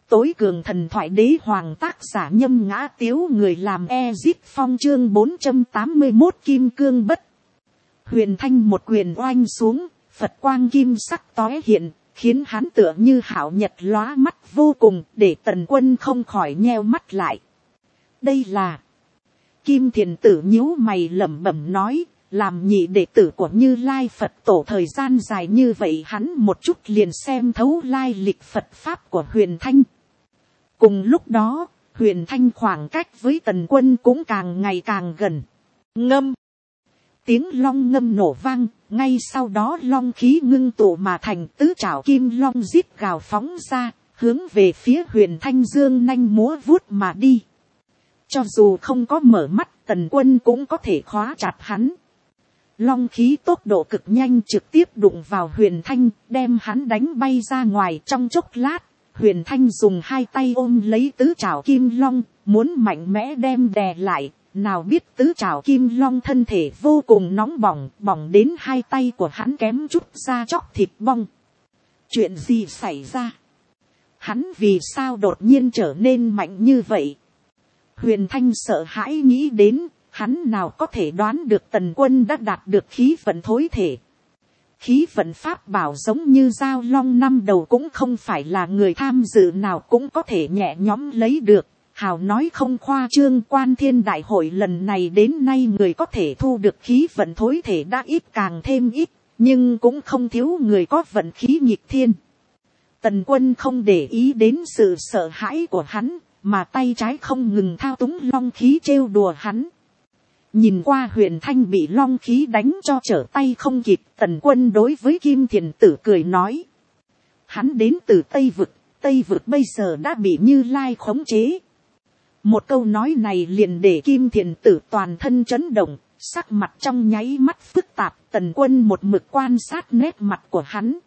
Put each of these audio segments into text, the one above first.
tối cường thần thoại đế hoàng tác giả Nhâm Ngã Tiếu, người làm Ezip Phong. Chương 481 Kim Cương Bất. Huyền Thanh một quyền oanh xuống, Phật quang kim sắc tóe hiện, khiến hắn tựa như hảo nhật lóa mắt vô cùng, để Tần Quân không khỏi nheo mắt lại. Đây là... Kim Thiền Tử nhíu mày lẩm bẩm nói, làm nhị đệ tử của Như Lai Phật Tổ thời gian dài như vậy, hắn một chút liền xem thấu lai lịch Phật Pháp của Huyền Thanh. Cùng lúc đó, Huyền Thanh khoảng cách với Tần Quân cũng càng ngày càng gần. Ngâm. Tiếng long ngâm nổ vang, ngay sau đó long khí ngưng tụ mà thành tứ trảo kim long rít gào phóng ra, hướng về phía Huyền Thanh dương nanh múa vuốt mà đi. Cho dù không có mở mắt, Tần Quân cũng có thể khóa chặt hắn. Long khí tốc độ cực nhanh trực tiếp đụng vào Huyền Thanh, đem hắn đánh bay ra ngoài. Trong chốc lát, Huyền Thanh dùng hai tay ôm lấy tứ trảo kim long, muốn mạnh mẽ đem đè lại. Nào biết tứ trảo kim long thân thể vô cùng nóng bỏng, bỏng đến hai tay của hắn kém chút ra chóc thịt bong. Chuyện gì xảy ra? Hắn vì sao đột nhiên trở nên mạnh như vậy? Huyền Thanh sợ hãi nghĩ đến, hắn nào có thể đoán được Tần Quân đã đạt được khí vận thối thể. Khí vận pháp bảo giống như dao long năm đầu cũng không phải là người tham dự nào cũng có thể nhẹ nhõm lấy được. Hào nói không khoa trương, Quan Thiên Đại Hội lần này đến nay người có thể thu được khí vận thối thể đã ít càng thêm ít, nhưng cũng không thiếu người có vận khí nghịch thiên. Tần Quân không để ý đến sự sợ hãi của hắn, mà tay trái không ngừng thao túng long khí trêu đùa hắn. Nhìn qua Huyền Thanh bị long khí đánh cho trở tay không kịp, Tần Quân đối với Kim Thiền Tử cười nói. Hắn đến từ Tây Vực bây giờ đã bị Như Lai khống chế. Một câu nói này liền để Kim Thiền Tử toàn thân chấn động, sắc mặt trong nháy mắt phức tạp. Tần Quân một mực quan sát nét mặt của hắn.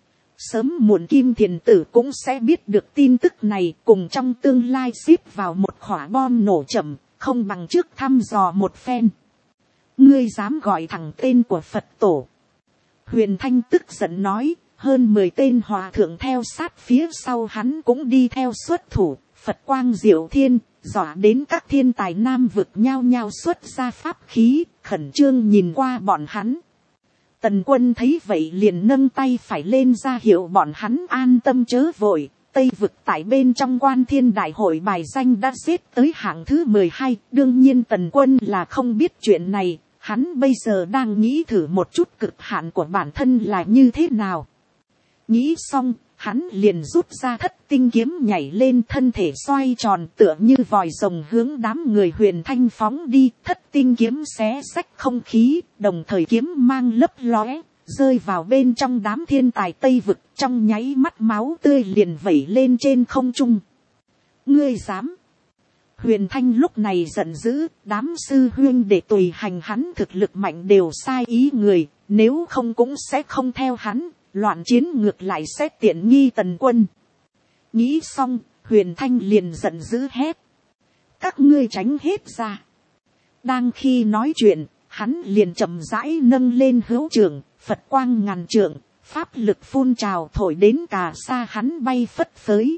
Sớm muộn Kim Thiền Tử cũng sẽ biết được tin tức này, cùng trong tương lai ship vào một quả bom nổ chậm, không bằng trước thăm dò một phen. Ngươi dám gọi thẳng tên của Phật Tổ? Huyền Thanh tức giận nói, hơn 10 tên hòa thượng theo sát phía sau hắn cũng đi theo xuất thủ. Phật quang diệu thiên, dọa đến các thiên tài nam vực nhao nhao xuất ra pháp khí, khẩn trương nhìn qua bọn hắn. Tần Quân thấy vậy liền nâng tay phải lên ra hiệu bọn hắn an tâm chớ vội. Tây vực tại bên trong Quan Thiên Đại Hội bài danh đã xếp tới hạng thứ 12. Đương nhiên Tần Quân là không biết chuyện này. Hắn bây giờ đang nghĩ thử một chút cực hạn của bản thân là như thế nào. Nghĩ xong, hắn liền rút ra Thất Tinh kiếm nhảy lên, thân thể xoay tròn tựa như vòi rồng hướng đám người Huyền Thanh phóng đi. Thất Tinh kiếm xé xách không khí, đồng thời kiếm mang lấp lóe, rơi vào bên trong đám thiên tài Tây Vực, trong nháy mắt máu tươi liền vẩy lên trên không trung. Ngươi dám? Huyền Thanh lúc này giận dữ, đám sư huynh để tùy hành hắn thực lực mạnh đều sai ý người, nếu không cũng sẽ không theo hắn. Loạn chiến ngược lại sẽ tiện nghi Tần Quân. Nghĩ xong, Huyền Thanh liền giận dữ hét. Các ngươi tránh hết ra. Đang khi nói chuyện, hắn liền chậm rãi nâng lên hữu trưởng, Phật quang ngàn trượng, pháp lực phun trào thổi đến cả xa hắn bay phất phới.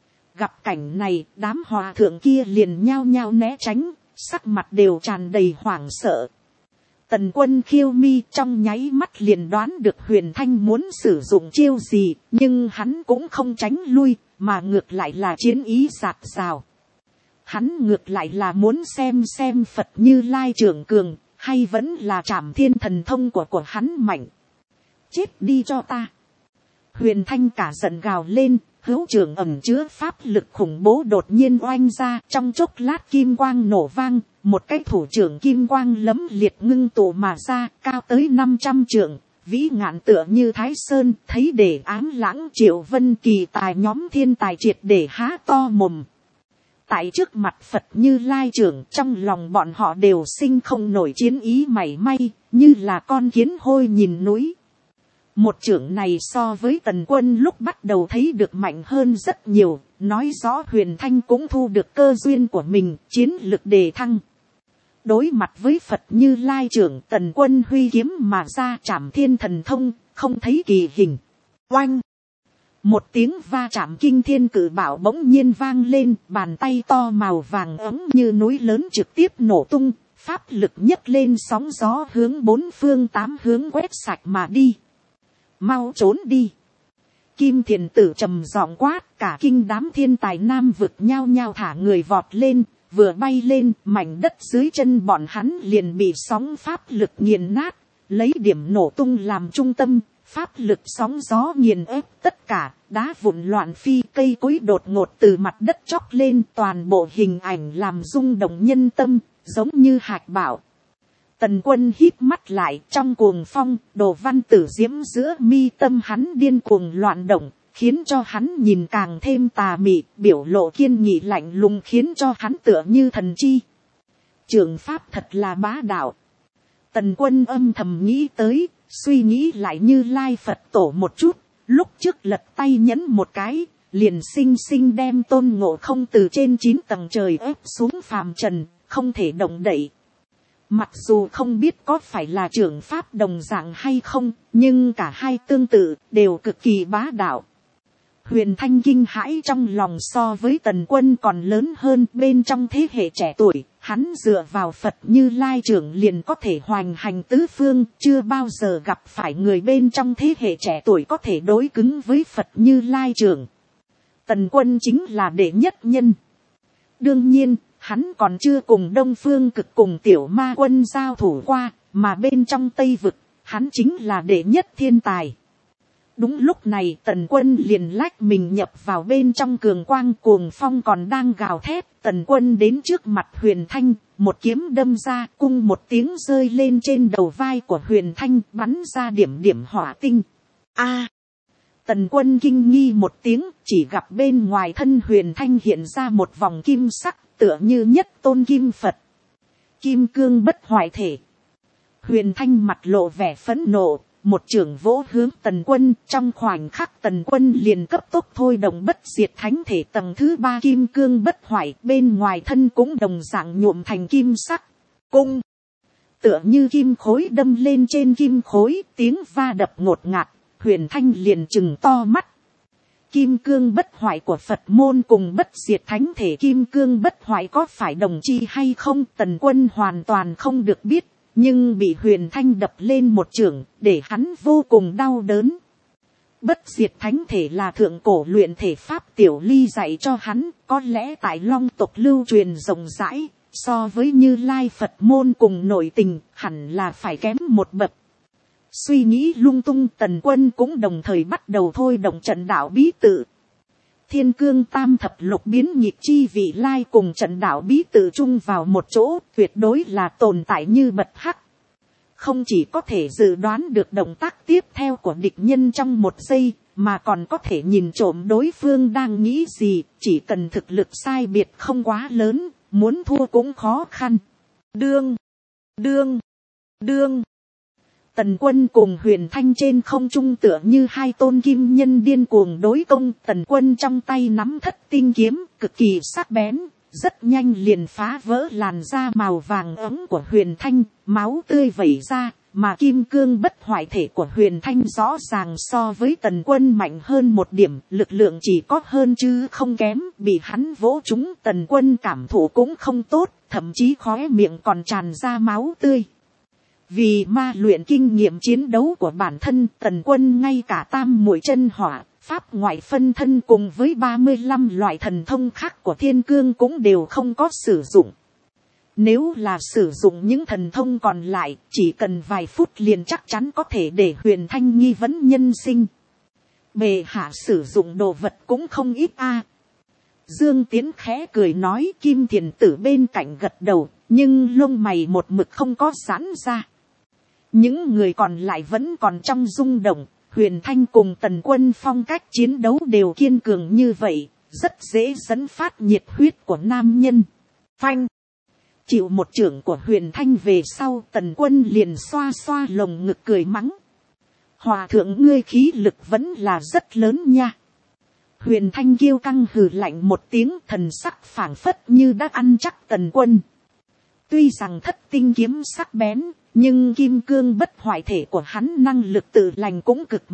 Gặp cảnh này, đám hòa thượng kia liền nhao nhao né tránh, sắc mặt đều tràn đầy hoảng sợ. Tần Quân khiêu mi trong nháy mắt liền đoán được Huyền Thanh muốn sử dụng chiêu gì, nhưng hắn cũng không tránh lui, mà ngược lại là chiến ý dạt dào. Hắn ngược lại là muốn xem Phật Như Lai trưởng cường, hay vẫn là Trảm Thiên thần thông của hắn mạnh. Chết đi cho ta! Huyền Thanh cả giận gào lên, hữu trưởng ẩn chứa pháp lực khủng bố đột nhiên oanh ra, trong chốc lát kim quang nổ vang. Một cái thủ trưởng kim quang lấm liệt ngưng tụ mà ra, cao tới 500 trượng, vĩ ngạn tựa như Thái Sơn, thấy để ám lãng Triệu Vân kỳ tài nhóm thiên tài triệt để há to mồm. Tại trước mặt Phật Như Lai trưởng, trong lòng bọn họ đều sinh không nổi chiến ý mảy may, như là con kiến hôi nhìn núi. Một trưởng này so với Tần Quân lúc bắt đầu thấy được mạnh hơn rất nhiều, nói rõ Huyền Thanh cũng thu được cơ duyên của mình, chiến lực đề thăng. Đối mặt với Phật Như Lai trưởng, Tần Quân huy kiếm mà ra Trảm Thiên thần thông, không thấy kỳ hình. Oanh! Một tiếng va chạm kinh thiên cử bảo bỗng nhiên vang lên, bàn tay to màu vàng ấm như núi lớn trực tiếp nổ tung, pháp lực nhấc lên sóng gió hướng bốn phương tám hướng quét sạch mà đi. Mau trốn đi. Kim thiền tử trầm giọng quát, cả kinh đám thiên tài nam vực nhao nhao thả người vọt lên, vừa bay lên, mảnh đất dưới chân bọn hắn liền bị sóng pháp lực nghiền nát, lấy điểm nổ tung làm trung tâm, pháp lực sóng gió nghiền ép tất cả, đá vụn loạn phi, cây cối đột ngột từ mặt đất chóc lên, toàn bộ hình ảnh làm rung động nhân tâm, giống như hạt bão. Tần Quân híp mắt lại, trong cuồng phong, đồ văn tử diễm giữa mi tâm hắn điên cuồng loạn động, khiến cho hắn nhìn càng thêm tà mị, biểu lộ kiên nghị lạnh lùng khiến cho hắn tựa như thần chi. Trường pháp thật là bá đạo. Tần Quân âm thầm nghĩ tới, suy nghĩ lại Như Lai Phật tổ một chút, lúc trước lật tay nhấn một cái, liền sinh sinh đem Tôn Ngộ Không từ trên 9 tầng trời ép xuống phàm trần, không thể động đậy. Mặc dù không biết có phải là trưởng pháp đồng dạng hay không, nhưng cả hai tương tự, đều cực kỳ bá đạo. Huyền Thanh kinh hãi trong lòng so với Tần Quân còn lớn hơn, bên trong thế hệ trẻ tuổi, hắn dựa vào Phật Như Lai trưởng liền có thể hoành hành tứ phương, chưa bao giờ gặp phải người bên trong thế hệ trẻ tuổi có thể đối cứng với Phật Như Lai trưởng. Tần Quân chính là đệ nhất nhân. Đương nhiên, hắn còn chưa cùng Đông Phương Cực cùng Tiểu Ma Quân giao thủ qua, mà bên trong Tây Vực, hắn chính là đệ nhất thiên tài. Đúng lúc này Tần Quân liền lách mình nhập vào bên trong cường quang, cuồng phong còn đang gào thét. Tần Quân đến trước mặt Huyền Thanh, một kiếm đâm ra, cung một tiếng rơi lên trên đầu vai của Huyền Thanh, bắn ra điểm điểm hỏa tinh. A! Tần Quân kinh nghi một tiếng, chỉ gặp bên ngoài thân Huyền Thanh hiện ra một vòng kim sắc, tựa như nhất tôn kim Phật. Kim cương bất hoại thể. Huyền Thanh mặt lộ vẻ phẫn nộ, một chưởng vỗ hướng Tần Quân, trong khoảnh khắc Tần Quân liền cấp tốc thôi động bất diệt thánh thể tầng thứ 3 kim cương bất hoại, bên ngoài thân cũng đồng dạng nhuộm thành kim sắc. Cung! Tựa như kim khối đâm lên trên kim khối, tiếng va đập ngột ngạt, Huyền Thanh liền trừng to mắt. Kim cương bất hoại của Phật môn cùng bất diệt thánh thể kim cương bất hoại có phải đồng chi hay không, Tần Quân hoàn toàn không được biết, nhưng bị Huyền Thanh đập lên một chưởng, để hắn vô cùng đau đớn. Bất diệt thánh thể là thượng cổ luyện thể pháp Tiểu Ly dạy cho hắn, có lẽ tại Long tộc lưu truyền rộng rãi, so với Như Lai Phật môn cùng nội tình, hẳn là phải kém một bậc. Suy nghĩ lung tung, Tần Quân cũng đồng thời bắt đầu thôi động trận đạo bí tự. Thiên cương tam thập lục biến nhịp chi vị lai cùng trận đạo bí tự chung vào một chỗ, tuyệt đối là tồn tại như bật hắc. Không chỉ có thể dự đoán được động tác tiếp theo của địch nhân trong một giây, mà còn có thể nhìn trộm đối phương đang nghĩ gì, chỉ cần thực lực sai biệt không quá lớn, muốn thua cũng khó khăn. Đương! Tần Quân cùng Huyền Thanh trên không trung tựa như hai tôn kim nhân điên cuồng đối công. Tần Quân trong tay nắm thất tinh kiếm, cực kỳ sắc bén, rất nhanh liền phá vỡ làn da màu vàng ấm của Huyền Thanh, máu tươi vẩy ra, mà kim cương bất hoại thể của Huyền Thanh rõ ràng so với Tần Quân mạnh hơn một điểm, lực lượng chỉ có hơn chứ không kém, bị hắn vỗ trúng. Tần Quân cảm thụ cũng không tốt, thậm chí khóe miệng còn tràn ra máu tươi. Vì ma luyện kinh nghiệm chiến đấu của bản thân, Tần Quân ngay cả tam muội chân hỏa, pháp ngoại phân thân cùng với 35 loại thần thông khác của thiên cương cũng đều không có sử dụng. Nếu là sử dụng những thần thông còn lại, chỉ cần vài phút liền chắc chắn có thể để Huyền Thanh nghi vấn nhân sinh. Bệ hạ sử dụng đồ vật cũng không ít a. Dương Tiến khẽ cười nói, Kim Thiền Tử bên cạnh gật đầu, nhưng lông mày một mực không có giãn ra. Những người còn lại vẫn còn trong rung động, Huyền Thanh cùng Tần Quân phong cách chiến đấu đều kiên cường như vậy, rất dễ dẫn phát nhiệt huyết của nam nhân. Phanh! Chịu một chưởng của Huyền Thanh về sau, Tần Quân liền xoa xoa lồng ngực cười mắng. Hòa thượng ngươi khí lực vẫn là rất lớn nha. Huyền Thanh kiêu căng hừ lạnh một tiếng, thần sắc phảng phất như đã ăn chắc Tần Quân. Tuy rằng thất tinh kiếm sắc bén, nhưng kim cương bất hoại thể của hắn năng lực tự lành cũng cực mạnh,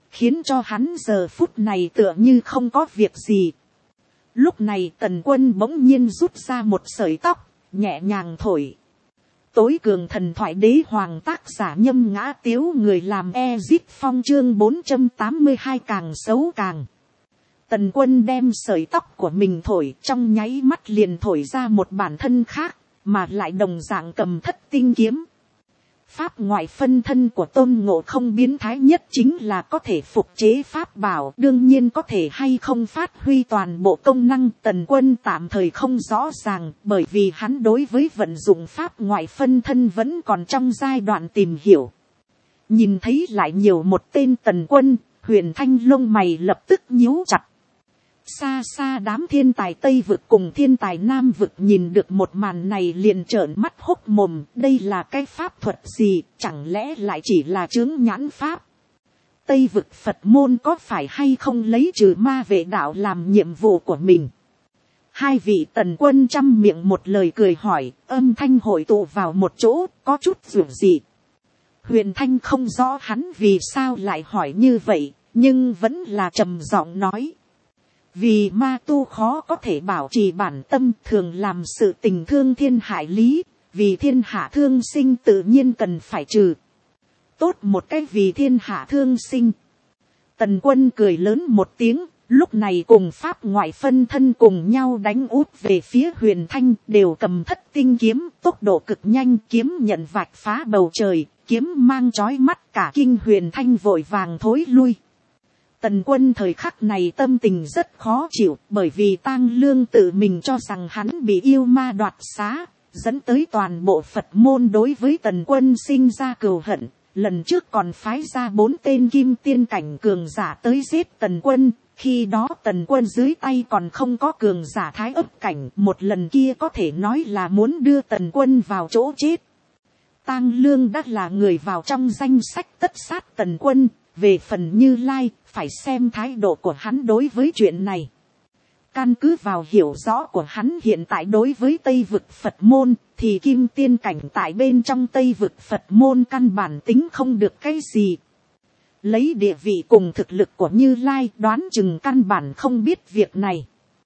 khiến cho hắn giờ phút này tựa như không có việc gì. Lúc này Tần Quân bỗng nhiên rút ra một sợi tóc, nhẹ nhàng thổi. Tối cường thần thoại đế hoàng tác giả Nhâm Ngã Tiếu, người làm Ezip Phong, chương 482 càng xấu càng. Tần Quân đem sợi tóc của mình thổi, trong nháy mắt liền thổi ra một bản thân khác, mà lại đồng dạng cầm thất tinh kiếm. Pháp ngoại phân thân của Tôn Ngộ Không biến thái nhất chính là có thể phục chế pháp bảo, đương nhiên có thể hay không phát huy toàn bộ công năng Tần Quân tạm thời không rõ ràng, bởi vì hắn đối với vận dụng pháp ngoại phân thân vẫn còn trong giai đoạn tìm hiểu. Nhìn thấy lại nhiều một tên Tần Quân, Huyền Thanh lông mày lập tức nhíu chặt. Xa xa đám thiên tài Tây vực cùng thiên tài Nam vực nhìn được một màn này liền trợn mắt hốc mồm, đây là cái pháp thuật gì, chẳng lẽ lại chỉ là chướng nhãn pháp. Tây vực Phật môn có phải hay không lấy trừ ma vệ đạo làm nhiệm vụ của mình? Hai vị Tần Quân trăm miệng một lời cười hỏi, âm thanh hội tụ vào một chỗ, có chút dù gì. Huyền Thanh không rõ hắn vì sao lại hỏi như vậy, nhưng vẫn là trầm giọng nói. Vì ma tu khó có thể bảo trì bản tâm, thường làm sự tình thương thiên hại lý, vì thiên hạ thương sinh tự nhiên cần phải trừ. Tốt một cái vì thiên hạ thương sinh. Tần Quân cười lớn một tiếng, lúc này cùng pháp ngoại phân thân cùng nhau đánh úp về phía Huyền Thanh, đều cầm thất tinh kiếm, tốc độ cực nhanh, kiếm nhận vạch phá bầu trời, kiếm mang chói mắt, cả kinh Huyền Thanh vội vàng thối lui. Tần Quân thời khắc này tâm tình rất khó chịu, bởi vì Tang Lương tự mình cho rằng hắn bị yêu ma đoạt xá, dẫn tới toàn bộ Phật môn đối với Tần Quân sinh ra cừu hận. Lần trước còn phái ra 4 tên kim tiên cảnh cường giả tới giết Tần Quân, khi đó Tần Quân dưới tay còn không có cường giả thái ấp cảnh, một lần kia có thể nói là muốn đưa Tần Quân vào chỗ chết. Tang Lương đã là người vào trong danh sách tất sát Tần Quân, về phần Như Lai, phải xem thái độ của hắn đối với chuyện này. Căn cứ vào hiểu rõ của hắn hiện tại đối với Tây vực Phật môn, thì kim tiên cảnh tại bên trong Tây vực Phật môn căn bản tính không được cái gì. Lấy địa vị cùng thực lực của Như Lai đoán chừng căn bản không biết việc này.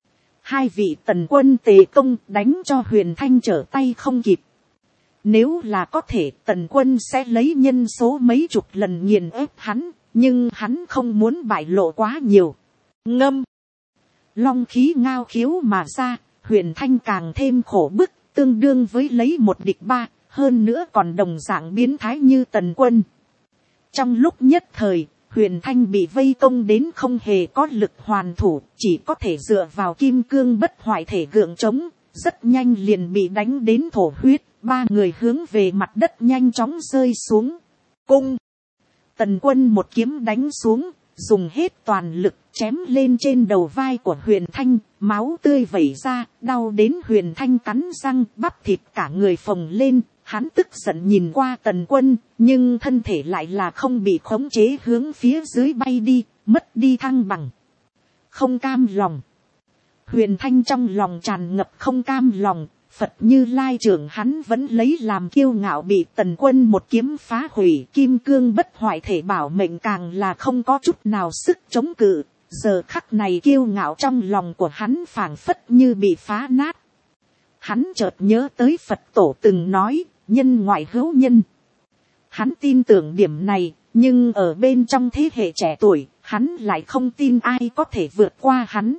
Hai vị Tần Quân tề công đánh cho Huyền Thanh trở tay không kịp. Nếu là có thể, Tần Quân sẽ lấy nhân số mấy chục lần nghiền ép hắn, nhưng hắn không muốn bại lộ quá nhiều. Ngâm. Long khí ngao khiếu mà ra, Huyền Thanh càng thêm khổ bức, tương đương với lấy một địch ba, hơn nữa còn đồng dạng biến thái như Tần Quân. Trong lúc nhất thời, Huyền Thanh bị vây công đến không hề có lực hoàn thủ, chỉ có thể dựa vào kim cương bất hoại thể gượng chống, rất nhanh liền bị đánh đến thổ huyết, ba người hướng về mặt đất nhanh chóng rơi xuống. Cung. Tần Quân một kiếm đánh xuống, dùng hết toàn lực chém lên trên đầu vai của Huyền Thanh, máu tươi vẩy ra, đau đến Huyền Thanh cắn răng, bắp thịt cả người phồng lên. Hắn tức giận nhìn qua Tần Quân, nhưng thân thể lại là không bị khống chế hướng phía dưới bay đi, mất đi thăng bằng. Không cam lòng. Huyền Thanh trong lòng tràn ngập không cam lòng, Phật Như Lai trưởng hắn vẫn lấy làm kiêu ngạo bị Tần Quân một kiếm phá hủy, kim cương bất hoại thể bảo mệnh càng là không có chút nào sức chống cự. Giờ khắc này kiêu ngạo trong lòng của hắn phảng phất như bị phá nát. Hắn chợt nhớ tới Phật tổ từng nói, nhân ngoại hữu nhân. Hắn tin tưởng điểm này, nhưng ở bên trong thế hệ trẻ tuổi, hắn lại không tin ai có thể vượt qua hắn.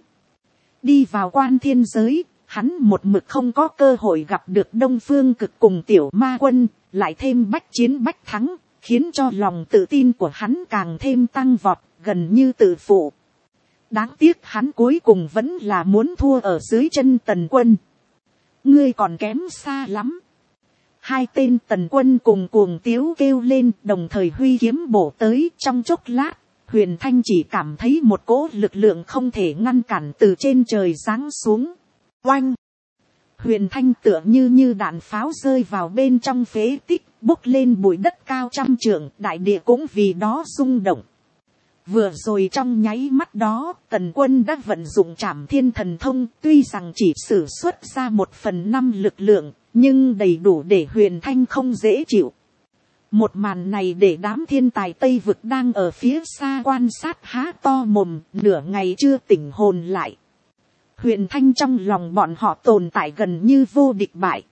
Đi vào quan thiên giới, hắn một mực không có cơ hội gặp được Đông Phương Cực cùng Tiểu Ma Quân, lại thêm bách chiến bách thắng, khiến cho lòng tự tin của hắn càng thêm tăng vọt, gần như tự phụ. Đáng tiếc hắn cuối cùng vẫn là muốn thua ở dưới chân Tần Quân. Ngươi còn kém xa lắm. Hai tên Tần Quân cùng cuồng tiếu kêu lên, đồng thời huy kiếm bổ tới. Trong chốc lát, Huyền Thanh chỉ cảm thấy một cỗ lực lượng không thể ngăn cản từ trên trời giáng xuống. Oanh! Huyền Thanh tựa như đạn pháo rơi vào bên trong phế tích, bốc lên bụi đất cao trăm trượng, đại địa cũng vì đó rung động. Vừa rồi trong nháy mắt đó, Tần Quân đã vận dụng Trảm Thiên Thần Thông, tuy rằng chỉ sử xuất ra 1/5 lực lượng, nhưng đầy đủ để Huyền Thanh không dễ chịu. Một màn này để đám thiên tài Tây vực đang ở phía xa quan sát há to mồm, nửa ngày chưa tỉnh hồn lại. Huyền Thanh trong lòng bọn họ tồn tại gần như vô địch bại.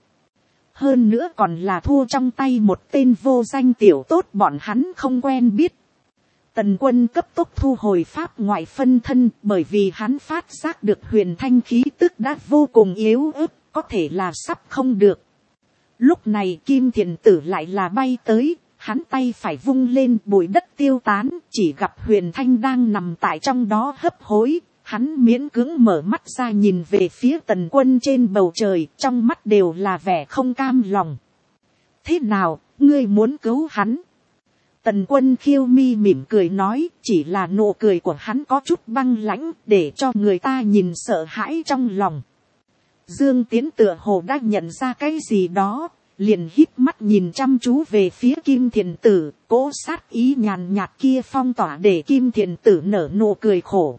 Hơn nữa còn là thua trong tay một tên vô danh tiểu tốt bọn hắn không quen biết. Tần Quân cấp tốc thu hồi pháp ngoại phân thân, bởi vì hắn phát giác được Huyền Thanh khí tức đã vô cùng yếu ớt, có thể là sắp không được. Lúc này Kim Thiền Tử lại là bay tới, hắn tay phải vung lên, bụi đất tiêu tán, chỉ gặp Huyền Thanh đang nằm tại trong đó hấp hối. Hắn miễn cưỡng mở mắt ra nhìn về phía Tần Quân trên bầu trời, trong mắt đều là vẻ không cam lòng. Thế nào, ngươi muốn cứu hắn? Tần Quân khiêu mi mỉm cười nói, chỉ là nụ cười của hắn có chút băng lãnh, để cho người ta nhìn sợ hãi trong lòng. Dương Tiến tựa hồ đã nhận ra cái gì đó, liền híp mắt nhìn chăm chú về phía Kim Thiền Tử, cố sát ý nhàn nhạt kia phong tỏa để Kim Thiền Tử nở nụ cười khổ.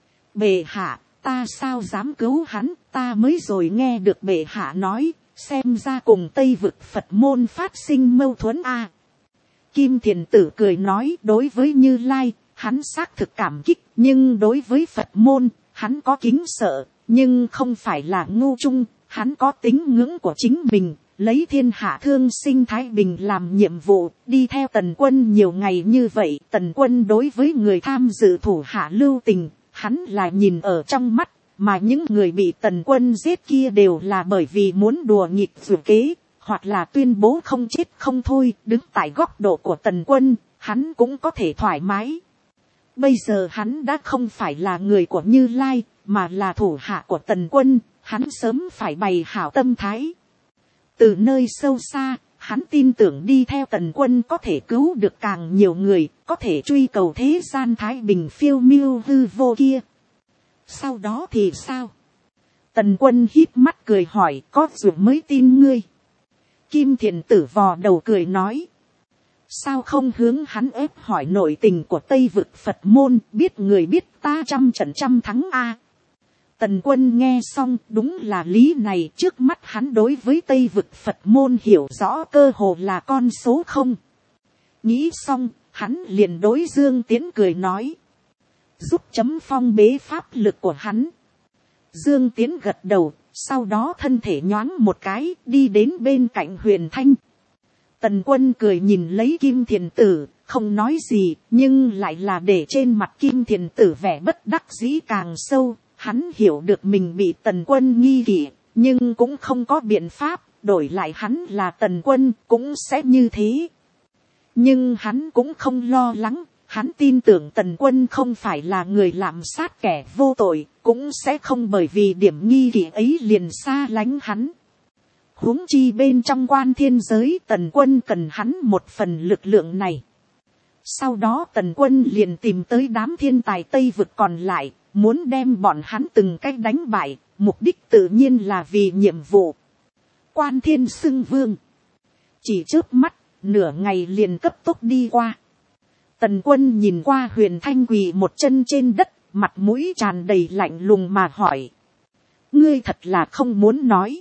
Bệ hạ, ta sao dám cứu hắn, ta mới rồi nghe được bệ hạ nói, xem ra cùng Tây vực Phật môn phát sinh mâu thuẫn a. Kim Thiền Tử cười nói, đối với Như Lai, hắn xác thực cảm kích, nhưng đối với Phật môn, hắn có kính sợ, nhưng không phải là ngu trung, hắn có tính ngưỡng của chính mình, lấy thiên hạ thương sinh thái bình làm nhiệm vụ, đi theo Tần Quân nhiều ngày như vậy, Tần Quân đối với người tham dự thủ hạ lưu tình, hắn là nhìn ở trong mắt, mà những người bị Tần Quân giết kia đều là bởi vì muốn đùa nghịch dù kế, hoặc là tuyên bố không chết không thôi, đứng tại góc độ của Tần Quân, hắn cũng có thể thoải mái. Bây giờ hắn đã không phải là người của Như Lai, mà là thủ hạ của Tần Quân, hắn sớm phải bày hảo tâm thái. Từ nơi sâu xa, hắn tin tưởng đi theo Tần Quân có thể cứu được càng nhiều người, có thể truy cầu thế gian thái bình phiêu miêu hư vô kia. Sau đó thì sao? Tần Quân híp mắt cười hỏi, có dù mới tin ngươi? Kim Thiền Tử vò đầu cười nói. Sao không hướng hắn ép hỏi nội tình của Tây vực Phật môn, biết người biết ta trăm trận trăm thắng a. Tần Quân nghe xong, đúng là lý này, trước mắt hắn đối với Tây vực Phật môn hiểu rõ cơ hồ là con số không. Nghĩ xong, hắn liền đối Dương Tiến cười nói. Giúp chấm phong bế pháp lực của hắn. Dương Tiến gật đầu, sau đó thân thể nhoáng một cái, đi đến bên cạnh Huyền Thanh. Tần Quân cười nhìn lấy Kim Thiền Tử, không nói gì, nhưng lại là để trên mặt Kim Thiền Tử vẻ bất đắc dĩ càng sâu. Hắn hiểu được mình bị Tần Quân nghi kỵ, nhưng cũng không có biện pháp, đổi lại hắn là Tần Quân cũng sẽ như thế. Nhưng hắn cũng không lo lắng, hắn tin tưởng Tần Quân không phải là người lạm sát kẻ vô tội, cũng sẽ không bởi vì điểm nghi kỵ ấy liền xa lánh hắn. Huống chi bên trong quan thiên giới, Tần Quân cần hắn một phần lực lượng này. Sau đó Tần Quân liền tìm tới đám thiên tài Tây vực còn lại, muốn đem bọn hắn từng cách đánh bại, mục đích tự nhiên là vì nhiệm vụ. Quan thiên xưng vương. Chỉ chớp mắt, nửa ngày liền cấp tốc đi qua. Tần Quân nhìn qua Huyền Thanh quỳ một chân trên đất, mặt mũi tràn đầy lạnh lùng mà hỏi. Ngươi thật là không muốn nói.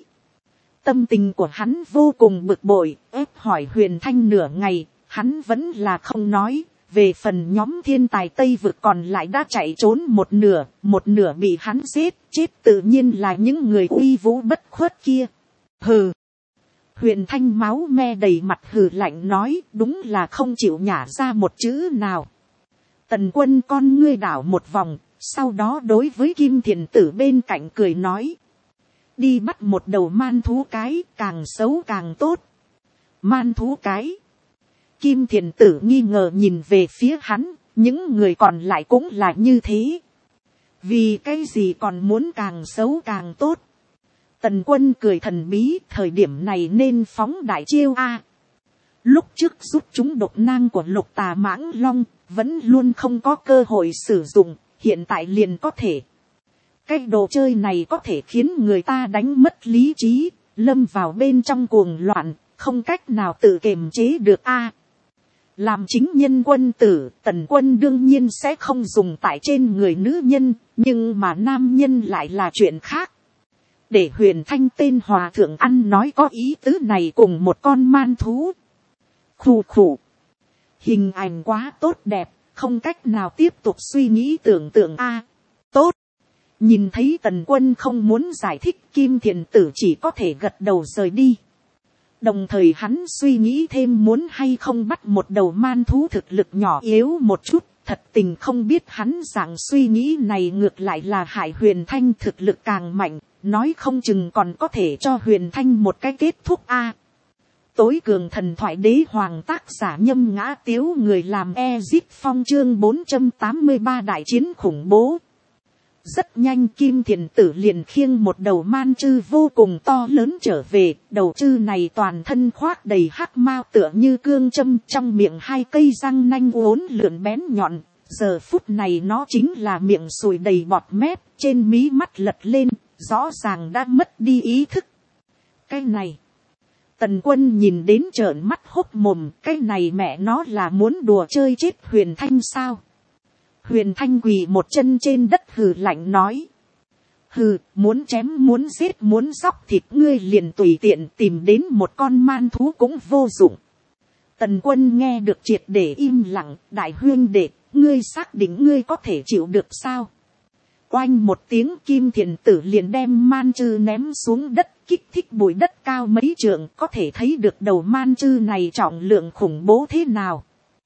Tâm tình của hắn vô cùng bực bội, ép hỏi Huyền Thanh nửa ngày, hắn vẫn là không nói. Về phần nhóm thiên tài Tây vực còn lại đã chạy trốn một nửa bị hắn giết, chết tự nhiên là những người uy vũ bất khuất kia. Hừ. Huyền Thanh máu me đầy mặt hừ lạnh nói, đúng là không chịu nhả ra một chữ nào. Tần Quân con ngươi đảo một vòng, sau đó đối với Kim Thiền Tử bên cạnh cười nói. Đi bắt một đầu man thú cái, càng xấu càng tốt. Man thú cái. Kim Thiền Tử nghi ngờ nhìn về phía hắn, những người còn lại cũng là như thế. Vì cái gì còn muốn càng xấu càng tốt. Tần Quân cười thần bí, thời điểm này nên phóng đại chiêu a. Lúc trước giúp chúng độc nang của Lục Tà Mãng Long, vẫn luôn không có cơ hội sử dụng, hiện tại liền có thể. Cái đồ chơi này có thể khiến người ta đánh mất lý trí, lâm vào bên trong cuồng loạn, không cách nào tự kiềm chế được a. Làm chính nhân quân tử, Tần Quân đương nhiên sẽ không dùng tại trên người nữ nhân, nhưng mà nam nhân lại là chuyện khác. Để Huyền Thanh tên hòa thượng ăn nói có ý tứ này cùng một con man thú. Khù khù. Hình ảnh quá tốt đẹp, không cách nào tiếp tục suy nghĩ tưởng tượng a. Tốt. Nhìn thấy Tần Quân không muốn giải thích, Kim Thiền Tử chỉ có thể gật đầu rời đi. Đồng thời hắn suy nghĩ thêm muốn hay không bắt một đầu man thú thực lực nhỏ yếu một chút. Thật tình không biết hắn dạng suy nghĩ này ngược lại là hại Huyền Thanh thực lực càng mạnh. Nói không chừng còn có thể cho Huyền Thanh một cái kết thúc a. Tối cường thần thoại đế hoàng, tác giả Nhâm Ngã Tiếu, người làm Ezip Phong, chương 483 đại chiến khủng bố. Rất nhanh Kim Thiền Tử liền khiêng một đầu man chư vô cùng to lớn trở về. Đầu chư này toàn thân khoác đầy hắc mao tựa như cương châm, trong miệng hai cây răng nanh uốn lượn bén nhọn. Giờ phút này nó chính là miệng sùi đầy bọt mép, trên mí mắt lật lên, rõ ràng đã mất đi ý thức. Cái này, Tần Quân nhìn đến trợn mắt hốc mồm, cái này mẹ nó là muốn đùa chơi chết Huyền Thanh sao? Huyền Thanh quỳ một chân trên đất hừ lạnh nói. Hừ, muốn chém muốn giết muốn dóc thịt ngươi liền tùy tiện tìm đến một con man thú cũng vô dụng. Tần Quân nghe được triệt để im lặng, đại huyên đệ, ngươi xác định ngươi có thể chịu được sao? Oanh một tiếng, Kim Thiền Tử liền đem man chư ném xuống đất, kích thích bụi đất cao mấy trượng, có thể thấy được đầu man chư này trọng lượng khủng bố thế nào.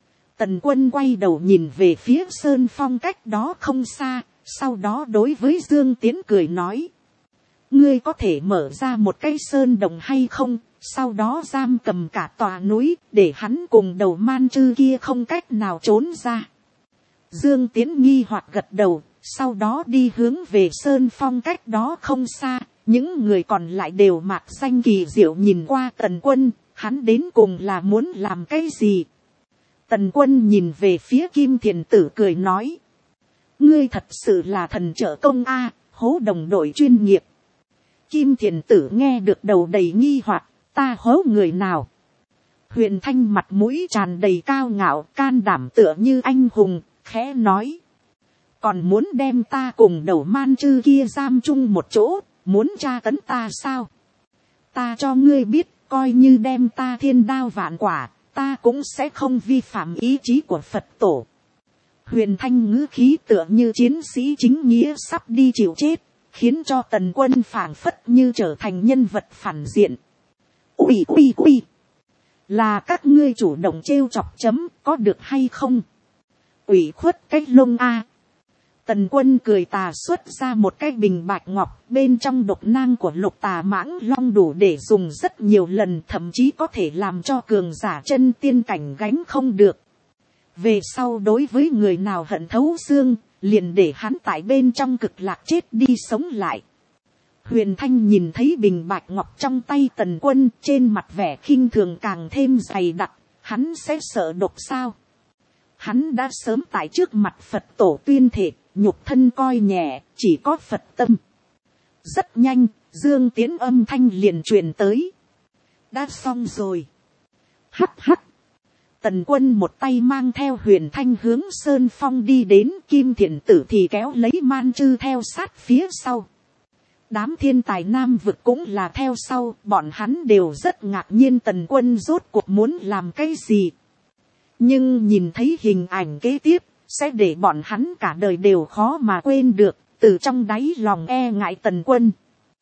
Tần Quân quay đầu nhìn về phía Sơn Phong cách đó không xa, sau đó đối với Dương Tiến cười nói. Ngươi có thể mở ra một cái sơn đồng hay không, sau đó giam cầm cả tòa núi, để hắn cùng đầu man chư kia không cách nào trốn ra. Dương Tiến nghi hoặc gật đầu, sau đó đi hướng về Sơn Phong cách đó không xa. Những người còn lại đều mạc xanh kỳ diệu nhìn qua Tần Quân, hắn đến cùng là muốn làm cái gì? Tần Quân nhìn về phía Kim Thiền Tử cười nói. Ngươi thật sự là thần trợ công a, hố đồng đội chuyên nghiệp. Kim Thiền Tử nghe được đầu đầy nghi hoặc, ta hố người nào? Huyền Thanh mặt mũi tràn đầy cao ngạo, can đảm tựa như anh hùng, khẽ nói. Còn muốn đem ta cùng đầu man chư kia giam chung một chỗ, muốn tra tấn ta sao? Ta cho ngươi biết, coi như đem ta thiên đao vạn quả, ta cũng sẽ không vi phạm ý chí của Phật tổ. Huyền Thanh ngữ khí tựa như chiến sĩ chính nghĩa sắp đi chịu chết, khiến cho Tần Quân phảng phất như trở thành nhân vật phản diện. Ui, là các ngươi chủ động trêu chọc chấm, có được hay không? Ủy khuất cách lông a. Tần Quân cười tà xuất ra một cái bình bạch ngọc, bên trong độc nang của Lục Tà Mãng Long đủ để dùng rất nhiều lần, thậm chí có thể làm cho cường giả chân tiên cảnh gánh không được. Về sau đối với người nào hận thấu xương, liền để hắn tại bên trong cực lạc chết đi sống lại. Huyền Thanh nhìn thấy bình bạch ngọc trong tay Tần Quân, trên mặt vẻ khinh thường càng thêm dày đặc, hắn sẽ sợ độc sao? Hắn đã sớm tại trước mặt Phật tổ tuyên thệ, nhục thân coi nhẹ, chỉ có Phật tâm. Rất nhanh, Dương Tiến âm thanh liền truyền tới. Đã xong rồi. Hắc hắc. Tần Quân một tay mang theo Huyền Thanh hướng Sơn Phong đi đến, Kim Thiền Tử thì kéo lấy man chư theo sát phía sau. Đám thiên tài nam vực cũng là theo sau, bọn hắn đều rất ngạc nhiên Tần Quân rốt cuộc muốn làm cái gì. Nhưng nhìn thấy hình ảnh kế tiếp, sẽ để bọn hắn cả đời đều khó mà quên được, từ trong đáy lòng e ngại Tần Quân.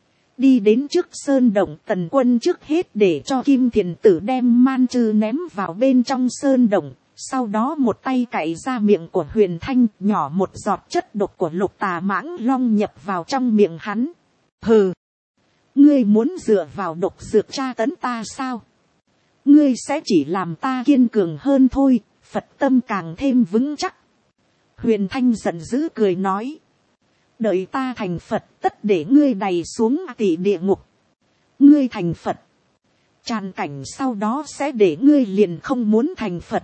Đi đến trước sơn động, Tần Quân trước hết để cho Kim Thiền Tử đem man chư ném vào bên trong sơn động, sau đó một tay cạy ra miệng của Huyền Thanh, nhỏ một giọt chất độc của Lục Tà Mãng Long nhập vào trong miệng hắn. Hừ, ngươi muốn dựa vào độc dược tra tấn ta sao? Ngươi sẽ chỉ làm ta kiên cường hơn thôi, Phật tâm càng thêm vững chắc. Huyền Thanh giận dữ cười nói. Đợi ta thành Phật, tất để ngươi đày xuống tỷ địa ngục. Ngươi thành Phật, tràn cảnh sau đó sẽ để ngươi liền không muốn thành Phật.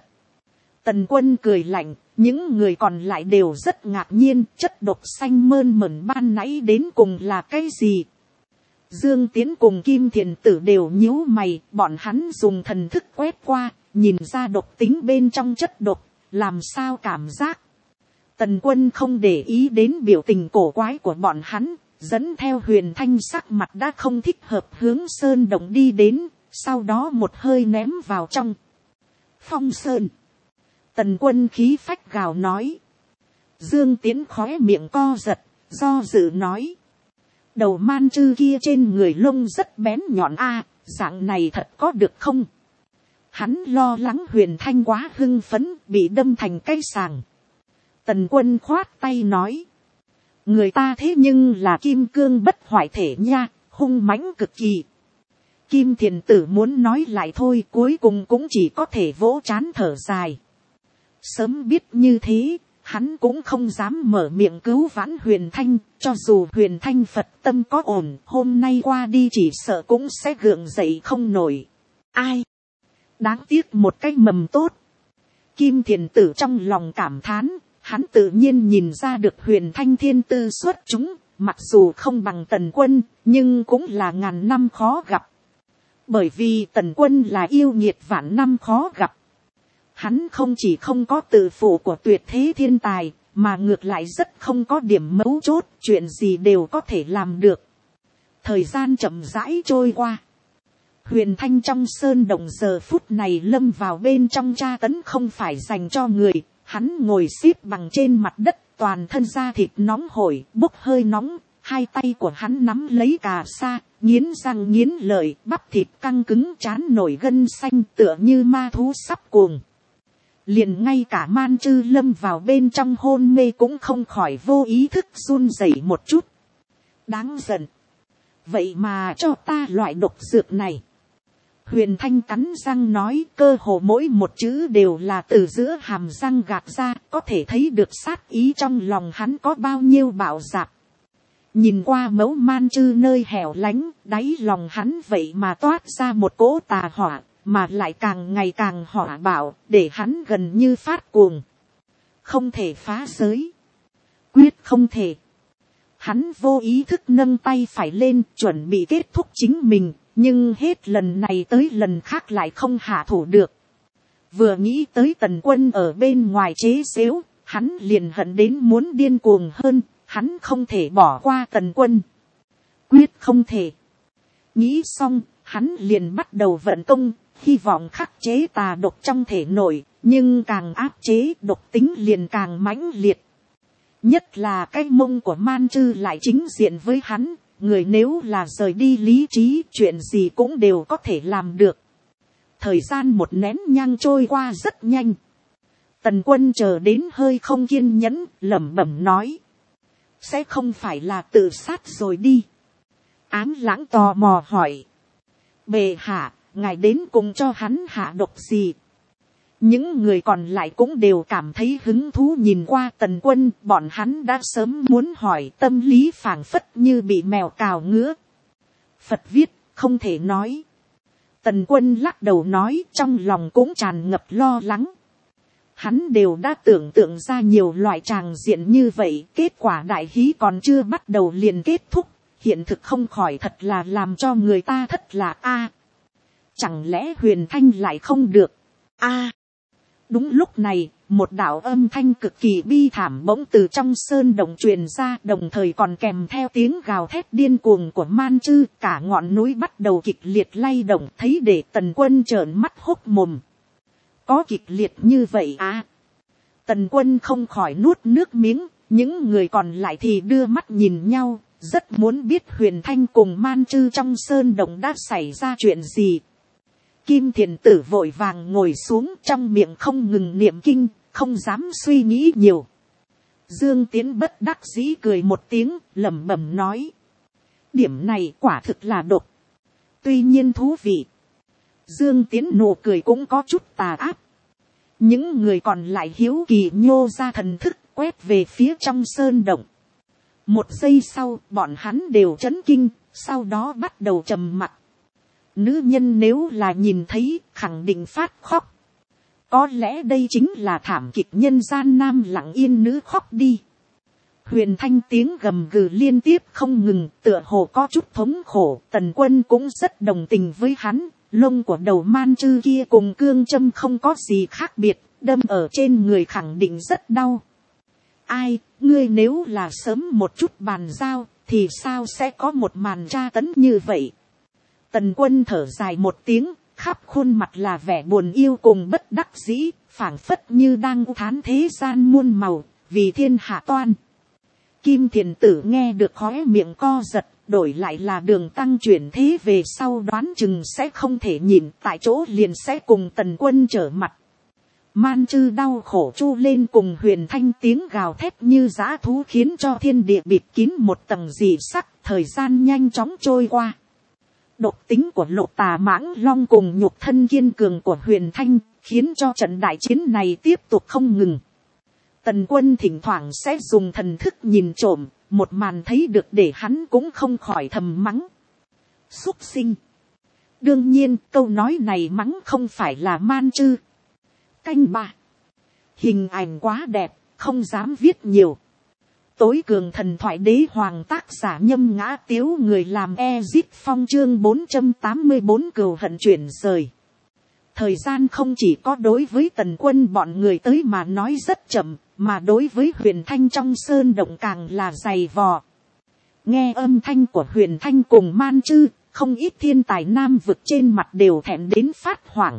Tần Quân cười lạnh, những người còn lại đều rất ngạc nhiên, chất độc xanh mơn mởn ban nãy đến cùng là cái gì? Dương Tiến cùng Kim Thiền Tử đều nhíu mày, bọn hắn dùng thần thức quét qua, nhìn ra độc tính bên trong chất độc, làm sao cảm giác? Tần Quân không để ý đến biểu tình cổ quái của bọn hắn, dẫn theo Huyền Thanh sắc mặt đã không thích hợp hướng sơn động đi đến, sau đó một hơi ném vào trong. Phong Sơn. Tần Quân khí phách gào nói. Dương Tiến khóe miệng co giật, do dự nói. Đầu man chư kia trên người lông rất bén nhọn a, dạng này thật có được không? Hắn lo lắng Huyền Thanh quá hưng phấn, bị đâm thành cây sàng. Tần Quân khoát tay nói. Người ta thế nhưng là kim cương bất hoại thể nha, hung mãnh cực kỳ. Kim Thiền Tử muốn nói lại thôi, cuối cùng cũng chỉ có thể vỗ trán thở dài. Sớm biết như thế, hắn cũng không dám mở miệng cứu vãn Huyền Thanh, cho dù Huyền Thanh Phật tâm có ổn, hôm nay qua đi chỉ sợ cũng sẽ gượng dậy không nổi. Ai? Đáng tiếc một cái mầm tốt. Kim Thiền Tử trong lòng cảm thán, hắn tự nhiên nhìn ra được Huyền Thanh thiên tư xuất chúng, mặc dù không bằng Tần Quân, nhưng cũng là ngàn năm khó gặp. Bởi vì Tần Quân là yêu nghiệt vạn năm khó gặp. Hắn không chỉ không có tự phụ của tuyệt thế thiên tài, mà ngược lại rất không có điểm mấu chốt, chuyện gì đều có thể làm được. Thời gian chậm rãi trôi qua. Huyền Thanh trong sơn động giờ phút này lâm vào bên trong tra tấn không phải dành cho người. Hắn ngồi xếp bằng trên mặt đất, toàn thân da thịt nóng hổi, bốc hơi nóng. Hai tay của hắn nắm lấy cà sa, nghiến răng nghiến lợi, bắp thịt căng cứng trán nổi gân xanh tựa như ma thú sắp cuồng. Liền ngay cả man chư lâm vào bên trong hôn mê cũng không khỏi vô ý thức run rẩy một chút. Đáng giận. Vậy mà cho ta loại độc dược này. Huyền Thanh cắn răng nói, cơ hồ mỗi một chữ đều là từ giữa hàm răng gạt ra, có thể thấy được sát ý trong lòng hắn có bao nhiêu bạo dạp. Nhìn qua mẫu man chư nơi hẻo lánh, đáy lòng hắn vậy mà toát ra một cỗ tà hỏa, mà lại càng ngày càng hỏa bạo, để hắn gần như phát cuồng. Không thể phá giới. Quyết không thể. Hắn vô ý thức nâng tay phải lên, chuẩn bị kết thúc chính mình, nhưng hết lần này tới lần khác lại không hạ thủ được. Vừa nghĩ tới Tần Quân ở bên ngoài chế giễu, hắn liền hận đến muốn điên cuồng hơn, hắn không thể bỏ qua Tần Quân. Quyết không thể. Nghĩ xong, hắn liền bắt đầu vận công, hy vọng khắc chế tà độc trong thể nội, nhưng càng áp chế độc tính liền càng mãnh liệt. Nhất là cái mông của man chư lại chính diện với hắn, người nếu là rời đi lý trí, chuyện gì cũng đều có thể làm được. Thời gian một nén nhang trôi qua rất nhanh. Tần Quân chờ đến hơi không kiên nhẫn, lẩm bẩm nói. Sẽ không phải là tự sát rồi đi. Ám Lãng tò mò hỏi. Bệ hạ, ngài đến cùng cho hắn hạ độc gì? Những người còn lại cũng đều cảm thấy hứng thú nhìn qua Tần Quân, bọn hắn đã sớm muốn hỏi, tâm lý phảng phất như bị mèo cào ngứa. Phật viết, không thể nói. Tần Quân lắc đầu nói, trong lòng cũng tràn ngập lo lắng. Hắn đều đã tưởng tượng ra nhiều loại tràng diện như vậy, kết quả đại hí còn chưa bắt đầu liền kết thúc, hiện thực không khỏi thật là làm cho người ta thất lạc a. Chẳng lẽ Huyền Thanh lại không được a? Đúng lúc này, một đạo âm thanh cực kỳ bi thảm bỗng từ trong sơn động truyền ra, đồng thời còn kèm theo tiếng gào thét điên cuồng của man chư, cả ngọn núi bắt đầu kịch liệt lay động, thấy để Tần Quân trợn mắt hốc mồm. Có kịch liệt như vậy à? Tần Quân không khỏi nuốt nước miếng, những người còn lại thì đưa mắt nhìn nhau, rất muốn biết Huyền Thanh cùng man chư trong sơn động đã xảy ra chuyện gì. Kim Thiền Tử vội vàng ngồi xuống, trong miệng không ngừng niệm kinh, không dám suy nghĩ nhiều. Dương Tiến bất đắc dĩ cười một tiếng, lẩm bẩm nói. Điểm này quả thực là độc. Tuy nhiên thú vị. Dương Tiến nụ cười cũng có chút tà ác. Những người còn lại hiếu kỳ nhô ra thần thức, quét về phía trong sơn động. Một giây sau, bọn hắn đều chấn kinh, sau đó bắt đầu trầm mặc. Nữ nhân nếu là nhìn thấy, khẳng định phát khóc. Có lẽ đây chính là thảm kịch nhân gian nam lặng yên nữ khóc đi. Huyền Thanh tiếng gầm gừ liên tiếp không ngừng, tựa hồ có chút thống khổ. Tần Quân cũng rất đồng tình với hắn. Lông của đầu man chư kia cùng cương châm không có gì khác biệt, đâm ở trên người khẳng định rất đau. Ai, ngươi nếu là sớm một chút bàn giao, thì sao sẽ có một màn tra tấn như vậy? Tần Quân thở dài một tiếng, khắp khuôn mặt là vẻ buồn yêu cùng bất đắc dĩ, phảng phất như đang thán thế gian muôn màu, vì thiên hạ toan. Kim Thiền Tử nghe được khóe miệng co giật, đổi lại là Đường Tăng chuyển thế về sau đoán chừng sẽ không thể nhìn, tại chỗ liền sẽ cùng Tần Quân trở mặt. Man Chư đau khổ chu lên cùng Huyền Thanh tiếng gào thét như dã thú khiến cho thiên địa bịt kín một tầng dị sắc, thời gian nhanh chóng trôi qua. Độc tính của Lục Tà Mãng Long cùng nhục thân kiên cường của Huyền Thanh khiến cho trận đại chiến này tiếp tục không ngừng. Tần Quân thỉnh thoảng sẽ dùng thần thức nhìn trộm, một màn thấy được để hắn cũng không khỏi thầm mắng. Súc sinh. Đương nhiên câu nói này mắng không phải là Man Chư. Canh ba. Hình ảnh quá đẹp, không dám viết nhiều. Tối cường thần thoại đế hoàng tác giả Nhâm Ngã Tiếu, người làm Ezip Phong, chương 484 cừu hận chuyển rời. Thời gian không chỉ có đối với Tần Quân bọn người tới mà nói rất chậm, mà đối với Huyền Thanh trong sơn động càng là dày vò. Nghe âm thanh của Huyền Thanh cùng Man Chư, không ít thiên tài nam vực trên mặt đều thẹn đến phát hoảng.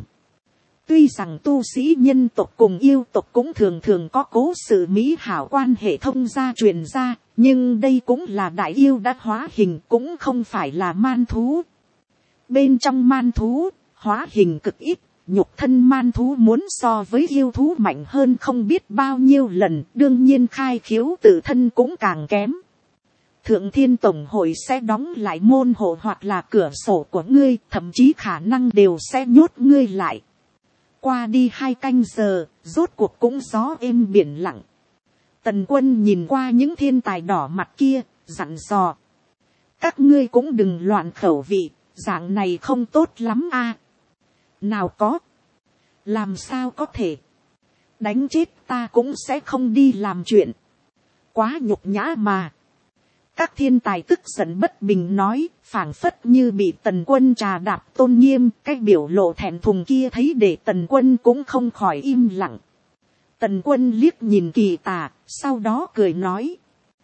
Tuy rằng tu sĩ nhân tộc cùng yêu tộc cũng thường thường có cố sự mỹ hảo quan hệ thông gia truyền ra, nhưng đây cũng là đại yêu đã hóa hình, cũng không phải là man thú. Bên trong man thú, hóa hình cực ít, nhục thân man thú muốn so với yêu thú mạnh hơn không biết bao nhiêu lần, đương nhiên khai khiếu tự thân cũng càng kém. Thượng Thiên Tổng hội sẽ đóng lại môn hộ hoặc là cửa sổ của ngươi, thậm chí khả năng đều sẽ nhốt ngươi lại. Qua đi 2 canh giờ, rốt cuộc cũng gió êm biển lặng. Tần Quân nhìn qua những thiên tài đỏ mặt kia, dặn dò. Các ngươi cũng đừng loạn khẩu vị, dạng này không tốt lắm a. Nào có. Làm sao có thể. Đánh chết ta cũng sẽ không đi làm chuyện. Quá nhục nhã mà. Các thiên tài tức giận bất bình nói, phảng phất như bị Tần Quân trà đạp tôn nghiêm, cái biểu lộ thẹn thùng kia thấy để Tần Quân cũng không khỏi im lặng. Tần Quân liếc nhìn Kỳ Tà, sau đó cười nói.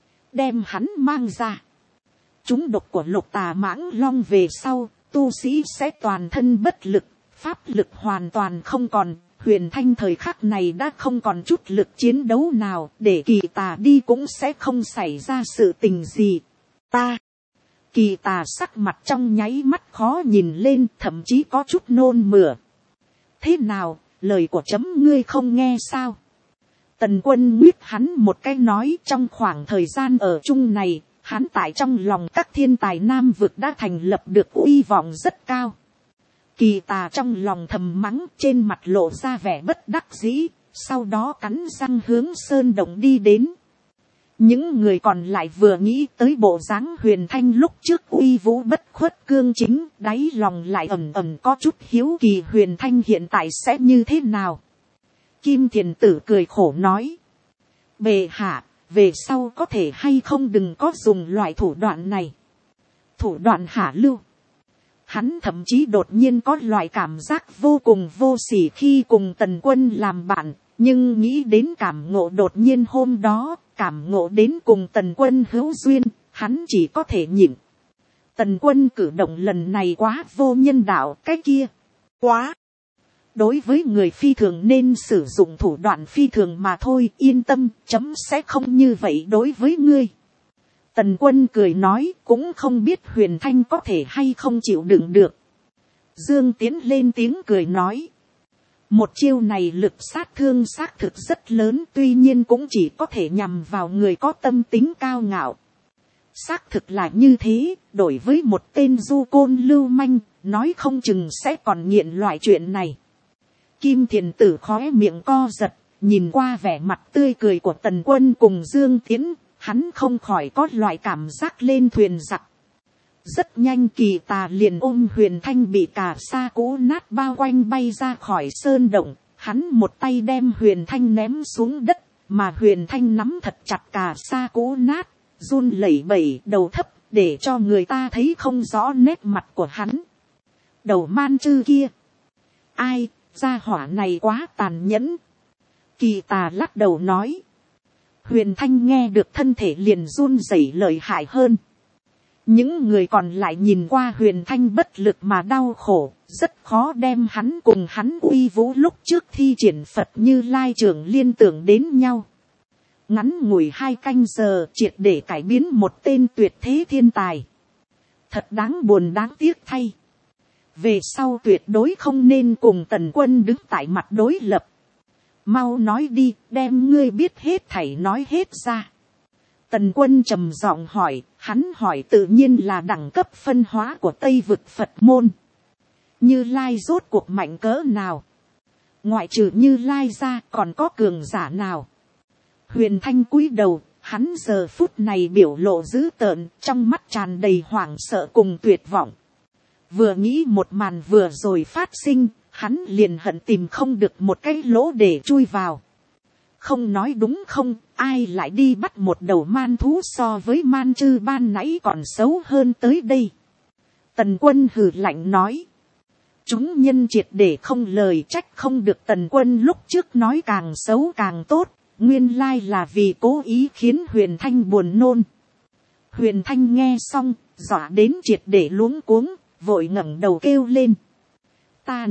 Đem hắn mang ra. Chúng độc của Lục Tà Mãng Long về sau, tu sĩ sẽ toàn thân bất lực, pháp lực hoàn toàn không còn. Huyền Thanh thời khắc này đã không còn chút lực chiến đấu nào, để Kỳ Tà đi cũng sẽ không xảy ra sự tình gì. Ta. Kỳ Tà sắc mặt trong nháy mắt khó nhìn lên, thậm chí có chút nôn mửa. Thế nào, lời của chấm ngươi không nghe sao? Tần Quân nguyết hắn một cái nói, trong khoảng thời gian ở chung này, hắn tại trong lòng các thiên tài nam vực đã thành lập được uy vọng rất cao. Kỳ Tà trong lòng thầm mắng, trên mặt lộ ra vẻ bất đắc dĩ, sau đó cắn răng hướng sơn động đi đến. Những người còn lại vừa nghĩ tới bộ dáng Huyền Thanh lúc trước uy vũ bất khuất cương chính, đáy lòng lại ầm ầm có chút hiếu kỳ Huyền Thanh hiện tại sẽ như thế nào. Kim Thiền Tử cười khổ nói. Bệ hạ, về sau có thể hay không đừng có dùng loại thủ đoạn này. Thủ đoạn hạ lưu. Hắn thậm chí đột nhiên có loại cảm giác vô cùng vô sỉ khi cùng Tần Quân làm bạn, nhưng nghĩ đến cảm ngộ đột nhiên hôm đó, cảm ngộ đến cùng Tần Quân hữu duyên, hắn chỉ có thể nhịn. Tần Quân cử động lần này quá vô nhân đạo, cái kia, quá. Đối với người phi thường nên sử dụng thủ đoạn phi thường mà thôi, yên tâm, chấm sẽ không như vậy đối với ngươi. Tần Quân cười nói, cũng không biết Huyền Thanh có thể hay không chịu đựng được. Dương Tiến lên tiếng cười nói. Một chiêu này lực sát thương xác thực rất lớn, tuy nhiên cũng chỉ có thể nhằm vào người có tâm tính cao ngạo. Xác thực là như thế, đổi với một tên du côn lưu manh, nói không chừng sẽ còn nghiện loại chuyện này. Kim Thiền Tử khóe miệng co giật, nhìn qua vẻ mặt tươi cười của Tần Quân cùng Dương Tiến. Hắn không khỏi có loại cảm giác lên thuyền giặc. Rất nhanh Kỳ Tà liền ôm Huyền Thanh bị cà sa cũ nát bao quanh bay ra khỏi sơn động. Hắn một tay đem Huyền Thanh ném xuống đất, mà Huyền Thanh nắm thật chặt cà sa cũ nát, run lẩy bẩy đầu thấp, để cho người ta thấy không rõ nét mặt của hắn. Đầu man chư kia. Ai, gia hỏa này quá tàn nhẫn. Kỳ Tà lắc đầu nói. Huyền Thanh nghe được thân thể liền run rẩy lợi hại hơn. Những người còn lại nhìn qua Huyền Thanh bất lực mà đau khổ, rất khó đem hắn cùng hắn uy vũ lúc trước thi triển Phật Như Lai Trưởng liên tưởng đến nhau. Ngắn ngủi 2 canh giờ triệt để cải biến một tên tuyệt thế thiên tài. Thật đáng buồn đáng tiếc thay. Về sau tuyệt đối không nên cùng Tần Quân đứng tại mặt đối lập. Mau nói đi, đem ngươi biết hết thảy nói hết ra. Tần Quân trầm giọng hỏi, hắn hỏi tự nhiên là đẳng cấp phân hóa của Tây vực Phật môn. Như Lai rốt cuộc mạnh cỡ nào? Ngoại trừ Như Lai ra còn có cường giả nào? Huyền Thanh cúi đầu, hắn giờ phút này biểu lộ dữ tợn, trong mắt tràn đầy hoảng sợ cùng tuyệt vọng. Vừa nghĩ một màn vừa rồi phát sinh, hắn liền hận tìm không được một cái lỗ để chui vào. Không nói đúng không, ai lại đi bắt một đầu man thú so với man chư ban nãy còn xấu hơn tới đây. Tần Quân hừ lạnh nói. Chúng nhân triệt để không lời trách không được Tần Quân lúc trước nói càng xấu càng tốt, nguyên lai là vì cố ý khiến Huyền Thanh buồn nôn. Huyền Thanh nghe xong, dọa đến triệt để luống cuống, vội ngẩng đầu kêu lên. Ta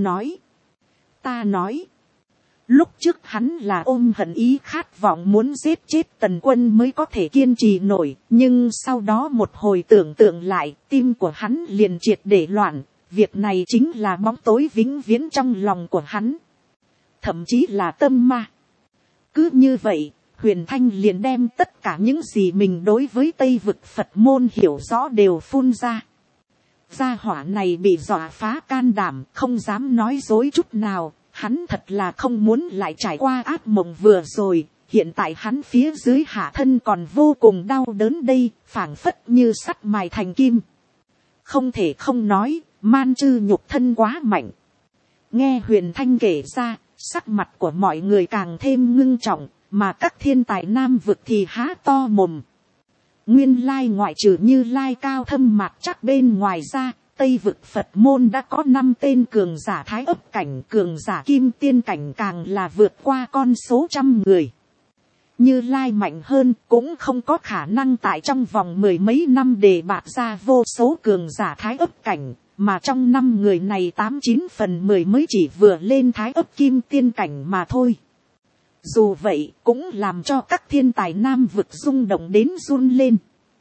nói. Lúc trước hắn là ôm hận ý khát vọng muốn giết chết Tần Quân mới có thể kiên trì nổi. Nhưng sau đó một hồi tưởng tượng lại, tim của hắn liền triệt để loạn. Việc này chính là bóng tối vĩnh viễn trong lòng của hắn. Thậm chí là tâm ma. Cứ như vậy, Huyền Thanh liền đem tất cả những gì mình đối với Tây vực Phật môn hiểu rõ đều phun ra. Gia hỏa này bị dọa phá can đảm, không dám nói dối chút nào. Hắn thật là không muốn lại trải qua ác mộng vừa rồi. Hiện tại hắn phía dưới hạ thân còn vô cùng đau đớn đây, phảng phất như sắt mài thành kim. Không thể không nói, man chư nhục thân quá mạnh. Nghe Huyền Thanh kể ra, sắc mặt của mọi người càng thêm ngưng trọng, mà các thiên tài nam vực thì há to mồm. Nguyên lai ngoại trừ Như Lai cao thâm mạc chắc bên ngoài ra, Tây vực Phật môn đã có 5 tên cường giả thái ấp cảnh, cường giả kim tiên cảnh càng là vượt qua con số 100 người. Như Lai mạnh hơn cũng không có khả năng tại trong vòng 10 mấy năm đề bạt ra vô số cường giả thái ấp cảnh, mà trong 5 người này 8-9 phần 10 mới chỉ vừa lên thái ấp kim tiên cảnh mà thôi. Dù vậy cũng làm cho các thiên tài nam vực rung động đến run lên.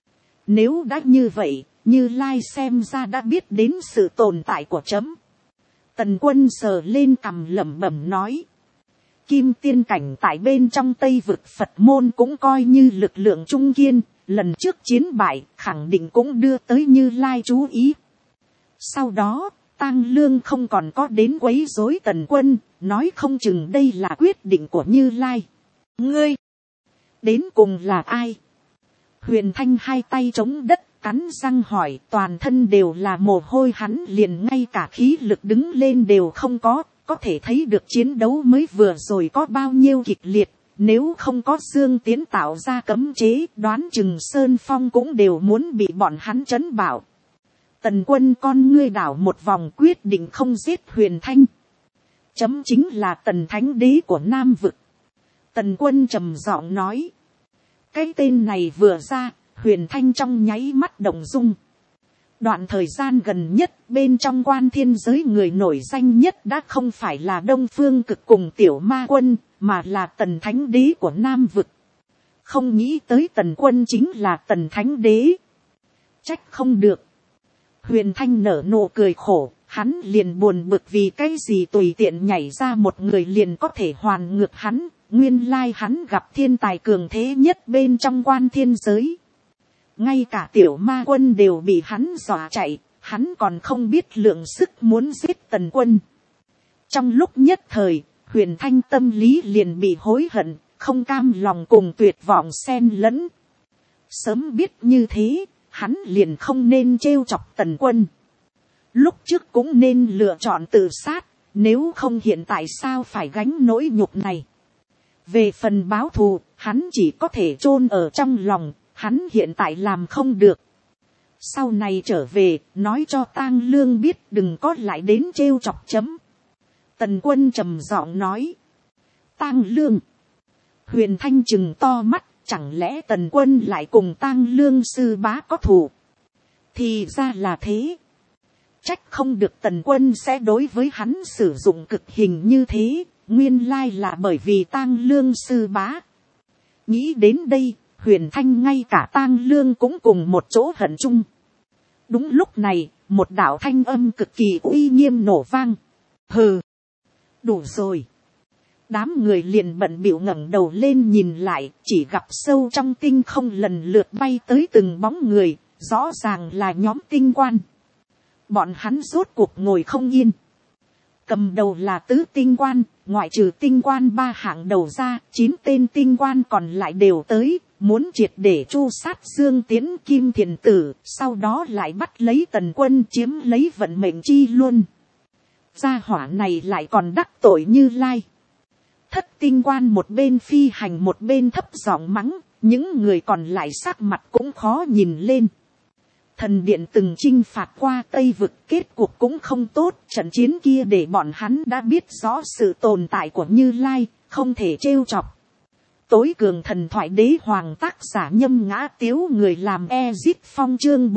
Nếu đã như vậy, Như Lai xem ra đã biết đến sự tồn tại của chấm. Tần Quân sờ lên cằm lẩm bẩm nói. Kim tiên cảnh tại bên trong Tây vực Phật môn cũng coi như lực lượng trung kiên. Lần trước chiến bại khẳng định cũng đưa tới Như Lai chú ý. Sau đó, Tang Lương không còn có đến quấy rối Tần Quân, nói không chừng đây là quyết định của Như Lai. Ngươi, đến cùng là ai? Huyền Thanh 2 tay chống đất, cắn răng hỏi, toàn thân đều là mồ hôi, hắn liền ngay cả khí lực đứng lên đều không có thể thấy được chiến đấu mới vừa rồi có bao nhiêu kịch liệt. Nếu không có Dương Tiến tạo ra cấm chế, đoán chừng Sơn Phong cũng đều muốn bị bọn hắn trấn bảo. Tần Quân con ngươi đảo một vòng, quyết định không giết Huyền Thanh. Chấm chính là Tần Thánh Đế của Nam vực. Tần Quân trầm giọng nói. Cái tên này vừa ra, Huyền Thanh trong nháy mắt động dung. Đoạn thời gian gần nhất bên trong Quan Thiên giới người nổi danh nhất đã không phải là Đông Phương Cực cùng Tiểu Ma Quân, mà là Tần Thánh Đế của Nam vực. Không nghĩ tới Tần Quân chính là Tần Thánh Đế. Trách không được. Huyền Thanh nở nụ cười khổ, hắn liền buồn bực vì cái gì tùy tiện nhảy ra một người liền có thể hoàn ngược hắn. Nguyên lai hắn gặp thiên tài cường thế nhất bên trong Quan Thiên giới. Ngay cả Tiểu Ma Quân đều bị hắn dọa chạy, hắn còn không biết lượng sức muốn giết Tần Quân. Trong lúc nhất thời, Huyền Thanh tâm lý liền bị hối hận, không cam lòng cùng tuyệt vọng xen lẫn. Sớm biết như thế, hắn liền không nên trêu chọc Tần Quân. Lúc trước cũng nên lựa chọn tự sát, nếu không hiện tại sao phải gánh nỗi nhục này. Về phần báo thù, hắn chỉ có thể chôn ở trong lòng, hắn hiện tại làm không được. Sau này trở về, nói cho Tang Lương biết đừng có lại đến trêu chọc chấm. Tần Quân trầm giọng nói. Tang Lương. Huyền Thanh trừng to mắt, chẳng lẽ Tần Quân lại cùng Tang Lương sư bá có thù. Thì ra là thế. Trách không được Tần Quân sẽ đối với hắn sử dụng cực hình như thế, nguyên lai là bởi vì Tang Lương sư bá. Nghĩ đến đây, Huyền Thanh ngay cả Tang Lương cũng cùng một chỗ hận chung. Đúng lúc này, một đạo thanh âm cực kỳ uy nghiêm nổ vang. Hừ, đủ rồi. Đám người liền bận bịu ngẩng đầu lên nhìn lại, chỉ gặp sâu trong tinh không lần lượt bay tới từng bóng người, rõ ràng là nhóm tinh quan. Bọn hắn rốt cuộc ngồi không yên. Cầm đầu là tứ tinh quan, ngoại trừ tinh quan 3 hạng đầu ra, 9 tên tinh quan còn lại đều tới, muốn triệt để tru sát Dương Tiễn Kim Thiền Tử, sau đó lại bắt lấy Tần Quân chiếm lấy vận mệnh chi luôn. Gia hỏa này lại còn đắc tội Như Lai. Thất tinh quan một bên phi hành một bên thấp giọng mắng, những người còn lại sắc mặt cũng khó nhìn lên. Thần điện từng chinh phạt qua Tây Vực, kết cuộc cũng không tốt, trận chiến kia để bọn hắn đã biết rõ sự tồn tại của Như Lai, không thể trêu chọc. Tối cường thần thoại đế hoàng tác giả Nhâm Ngã Tiếu, người làm Ezit Phong chương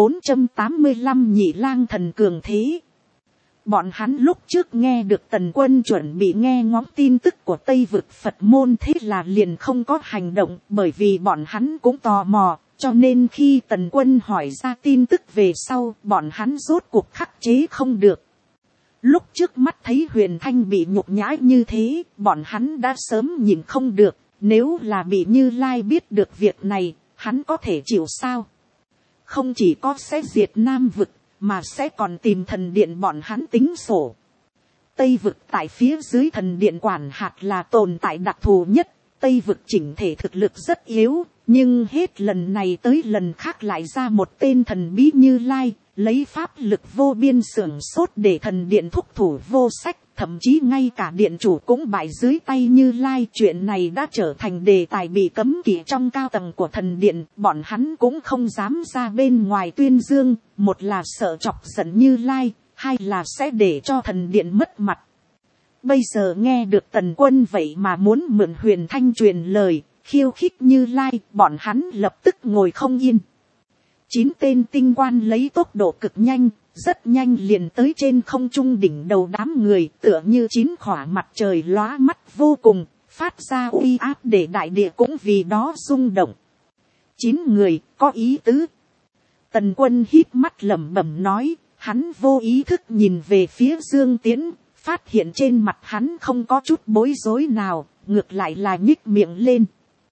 485 Nhị Lang thần cường thế. Bọn hắn lúc trước nghe được Tần Quân chuẩn bị nghe ngóng tin tức của Tây Vực Phật môn, thế là liền không có hành động, bởi vì bọn hắn cũng tò mò, cho nên khi Tần Quân hỏi ra tin tức về sau, bọn hắn rốt cuộc khắc chế không được. Lúc trước mắt thấy Huyền Thanh bị nhục nhã như thế, bọn hắn đã sớm nhìn không được, nếu là bị Như Lai biết được việc này, hắn có thể chịu sao? Không chỉ có sẽ diệt Nam Vực, mà sẽ còn tìm thần điện bọn hắn tính sổ. Tây Vực tại phía dưới thần điện quản hạt là tồn tại đặc thù nhất, Tây Vực chỉnh thể thực lực rất yếu, nhưng hết lần này tới lần khác lại ra một tên thần bí Như Lai, lấy pháp lực vô biên xưởng sốt để thần điện thúc thủ vô sách, thậm chí ngay cả điện chủ cũng bại dưới tay Như Lai. Chuyện này đã trở thành đề tài bị cấm kỵ trong cao tầng của thần điện, bọn hắn cũng không dám ra bên ngoài tuyên dương, một là sợ chọc giận Như Lai, hai là sẽ để cho thần điện mất mặt. Bây giờ nghe được Tần Quân vậy mà muốn mượn Huyền Thanh truyền lời, khiêu khích Như Lai, bọn hắn lập tức ngồi không yên. 9 tên tinh quan lấy tốc độ cực nhanh, rất nhanh liền tới trên không trung đỉnh đầu đám người, tựa như 9 khỏa mặt trời lóa mắt vô cùng, phát ra uy áp để đại địa cũng vì đó rung động. 9 người, có ý tứ. Tần Quân híp mắt lẩm bẩm nói, hắn vô ý thức nhìn về phía Dương Tiễn, phát hiện trên mặt hắn không có chút bối rối nào, ngược lại là nhích miệng lên.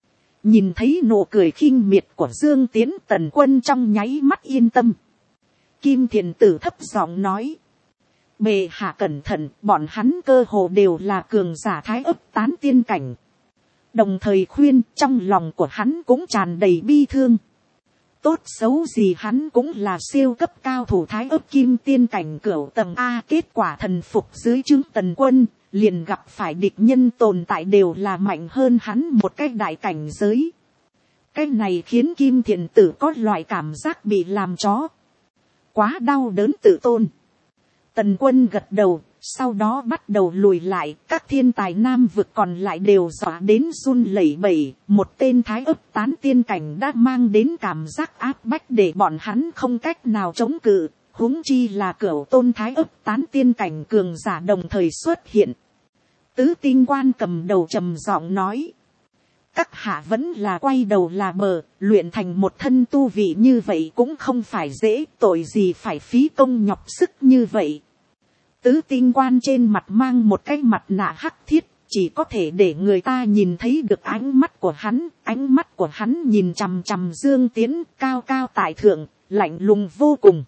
Nhìn thấy nụ cười khinh miệt của Dương Tiễn, Tần Quân trong nháy mắt yên tâm. Kim Thiền Tử thấp giọng nói, bệ hạ cẩn thận, bọn hắn cơ hồ đều là cường giả thái ấp tán tiên cảnh. Đồng thời khuyên, trong lòng của hắn cũng tràn đầy bi thương. Tốt xấu gì hắn cũng là siêu cấp cao thủ thái ấp kim tiên cảnh cửu tầng A, kết quả thần phục dưới trướng Tần Quân, liền gặp phải địch nhân tồn tại đều là mạnh hơn hắn một cái đại cảnh giới. Cái này khiến Kim Thiền Tử có loại cảm giác bị làm chó. Quá đau đớn tự tôn. Tần Quân gật đầu, sau đó bắt đầu lùi lại, các thiên tài Nam Vực còn lại đều dọa đến run lẩy bẩy, một tên thái ấp tán tiên cảnh đã mang đến cảm giác áp bách để bọn hắn không cách nào chống cự, huống chi là cửu tôn thái ấp tán tiên cảnh cường giả đồng thời xuất hiện. Tứ tinh quan cầm đầu trầm giọng nói, các hạ vẫn là quay đầu là bờ, luyện thành một thân tu vị như vậy cũng không phải dễ, tội gì phải phí công nhọc sức như vậy. Tứ tinh quan trên mặt mang một cái mặt nạ hắc thiết, chỉ có thể để người ta nhìn thấy được ánh mắt của hắn nhìn chằm chằm Dương Tiễn, cao cao tại thượng, lạnh lùng vô cùng.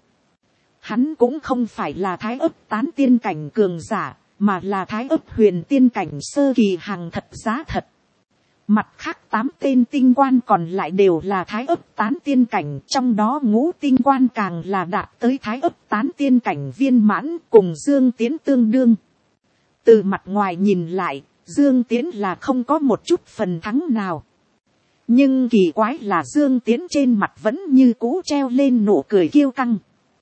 Hắn cũng không phải là thái ấp tán tiên cảnh cường giả, mà là thái ấp huyền tiên cảnh sơ kỳ hàng thật giá thật. Mặt khác 8 tên tinh quan còn lại đều là thái ấp tán tiên cảnh, trong đó ngũ tinh quan càng là đạt tới thái ấp tán tiên cảnh viên mãn, cùng Dương Tiễn tương đương. Từ mặt ngoài nhìn lại, Dương Tiễn là không có một chút phần thắng nào. Nhưng kỳ quái là Dương Tiễn trên mặt vẫn như cũ treo lên nụ cười kiêu căng.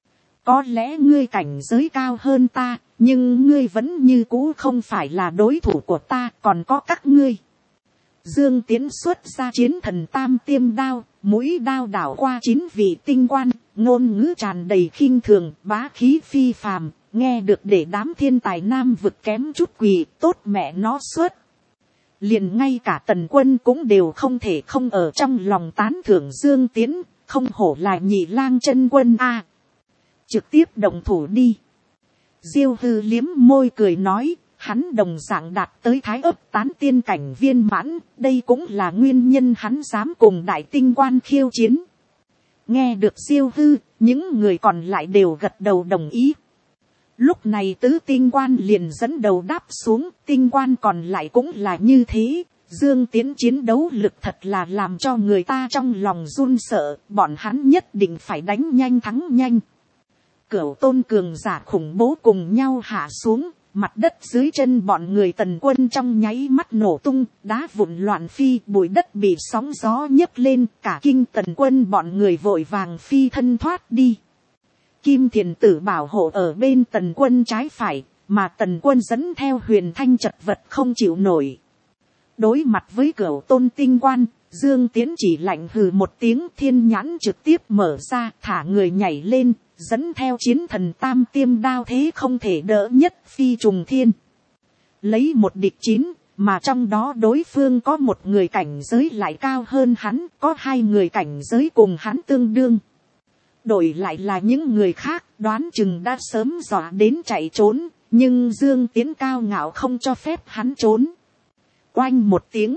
Có lẽ ngươi cảnh giới cao hơn ta, nhưng ngươi vẫn như cũ không phải là đối thủ của ta, còn có các ngươi. Dương Tiến xuất ra chiến thần tam tiêm đao, mũi đao đảo qua 9 vị tinh quan, ngôn ngữ tràn đầy khinh thường, bá khí phi phàm, nghe được để đám thiên tài nam vực kém chút quỳ, tốt mẹ nó xuất. Liền ngay cả Tần Quân cũng đều không thể không ở trong lòng tán thưởng Dương Tiến, không hổ là nhị lang chân quân a. Trực tiếp động thủ đi. Diêu Hư liếm môi cười nói, hắn đồng dạng đạt tới thái ấp tán tiên cảnh viên mãn, đây cũng là nguyên nhân hắn dám cùng đại tinh quan khiêu chiến. Nghe được Diêu Hư, những người còn lại đều gật đầu đồng ý. Lúc này tứ tinh quan liền dẫn đầu đáp xuống, tinh quan còn lại cũng là như thế. Dương Tiến chiến đấu lực thật là làm cho người ta trong lòng run sợ, bọn hắn nhất định phải đánh nhanh thắng nhanh. Cửu tôn cường giả khủng bố cùng nhau hạ xuống, mặt đất dưới chân bọn người Tần Quân trong nháy mắt nổ tung, đá vụn loạn phi, bụi đất bị sóng gió nhấc lên, cả kinh Tần Quân bọn người vội vàng phi thân thoát đi. Kim Thiền Tử bảo hộ ở bên Tần Quân trái phải, mà Tần Quân dẫn theo Huyền Thanh chật vật không chịu nổi. Đối mặt với Cửu tôn tinh quan, Dương Tiến chỉ lạnh hừ một tiếng, thiên nhãn trực tiếp mở ra, thả người nhảy lên, dẫn theo chiến thần tam tiêm đao thế không thể đỡ nhất phi trùng thiên. Lấy một địch 9, mà trong đó đối phương có một người cảnh giới lại cao hơn hắn, có 2 người cảnh giới cùng hắn tương đương. Đổi lại là những người khác, đoán chừng đã sớm dọa đến chạy trốn, nhưng Dương Tiến cao ngạo không cho phép hắn trốn. Oanh một tiếng,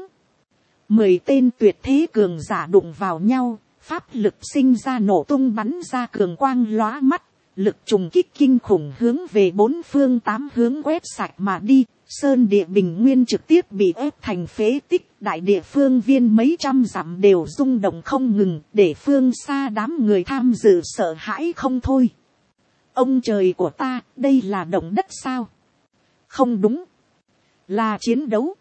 10 tên tuyệt thế cường giả đụng vào nhau, pháp lực sinh ra nổ tung bắn ra cường quang lóa mắt, lực trùng kích kinh khủng hướng về 4 phương 8 hướng quét sạch mà đi, sơn địa bình nguyên trực tiếp bị ép thành phế tích, đại địa phương viên mấy trăm dặm đều rung động không ngừng, để phương xa đám người tham dự sợ hãi không thôi. Ông trời của ta, đây là động đất sao? Không đúng, là chiến đấu.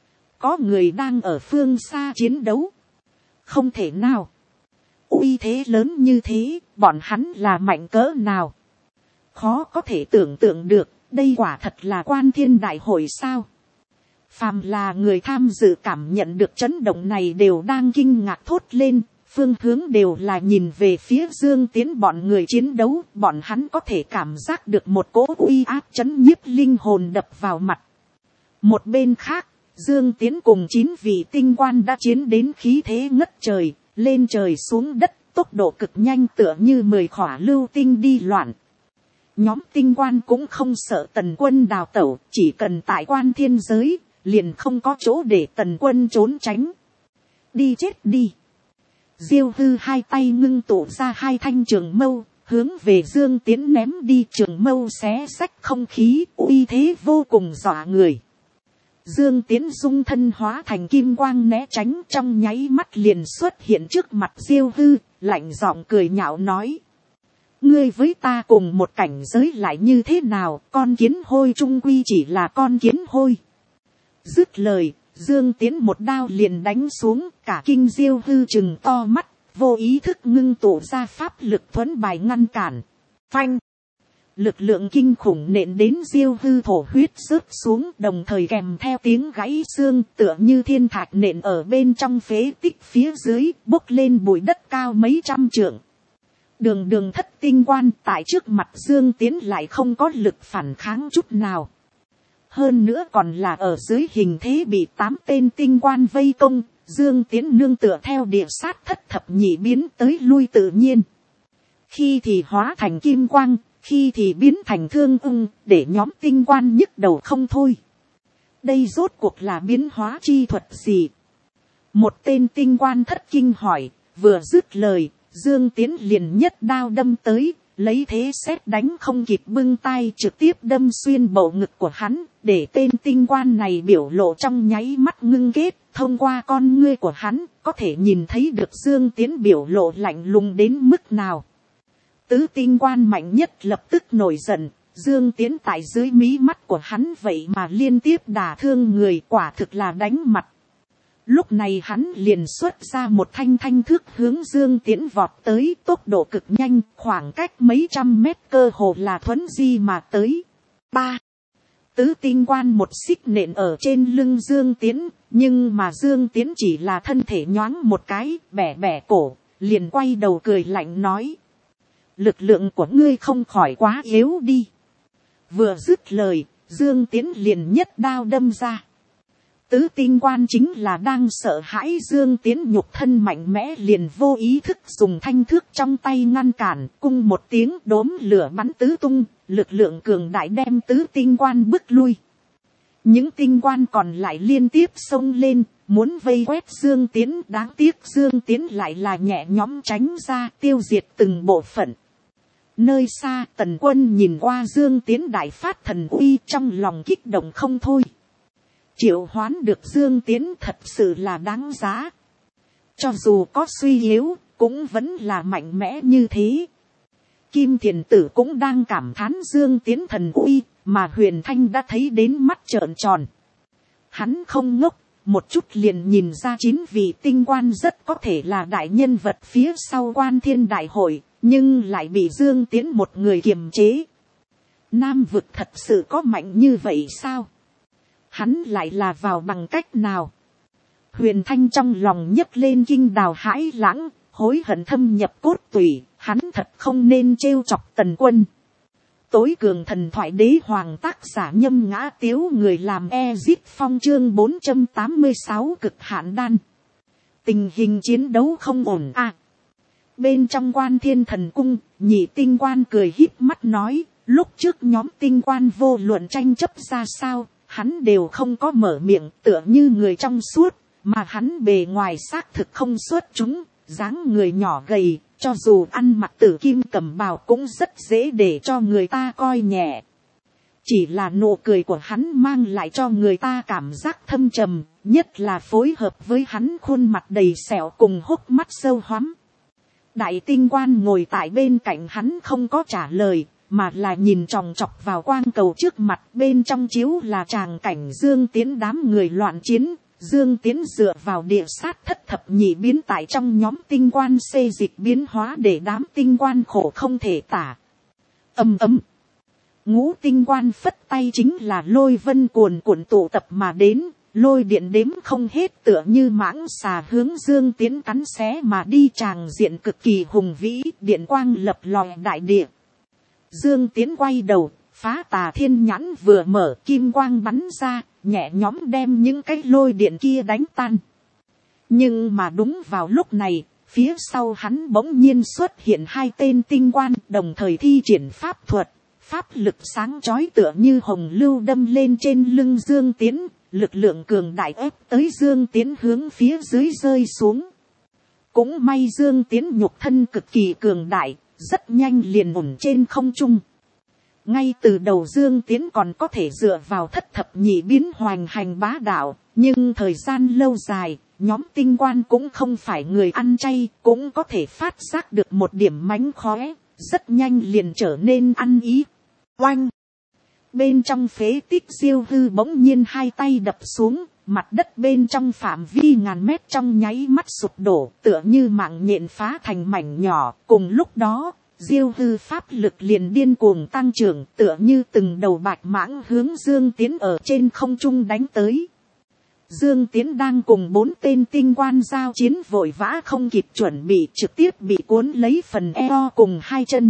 Có người đang ở phương xa chiến đấu. Không thể nào. Uy thế lớn như thế, bọn hắn là mạnh cỡ nào? Khó có thể tưởng tượng được, đây quả thật là quan thiên đại hội sao? Phàm là người tham dự cảm nhận được chấn động này đều đang kinh ngạc thốt lên, phương hướng đều là nhìn về phía Dương Tiến bọn người chiến đấu, bọn hắn có thể cảm giác được một cỗ uy áp chấn nhiếp linh hồn đập vào mặt. Một bên khác, Dương Tiến cùng 9 vị tinh quan đã chiến đến khí thế ngất trời, lên trời xuống đất, tốc độ cực nhanh tựa như 10 khỏa lưu tinh đi loạn. Nhóm tinh quan cũng không sợ Tần Quân đào tẩu, chỉ cần tại quan thiên giới, liền không có chỗ để Tần Quân trốn tránh. Đi chết đi. Diêu Hư 2 tay ngưng tụ ra 2 thanh trường mâu, hướng về Dương Tiến ném đi, trường mâu xé xách không khí, uy thế vô cùng dọa người. Dương Tiến dung thân hóa thành kim quang né tránh, trong nháy mắt liền xuất hiện trước mặt Diêu Hư, lạnh giọng cười nhạo nói. Ngươi với ta cùng một cảnh giới lại như thế nào, con kiến hôi trung quy chỉ là con kiến hôi. Dứt lời, Dương Tiến một đao liền đánh xuống, cả kinh Diêu Hư trừng to mắt, vô ý thức ngưng tụ ra pháp lực thuẫn bài ngăn cản. Phanh! Lực lượng kinh khủng nện đến Diêu Hư thổ huyết rớt xuống, đồng thời kèm theo tiếng gãy xương, tựa như thiên thạch nện ở bên trong phế tích phía dưới, bốc lên bụi đất cao mấy trăm trượng. Đường thất tinh quan tại trước mặt Dương Tiến lại không có lực phản kháng chút nào. Hơn nữa còn là ở dưới hình thế bị 8 tên tinh quan vây công, Dương Tiến nương tựa theo địa sát thất thập nhị biến tới lui tự nhiên. Khi thì hóa thành kim quang, khi thì biến thành thương ưng, để nhóm tinh quan nhức đầu không thôi. Đây rốt cuộc là biến hóa chi thuật gì? Một tên tinh quan thất kinh hỏi, vừa dứt lời, Dương Tiến liền nhất đao đâm tới, lấy thế sét đánh không kịp bưng tay trực tiếp đâm xuyên bầu ngực của hắn, để tên tinh quan này biểu lộ trong nháy mắt ngưng kết, thông qua con ngươi của hắn, có thể nhìn thấy được Dương Tiến biểu lộ lạnh lùng đến mức nào. Tứ tinh quan mạnh nhất lập tức nổi giận, Dương Tiến tại dưới mí mắt của hắn vậy mà liên tiếp đả thương người, quả thực là đánh mặt. Lúc này hắn liền xuất ra một thanh thước hướng Dương Tiến vọt tới, tốc độ cực nhanh, khoảng cách mấy trăm mét cơ hồ là thuấn di mà tới. 3. Tứ tinh quan một xích nện ở trên lưng Dương Tiến, nhưng mà Dương Tiến chỉ là thân thể nhoáng một cái, bẻ bẻ cổ, liền quay đầu cười lạnh nói. Lực lượng của ngươi không khỏi quá yếu đi. Vừa dứt lời, Dương Tiến liền nhất đao đâm ra. Tứ tinh quan chính là đang sợ hãi Dương Tiến nhục thân mạnh mẽ, liền vô ý thức dùng thanh thước trong tay ngăn cản, cung một tiếng đốm lửa bắn tứ tung, lực lượng cường đại đem tứ tinh quan bức lui. Những tinh quan còn lại liên tiếp xông lên, muốn vây quét Dương Tiến, đáng tiếc Dương Tiến lại là nhẹ nhõm tránh ra, tiêu diệt từng bộ phận. Nơi xa Tần Quân nhìn qua Dương Tiến đại phát thần uy, trong lòng kích động không thôi. Triệu hoán được Dương Tiến thật sự là đáng giá. Cho dù có suy yếu, cũng vẫn là mạnh mẽ như thế. Kim Thiền Tử cũng đang cảm thán Dương Tiến thần uy, mà Huyền Thanh đã thấy đến mắt trợn tròn. Hắn không ngốc, một chút liền nhìn ra 9 vị tinh quan rất có thể là đại nhân vật phía sau Quan Thiên Đại Hội, nhưng lại bị Dương Tiến một người kiềm chế. Nam vực thật sự có mạnh như vậy sao? Hắn lại là vào bằng cách nào? Huyền Thanh trong lòng nhấc lên kinh đào hãi lãng, hối hận thâm nhập cốt tủy, hắn thật không nên trêu chọc Tần Quân. Tối cường thần thoại đế hoàng, tác giả Nhâm Ngã Tiếu, người làm Ezip Phong, chương 486 cực hạn đan. Tình hình chiến đấu không ổn à. Bên trong Quan Thiên Thần Cung, nhị tinh quan cười híp mắt nói, lúc trước nhóm tinh quan vô luận tranh chấp ra sao, hắn đều không có mở miệng, tựa như người trong suốt, mà hắn bề ngoài xác thực không xuất chúng, dáng người nhỏ gầy, cho dù ăn mặc tử kim cẩm bào cũng rất dễ để cho người ta coi nhẹ. Chỉ là nụ cười của hắn mang lại cho người ta cảm giác thâm trầm, nhất là phối hợp với hắn khuôn mặt đầy sẹo cùng hốc mắt sâu hoắm. Đại tinh quan ngồi tại bên cạnh hắn không có trả lời, mà là nhìn chòng chọc vào quang cầu trước mặt, bên trong chiếu là tràng cảnh Dương Tiến đám người loạn chiến. Dương Tiến dựa vào địa sát thất thập nhị biến tại trong nhóm tinh quan xê dịch biến hóa, để đám tinh quan khổ không thể tả. Ầm ầm, ngũ tinh quan phất tay chính là lôi vân cuồn cuộn tụ tập mà đến, lôi điện đếm không hết, tựa như mãng xà hướng Dương Tiến cắn xé mà đi, tràng diện cực kỳ hùng vĩ, điện quang lập lòe đại địa. Dương Tiến quay đầu, phá tà thiên nhãn vừa mở, kim quang bắn ra, nhẹ nhõm đem những cái lôi điện kia đánh tan. Nhưng mà đúng vào lúc này, phía sau hắn bỗng nhiên xuất hiện 2 tên tinh quan, đồng thời thi triển pháp thuật, pháp lực sáng chói tựa như hồng lưu đâm lên trên lưng Dương Tiến, lực lượng cường đại ép tới Dương Tiến hướng phía dưới rơi xuống. Cũng may Dương Tiến nhục thân cực kỳ cường đại, rất nhanh liền ổn trên không trung. Ngay từ đầu Dương Tiến còn có thể dựa vào thất thập nhị biến hoành hành bá đạo, nhưng thời gian lâu dài, nhóm tinh quan cũng không phải người ăn chay, cũng có thể phát giác được một điểm mánh khóe, rất nhanh liền trở nên ăn ý. Oanh! Bên trong phế tích Diêu Hư bỗng nhiên 2 tay đập xuống, mặt đất bên trong phạm vi ngàn mét trong nháy mắt sụp đổ, tựa như mạng nhện phá thành mảnh nhỏ. Cùng lúc đó, Diêu Hư pháp lực liền điên cuồng tăng trưởng, tựa như từng đầu bạch mãng hướng Dương Tiến ở trên không trung đánh tới. Dương Tiến đang cùng 4 tên tinh quan giao chiến, vội vã không kịp chuẩn bị, trực tiếp bị cuốn lấy phần eo cùng 2 chân.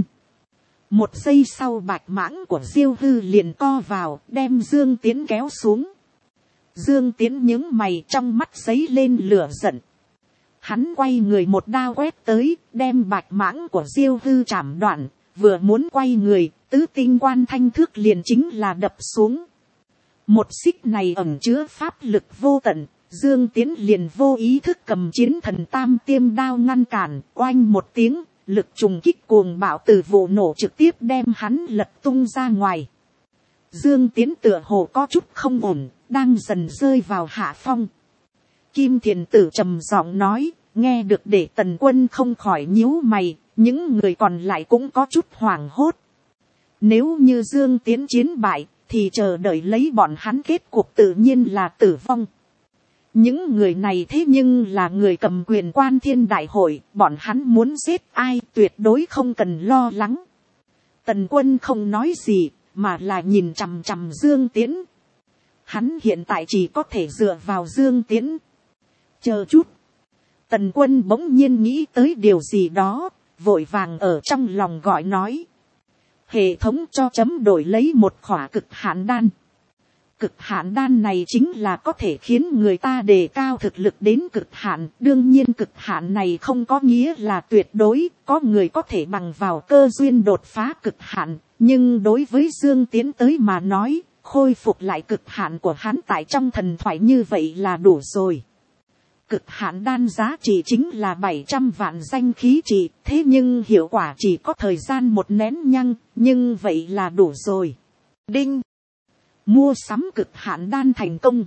1 giây sau, bạch mãng của Diêu Hư liền co vào, đem Dương Tiến kéo xuống. Dương Tiến nhướng mày, trong mắt giấy lên lửa giận. Hắn quay người một đao quét tới, đem bạch mãng của Diêu Hư chảm đoạn, vừa muốn quay người, tứ tinh quan thanh thước liền chính là đập xuống. Một xích này ẩn chứa pháp lực vô tận, Dương Tiến liền vô ý thức cầm chiến thần tam tiêm đao ngăn cản, oanh một tiếng, lực trùng kích cuồng bạo từ vụ nổ trực tiếp đem hắn lật tung ra ngoài. Dương Tiến tựa hồ có chút không ổn, đang dần rơi vào hạ phong. Kim Thiền Tử trầm giọng nói, nghe được để Tần Quân không khỏi nhíu mày, những người còn lại cũng có chút hoảng hốt. Nếu như Dương Tiến chiến bại, thì chờ đợi lấy bọn hắn kết cuộc tự nhiên là tử vong. Những người này thế nhưng là người cầm quyền Quan Thiên Đại Hội, bọn hắn muốn giết ai tuyệt đối không cần lo lắng. Tần Quân không nói gì, mà là nhìn chằm chằm Dương Tiễn. Hắn hiện tại chỉ có thể dựa vào Dương Tiễn. Chờ chút. Tần Quân bỗng nhiên nghĩ tới điều gì đó, vội vàng ở trong lòng gọi nói. Hệ thống cho chấm đổi lấy một khỏa cực hạn đan. Cực hạn đan này chính là có thể khiến người ta đề cao thực lực đến cực hạn. Đương nhiên cực hạn này không có nghĩa là tuyệt đối. Có người có thể bằng vào cơ duyên đột phá cực hạn. Nhưng đối với Dương Tiễn tới mà nói, khôi phục lại cực hạn của hắn tại trong thần thoại như vậy là đủ rồi. Cực hạn đan giá trị chính là 700 vạn danh khí trị. Thế nhưng hiệu quả chỉ có thời gian một nén nhăng. Nhưng vậy là đủ rồi. Đinh. Mua sắm cực hạn đan thành công.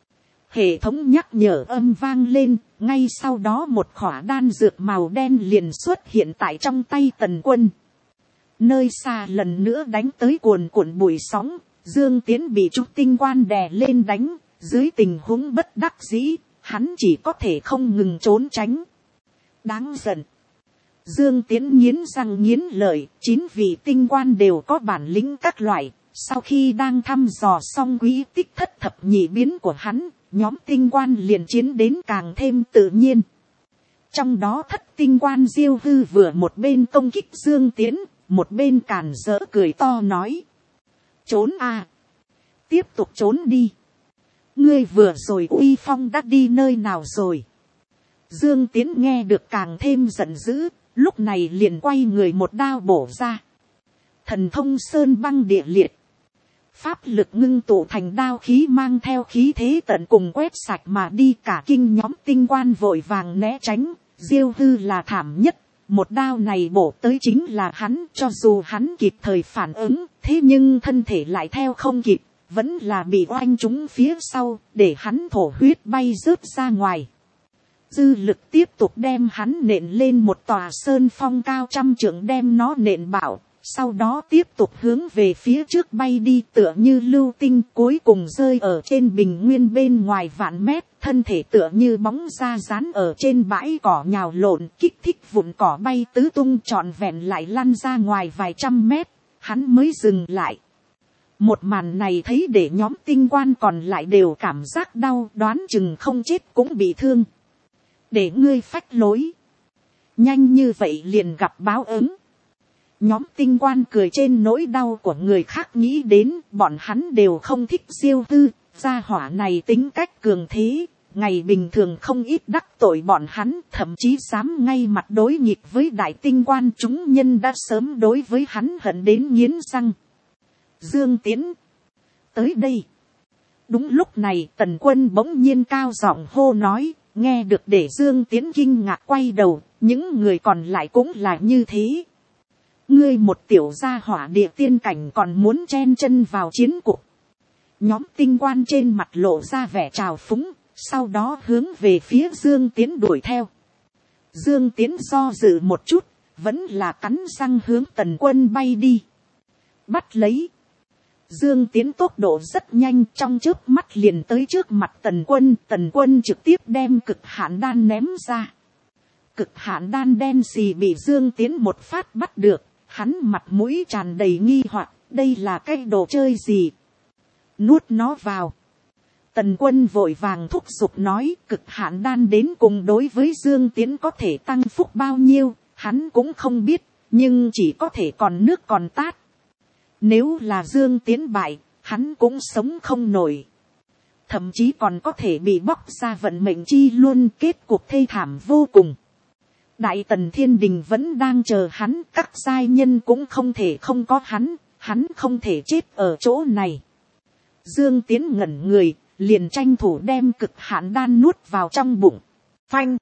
Hệ thống nhắc nhở âm vang lên. Ngay sau đó một khỏa đan dược màu đen liền xuất hiện tại trong tay Tần Quân. Nơi xa lần nữa đánh tới cuồn cuộn bụi sóng. Dương Tiễn bị trúc tinh quan đè lên đánh. Dưới tình huống bất đắc dĩ, hắn chỉ có thể không ngừng trốn tránh. Đáng giận. Dương Tiễn nghiến răng nghiến lợi. 9 vị tinh quan đều có bản lĩnh các loại. Sau khi đang thăm dò xong quỹ tích thất thập nhị biến của hắn, nhóm tinh quan liền chiến đến càng thêm tự nhiên. Trong đó thất tinh quan Diêu Hư vừa một bên công kích Dương Tiễn, một bên càn rỡ cười to nói. Trốn à! Tiếp tục trốn đi! Ngươi vừa rồi uy phong đã đi nơi nào rồi? Dương Tiễn nghe được càng thêm giận dữ, lúc này liền quay người một đao bổ ra. Thần thông sơn băng địa liệt. Pháp lực ngưng tụ thành đao khí mang theo khí thế tận cùng quét sạch mà đi, cả kinh nhóm tinh quan vội vàng né tránh. Diêu Hư là thảm nhất. Một đao này bổ tới chính là hắn, cho dù hắn kịp thời phản ứng, thế nhưng thân thể lại theo không kịp, vẫn là bị oanh trúng phía sau, để hắn thổ huyết bay rớt ra ngoài. Dư lực tiếp tục đem hắn nện lên một tòa sơn phong cao 100 trượng, đem nó nện bạo. Sau đó tiếp tục hướng về phía trước bay đi, tựa như lưu tinh, cuối cùng rơi ở trên bình nguyên bên ngoài vạn mét, thân thể tựa như bóng da dán ở trên bãi cỏ nhào lộn, kích thích vụn cỏ bay tứ tung, trọn vẹn lại lăn ra ngoài vài trăm mét, hắn mới dừng lại. Một màn này thấy để nhóm tinh quan còn lại đều cảm giác đau, đoán chừng không chết cũng bị thương. Để ngươi phách lối, nhanh như vậy liền gặp báo ứng. Nhóm tinh quan cười trên nỗi đau của người khác, nghĩ đến bọn hắn đều không thích Diêu Hư, gia hỏa này tính cách cường thế, ngày bình thường không ít đắc tội bọn hắn, thậm chí dám ngay mặt đối nghịch với đại tinh quan, chúng nhân đã sớm đối với hắn hận đến nghiến răng. Dương Tiễn, tới đây. Đúng lúc này Tần Quân bỗng nhiên cao giọng hô nói, nghe được để Dương Tiễn kinh ngạc quay đầu, những người còn lại cũng là như thế. Ngươi một tiểu gia hỏa địa tiên cảnh còn muốn chen chân vào chiến cuộc. Nhóm tinh quan trên mặt lộ ra vẻ trào phúng, sau đó hướng về phía Dương Tiễn đuổi theo. Dương Tiễn do dự một chút, vẫn là cắn răng hướng Tần Quân bay đi. Bắt lấy. Dương Tiễn tốc độ rất nhanh, trong chớp mắt liền tới trước mặt Tần Quân. Tần Quân trực tiếp đem cực hạn đan ném ra. Cực hạn đan đen xì bị Dương Tiễn một phát bắt được. Hắn mặt mũi tràn đầy nghi hoặc, đây là cái đồ chơi gì? Nuốt nó vào. Tần Quân vội vàng thúc giục nói, cực hạn đan đến cùng đối với Dương Tiễn có thể tăng phúc bao nhiêu, hắn cũng không biết, nhưng chỉ có thể còn nước còn tát. Nếu là Dương Tiễn bại, hắn cũng sống không nổi. Thậm chí còn có thể bị bóc ra vận mệnh chi luôn, kết cục thê thảm vô cùng. Đại Tần Thiên Đình vẫn đang chờ hắn, các giai nhân cũng không thể không có hắn không thể chết ở chỗ này. Dương Tiễn ngẩn người, liền tranh thủ đem cực hạn đan nuốt vào trong bụng. Phanh!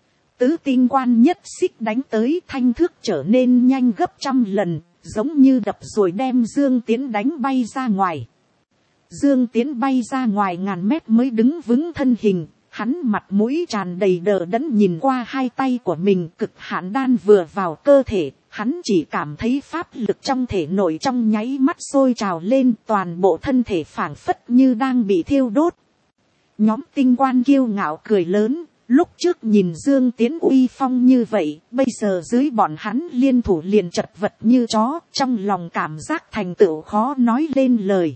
Tứ tinh quan nhất xích đánh tới, thanh thước trở nên nhanh gấp 100 lần, giống như đập rồi đem Dương Tiễn đánh bay ra ngoài. Dương Tiễn bay ra ngoài ngàn mét mới đứng vững thân hình. Hắn mặt mũi tràn đầy đờ đẫn nhìn qua hai tay của mình, cực hạn đan vừa vào cơ thể, hắn chỉ cảm thấy pháp lực trong thể nội trong nháy mắt sôi trào lên, toàn bộ thân thể phảng phất như đang bị thiêu đốt. Nhóm tinh quan kiêu ngạo cười lớn, Lúc trước nhìn Dương Tiến uy phong như vậy, bây giờ dưới bọn hắn liên thủ liền chật vật như chó, trong lòng cảm giác thành tựu khó nói lên lời.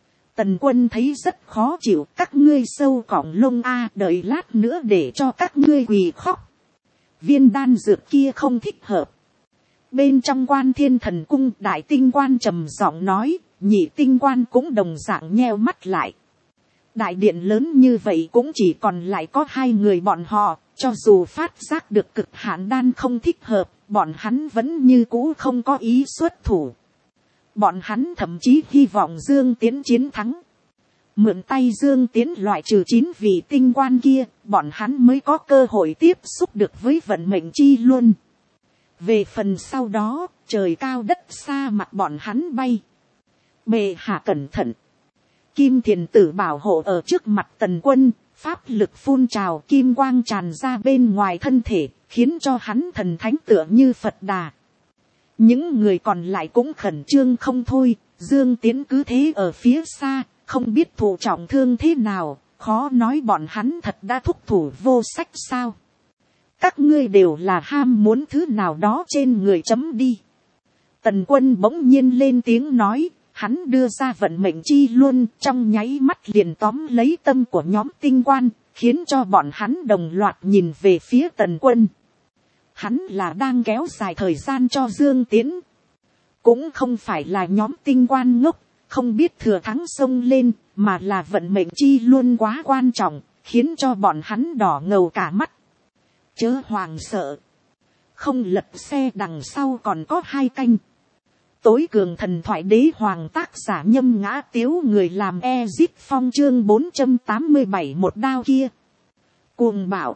Tần Quân thấy rất khó chịu, các ngươi sâu cỏng lông a, đợi lát nữa để cho các ngươi quỳ khóc. Viên đan dược kia không thích hợp. Bên trong Quan Thiên Thần Cung, Đại Tinh Quan trầm giọng nói, Nhị Tinh Quan cũng đồng dạng nheo mắt lại. Đại điện lớn như vậy cũng chỉ còn lại có hai người bọn họ, cho dù phát giác được cực hạn đan không thích hợp, bọn hắn vẫn như cũ không có ý xuất thủ. Bọn hắn thậm chí hy vọng Dương Tiến chiến thắng. Mượn tay Dương Tiến loại trừ 9 vị tinh quan kia, bọn hắn mới có cơ hội tiếp xúc được với vận mệnh chi luân. Về phần sau đó, trời cao đất xa mặt bọn hắn bay. Bệ hạ cẩn thận. Kim Thiền Tử bảo hộ ở trước mặt Tần Quân, pháp lực phun trào, kim quang tràn ra bên ngoài thân thể, khiến cho hắn thần thánh tựa như Phật Đà. Những người còn lại cũng khẩn trương không thôi, Dương Tiến cứ thế ở phía xa, không biết thụ trọng thương thế nào, khó nói bọn hắn thật đã thúc thủ vô sách sao. Các ngươi đều là ham muốn thứ nào đó trên người chấm đi. Tần Quân bỗng nhiên lên tiếng nói, hắn đưa ra vận mệnh chi luân, trong nháy mắt liền tóm lấy tâm của nhóm tinh quan, khiến cho bọn hắn đồng loạt nhìn về phía Tần Quân. Hắn là đang kéo dài thời gian cho Dương Tiến. Cũng không phải là nhóm tinh quan ngốc, không biết thừa thắng xông lên, mà là vận mệnh chi luân quá quan trọng, khiến cho bọn hắn đỏ ngầu cả mắt. Chớ hoàng sợ. Không lật xe đằng sau còn có 2 canh. Tối cường thần thoại đế hoàng, tác giả Nhâm Ngã Tiếu, người làm Ezip Phong, chương 487, một đao kia. Cuồng bạo.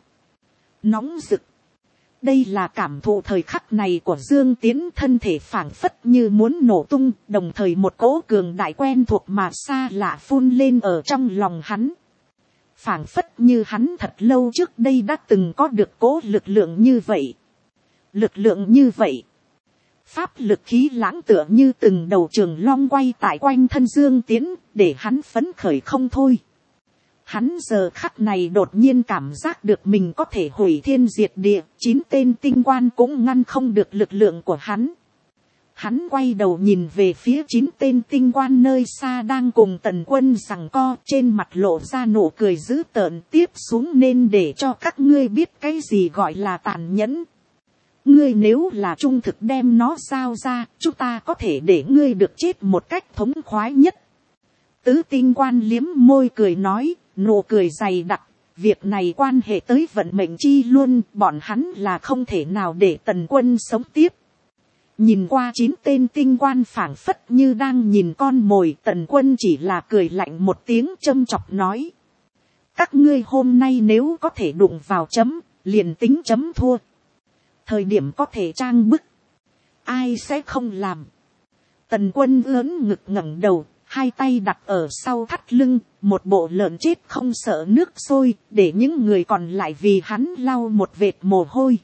Nóng rực. Đây là cảm thụ thời khắc này của Dương Tiến, thân thể phảng phất như muốn nổ tung, đồng thời một cỗ cường đại quen thuộc mà xa lạ phun lên ở trong lòng hắn. Phảng phất như hắn thật lâu trước đây đã từng có được cỗ lực lượng như vậy. Lực lượng như vậy. Pháp lực khí lãng tựa như từng đầu trường long quay tại quanh thân Dương Tiến, để hắn phấn khởi không thôi. Hắn giờ khắc này đột nhiên cảm giác được mình có thể hủy thiên diệt địa, 9 tên tinh quan cũng ngăn không được lực lượng của hắn. Hắn quay đầu nhìn về phía 9 tên tinh quan nơi xa đang cùng Tần Quân giằng co, trên mặt lộ ra nụ cười dữ tợn, tiếp xuống nên để cho các ngươi biết cái gì gọi là tàn nhẫn. Ngươi nếu là trung thực đem nó giao ra, chúng ta có thể để ngươi được chết một cách thống khoái nhất. Tứ tinh quan liếm môi cười nói, nụ cười dày đặc, việc này quan hệ tới vận mệnh chi luôn, bọn hắn là không thể nào để Tần Quân sống tiếp. Nhìn qua 9 tên tinh quan phảng phất như đang nhìn con mồi, Tần Quân chỉ là cười lạnh một tiếng châm chọc nói. Các ngươi hôm nay nếu có thể đụng vào chấm, liền tính chấm thua. Thời điểm có thể trang bức, ai sẽ không làm. Tần Quân ưỡn ngực ngẩng đầu, 2 tay đặt ở sau thắt lưng, một bộ lợn chết không sợ nước sôi, để những người còn lại vì hắn lau một vệt mồ hôi.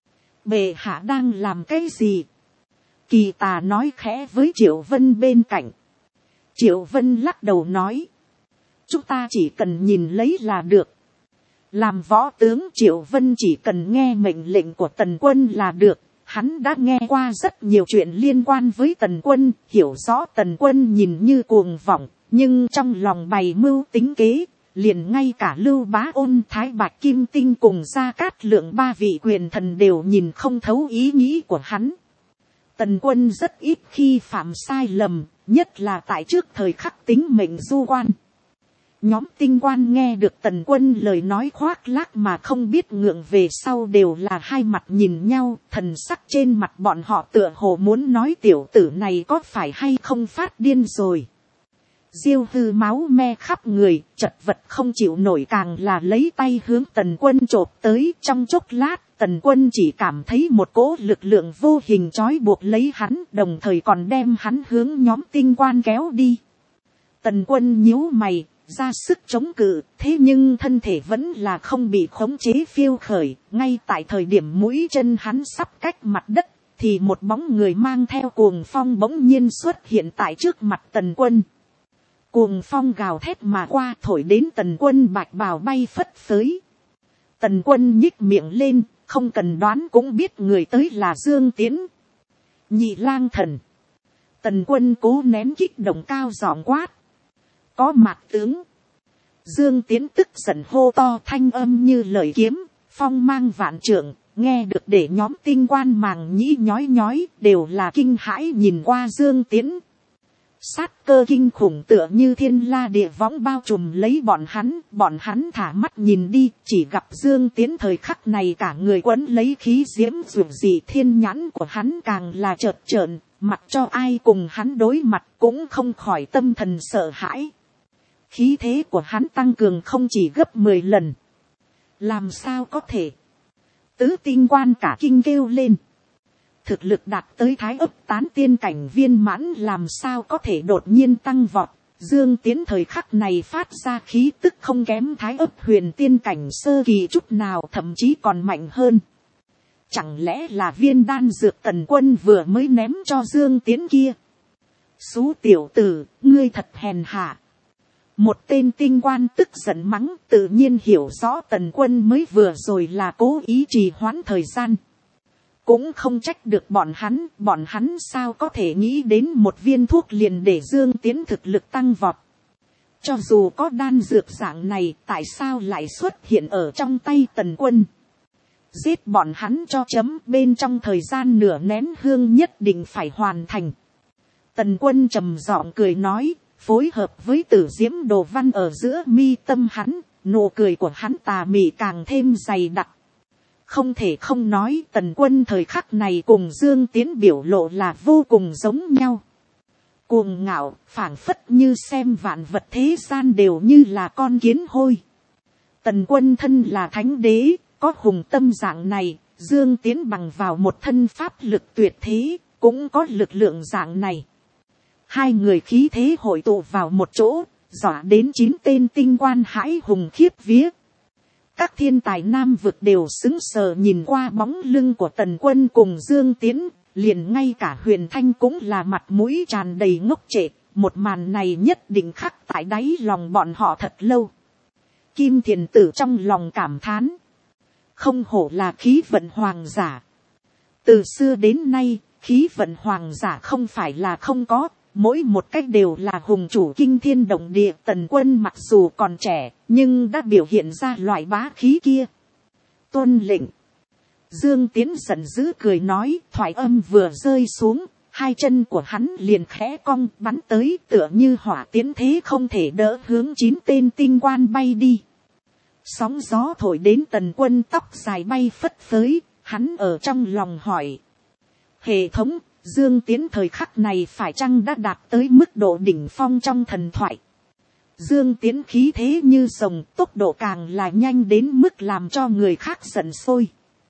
Bệ hạ đang làm cái gì? Kỳ Tà nói khẽ với Triệu Vân bên cạnh. Triệu Vân lắc đầu nói. Chúng ta chỉ cần nhìn lấy là được. Làm võ tướng Triệu Vân chỉ cần nghe mệnh lệnh của Tần Quân là được. Hắn đã nghe qua rất nhiều chuyện liên quan với Tần Quân, hiểu rõ Tần Quân nhìn như cuồng vọng, nhưng trong lòng bày mưu tính kế, liền ngay cả Lưu Bá Ôn, Thái Bạch Kim Tinh cùng Gia Cát Lượng 3 vị quyền thần đều nhìn không thấu ý nghĩ của hắn. Tần Quân rất ít khi phạm sai lầm, nhất là tại trước thời khắc tính mệnh du quan. Nhóm tinh quan nghe được Tần Quân lời nói khoác lác mà không biết ngượng về sau đều là hai mặt nhìn nhau, thần sắc trên mặt bọn họ tựa hồ muốn nói tiểu tử này có phải hay không phát điên rồi. Diêu Hư máu me khắp người, chật vật không chịu nổi, càng là lấy tay hướng Tần Quân chộp tới. Trong chốc lát, Tần Quân chỉ cảm thấy một cỗ lực lượng vô hình trói buộc lấy hắn, đồng thời còn đem hắn hướng nhóm tinh quan kéo đi. Tần Quân nhíu mày, ra sức chống cự, thế nhưng thân thể vẫn là không bị khống chế phiêu khởi. Ngay tại thời điểm mũi chân hắn sắp cách mặt đất, thì một bóng người mang theo cuồng phong bỗng nhiên xuất hiện tại trước mặt Tần Quân. Cuồng phong gào thét mà qua, thổi đến Tần Quân bạch bào bay phất phới. Tần Quân nhích miệng lên, không cần đoán cũng biết người tới là Dương Tiến. Nhị lang thần. Tần Quân cố nén kích động cao giọng quát. Có mặt tướng. Dương Tiến tức giận hô to, thanh âm như lời kiếm, phong mang vạn trượng, nghe được để nhóm tinh quan màng nhĩ nhói nhói, đều là kinh hãi nhìn qua Dương Tiến. Sát cơ kinh khủng tựa như thiên la địa võng bao trùm lấy bọn hắn thả mắt nhìn đi, chỉ gặp Dương Tiến thời khắc này cả người quấn lấy khí diễm dù gì, thiên nhãn của hắn càng là chợt trợn, mặc cho ai cùng hắn đối mặt cũng không khỏi tâm thần sợ hãi. Khí thế của hắn tăng cường không chỉ gấp 10 lần. Làm sao có thể? Tứ tinh quan cả kinh kêu lên. Thực lực đạt tới thái ấp tán tiên cảnh viên mãn làm sao có thể đột nhiên tăng vọt. Dương Tiến thời khắc này phát ra khí tức không kém thái ấp huyền tiên cảnh sơ kỳ chút nào, thậm chí còn mạnh hơn. Chẳng lẽ là viên đan dược Tần Quân vừa mới ném cho Dương Tiến kia? Xú tiểu tử, ngươi thật hèn hạ. Một tên tinh quan tức giận mắng, tự nhiên hiểu rõ Tần Quân mới vừa rồi là cố ý trì hoãn thời gian. Cũng không trách được bọn hắn sao có thể nghĩ đến một viên thuốc liền để Dương Tiến thực lực tăng vọt. Cho dù có đan dược dạng này, tại sao lại xuất hiện ở trong tay Tần Quân? Giết bọn hắn cho chấm, bên trong thời gian nửa nén hương nhất định phải hoàn thành. Tần Quân trầm giọng cười nói, phối hợp với tử diễm đồ văn ở giữa mi tâm hắn, nụ cười của hắn tà mị càng thêm dày đặc. Không thể không nói, Tần Quân thời khắc này cùng Dương Tiến biểu lộ là vô cùng giống nhau. Cuồng ngạo, phảng phất như xem vạn vật thế gian đều như là con kiến hôi. Tần Quân thân là thánh đế, có hùng tâm dạng này, Dương Tiến bằng vào một thân pháp lực tuyệt thế, cũng có lực lượng dạng này. Hai người khí thế hội tụ vào một chỗ, dọa đến 9 tên tinh quan hãi hùng khiếp vía. Các thiên tài nam vực đều sững sờ nhìn qua bóng lưng của Tần Quân cùng Dương Tiến, liền ngay cả Huyền Thanh cũng là mặt mũi tràn đầy ngốc trệ, một màn này nhất định khắc tại đáy lòng bọn họ thật lâu. Kim Thiền Tử trong lòng cảm thán, không hổ là khí vận hoàng giả. Từ xưa đến nay, khí vận hoàng giả không phải là không có, mỗi một cách đều là hùng chủ kinh thiên động địa. Tần Quân mặc dù còn trẻ, nhưng đã biểu hiện ra loại bá khí kia. Tuân lệnh. Dương Tiến giận dữ cười nói, thoại âm vừa rơi xuống, hai chân của hắn liền khẽ cong bắn tới, tựa như hỏa tiến thế không thể đỡ, hướng 9 tên tinh quan bay đi. Sóng gió thổi đến Tần Quân tóc dài bay phất phới, hắn ở trong lòng hỏi. Hệ thống, Dương Tiến thời khắc này phải chăng đã đạt tới mức độ đỉnh phong trong thần thoại? Dương Tiến khí thế như rồng, tốc độ càng là nhanh đến mức làm cho người khác giận sôi.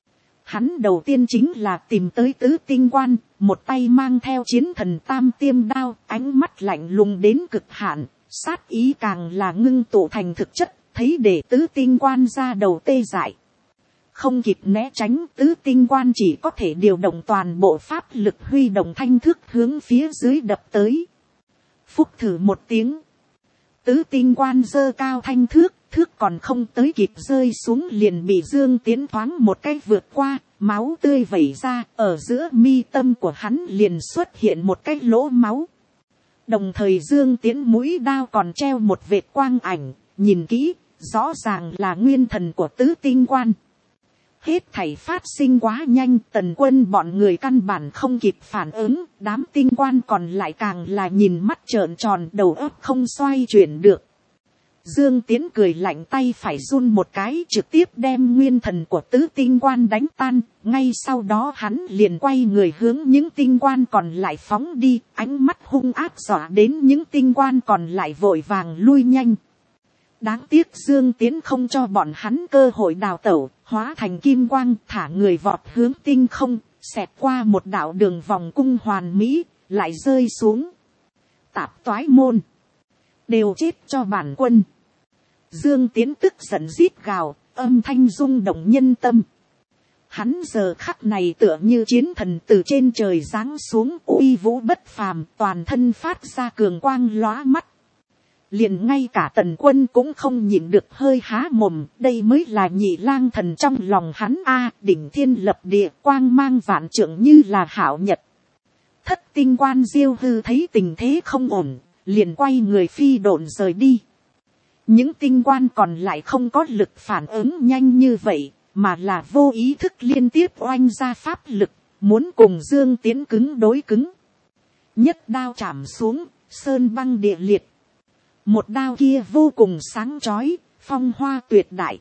Hắn đầu tiên chính là tìm tới tứ tinh quan, một tay mang theo chiến thần tam tiêm đao, ánh mắt lạnh lùng đến cực hạn, sát ý càng là ngưng tụ thành thực chất, thấy để tứ tinh quan ra đầu tê dại. Không kịp né tránh, tứ tinh quan chỉ có thể điều động toàn bộ pháp lực huy động thanh thước hướng phía dưới đập tới. Phúc thử một tiếng. Tứ tinh quan giơ cao thanh thước, thước còn không tới kịp rơi xuống liền bị Dương Tiến thoáng một cái vượt qua, máu tươi vẩy ra, ở giữa mi tâm của hắn liền xuất hiện một cái lỗ máu. Đồng thời Dương Tiến mũi đao còn treo một vệt quang ảnh, nhìn kỹ, rõ ràng là nguyên thần của tứ tinh quan. Hết thảy phát sinh quá nhanh, Tần Quân bọn người căn bản không kịp phản ứng, đám tinh quan còn lại càng là nhìn mắt trợn tròn, đầu óc không xoay chuyển được. Dương Tiến cười lạnh, tay phải run một cái, trực tiếp đem nguyên thần của tứ tinh quan đánh tan, ngay sau đó hắn liền quay người hướng những tinh quan còn lại phóng đi, ánh mắt hung ác dọa đến những tinh quan còn lại vội vàng lui nhanh. Đáng tiếc Dương Tiến không cho bọn hắn cơ hội đào tẩu, hóa thành kim quang thả người vọt hướng tinh không, xẹt qua một đạo đường vòng cung hoàn mỹ, lại rơi xuống. Tạp toái môn, đều chết cho bản quân. Dương Tiến tức giận rít gào, âm thanh rung động nhân tâm. Hắn giờ khắc này tựa như chiến thần từ trên trời giáng xuống, uy vũ bất phàm, toàn thân phát ra cường quang lóa mắt. liền ngay cả Tần Quân cũng không nhịn được hơi há mồm, đây mới là Nhị Lang Thần trong lòng hắn a, đỉnh thiên lập địa, quang mang vạn trượng như là hảo nhật. Thất tinh quan Diêu Hư thấy tình thế không ổn, liền quay người phi độn rời đi. Những tinh quan còn lại không có lực phản ứng nhanh như vậy, mà là vô ý thức liên tiếp oanh ra pháp lực, muốn cùng Dương Tiến cứng đối cứng. Nhất đao chạm xuống, sơn băng địa liệt. Một đao kia vô cùng sáng chói, phong hoa tuyệt đại.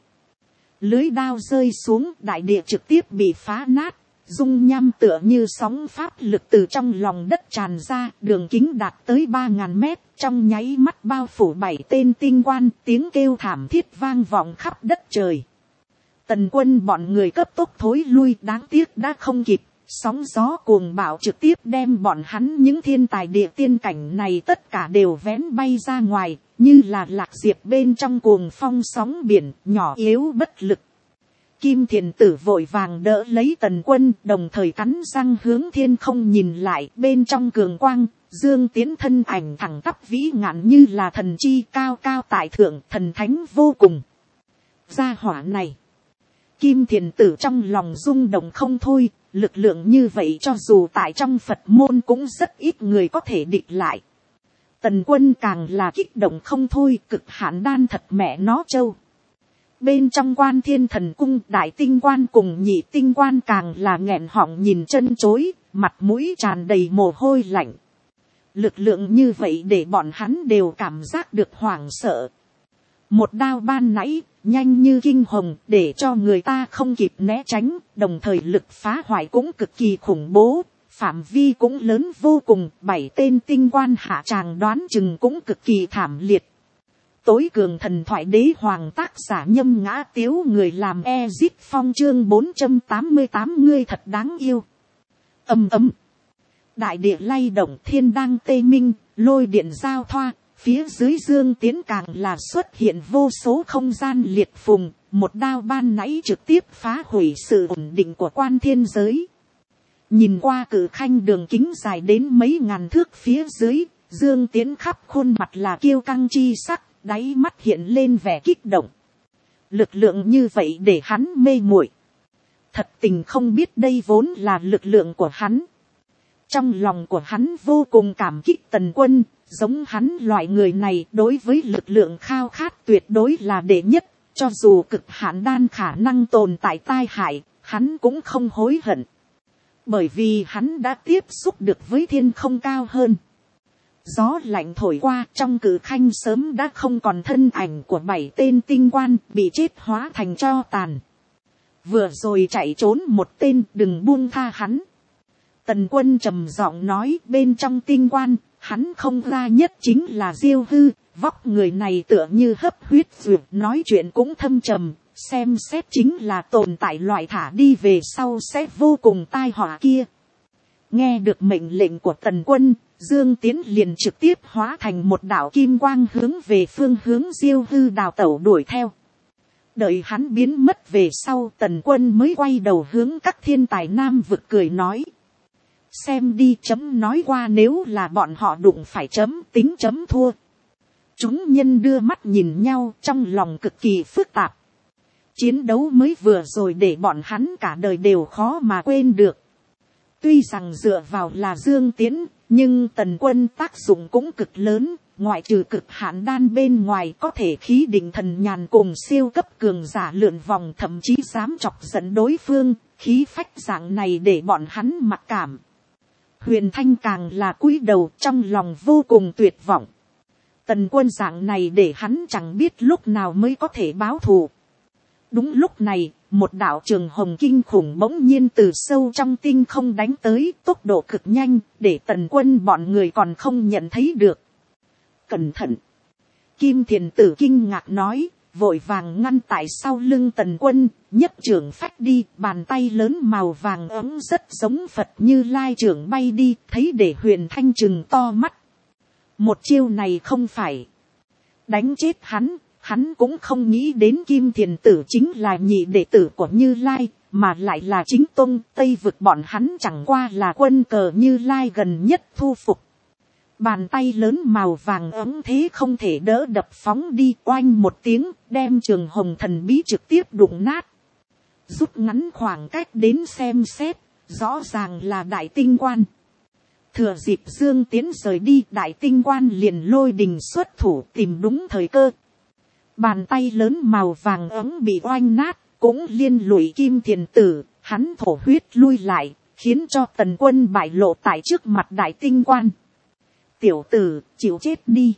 Lưới đao rơi xuống, đại địa trực tiếp bị phá nát, dung nham tựa như sóng pháp lực từ trong lòng đất tràn ra, đường kính đạt tới 3.000 mét, trong nháy mắt bao phủ 7 tên tinh quan, tiếng kêu thảm thiết vang vọng khắp đất trời. Tần Quân bọn người cấp tốc thối lui, đáng tiếc đã không kịp, sóng gió cuồng bạo trực tiếp đem bọn hắn những thiên tài địa tiên cảnh này tất cả đều vén bay ra ngoài, như là lạc diệp bên trong cuồng phong sóng biển, nhỏ yếu bất lực. Kim Thiền Tử vội vàng đỡ lấy Tần Quân, đồng thời cắn răng hướng thiên không nhìn lại, bên trong cường quang, Dương Tiến thân ảnh thẳng tắp vĩ ngạn như là thần chi, cao cao tại thượng, thần thánh vô cùng. Gia hỏa này, Kim Thiền Tử trong lòng rung động không thôi, lực lượng như vậy cho dù tại trong Phật môn cũng rất ít người có thể địch lại. Tần Quân càng là kích động không thôi, cực hạn đan thật mẹ nó trâu. Bên trong Quan Thiên Thần Cung, đại tinh quan cùng nhị tinh quan càng là nghẹn họng nhìn chân chối, mặt mũi tràn đầy mồ hôi lạnh. Lực lượng như vậy để bọn hắn đều cảm giác được hoảng sợ. Một đao ban nãy, nhanh như kinh hồng, để cho người ta không kịp né tránh, đồng thời lực phá hoại cũng cực kỳ khủng bố, phạm vi cũng lớn vô cùng, 7 tên tinh quan hạ tràng đoán chừng cũng cực kỳ thảm liệt. Tối cường thần thoại đế hoàng tác giả Nhâm Ngã Tiếu, người làm Ezip Phong, chương 488, ngươi thật đáng yêu. Ầm ầm, đại địa lay động, thiên đang tê minh, lôi điện giao thoa, phía dưới Dương Tiến càng là xuất hiện vô số không gian liệt phùng, một đao ban nãy trực tiếp phá hủy sự ổn định của quan thiên giới. Nhìn qua cử khanh đường kính dài đến mấy ngàn thước phía dưới, Dương Tiến khắp khuôn mặt là kiêu căng chi sắc, đáy mắt hiện lên vẻ kích động. Lực lượng như vậy để hắn mê muội. Thật tình không biết đây vốn là lực lượng của hắn. Trong lòng của hắn vô cùng cảm kích Tần Quân, giống hắn loại người này đối với lực lượng khao khát tuyệt đối là đệ nhất, cho dù cực hạn đan khả năng tồn tại tai hại, hắn cũng không hối hận. Bởi vì hắn đã tiếp xúc được với thiên không cao hơn. Gió lạnh thổi qua, trong cử khanh sớm đã không còn thân ảnh của 7 tên tinh quan, bị chết hóa thành tro tàn. Vừa rồi chạy trốn một tên, đừng buông tha hắn. Tần Quân trầm giọng nói, bên trong tinh quan, hắn không ra nhất chính là Diêu Hư, vóc người này tựa như hấp huyết dược, nói chuyện cũng thâm trầm, xem xét chính là tồn tại loại thả đi về sau sẽ vô cùng tai họa kia. Nghe được mệnh lệnh của Tần Quân, Dương Tiến liền trực tiếp hóa thành một đạo kim quang hướng về phương hướng Diêu Hư đào tẩu đuổi theo. Đợi hắn biến mất về sau, Tần Quân mới quay đầu hướng các thiên tài nam vực cười nói. Xem đi, chấm nói qua nếu là bọn họ đụng phải chấm, tính chấm thua. Chúng nhân đưa mắt nhìn nhau, trong lòng cực kỳ phức tạp. Chiến đấu mới vừa rồi để bọn hắn cả đời đều khó mà quên được. Tuy rằng dựa vào là Dương Tiến, nhưng Tần Quân tác dụng cũng cực lớn, ngoại trừ cực hạn đan bên ngoài có thể khí định thần nhàn cùng siêu cấp cường giả lượn vòng, thậm chí dám chọc giận đối phương, khí phách dạng này để bọn hắn mặc cảm. Huyền Thanh càng là cúi đầu, trong lòng vô cùng tuyệt vọng. Tần Quân dạng này để hắn chẳng biết lúc nào mới có thể báo thù. Đúng lúc này, một đạo trường hồng kinh khủng bỗng nhiên từ sâu trong tinh không đánh tới, tốc độ cực nhanh, để Tần Quân bọn người còn không nhận thấy được. Cẩn thận! Kim Thiền Tử kinh ngạc nói, vội vàng ngăn tại sau lưng Tần Quân, nhất trưởng phách đi, bàn tay lớn màu vàng ấm rất giống Phật Như Lai trưởng bay đi, thấy để Huyền Thanh trừng to mắt. Một chiêu này không phải đánh chết hắn. Hắn cũng không nghĩ đến Kim Thiền Tử chính là nhị đệ tử của Như Lai, mà lại là chính tông Tây vực bọn hắn chẳng qua là quân cờ Như Lai gần nhất thu phục. Bàn tay lớn màu vàng ấm thế không thể đỡ đập phóng đi, oanh một tiếng, đem trường hồng thần bí trực tiếp đụng nát. Rút ngắn khoảng cách đến xem xét, rõ ràng là đại tinh quan. Thừa dịp Dương Tiến rời đi, đại tinh quan liền lôi đình xuất thủ tìm đúng thời cơ. Bàn tay lớn màu vàng ấm bị oanh nát, cũng liên lụy Kim Thiền Tử, hắn thổ huyết lui lại, khiến cho Tần Quân bại lộ tại trước mặt đại tinh quan. Tiểu tử, chịu chết đi.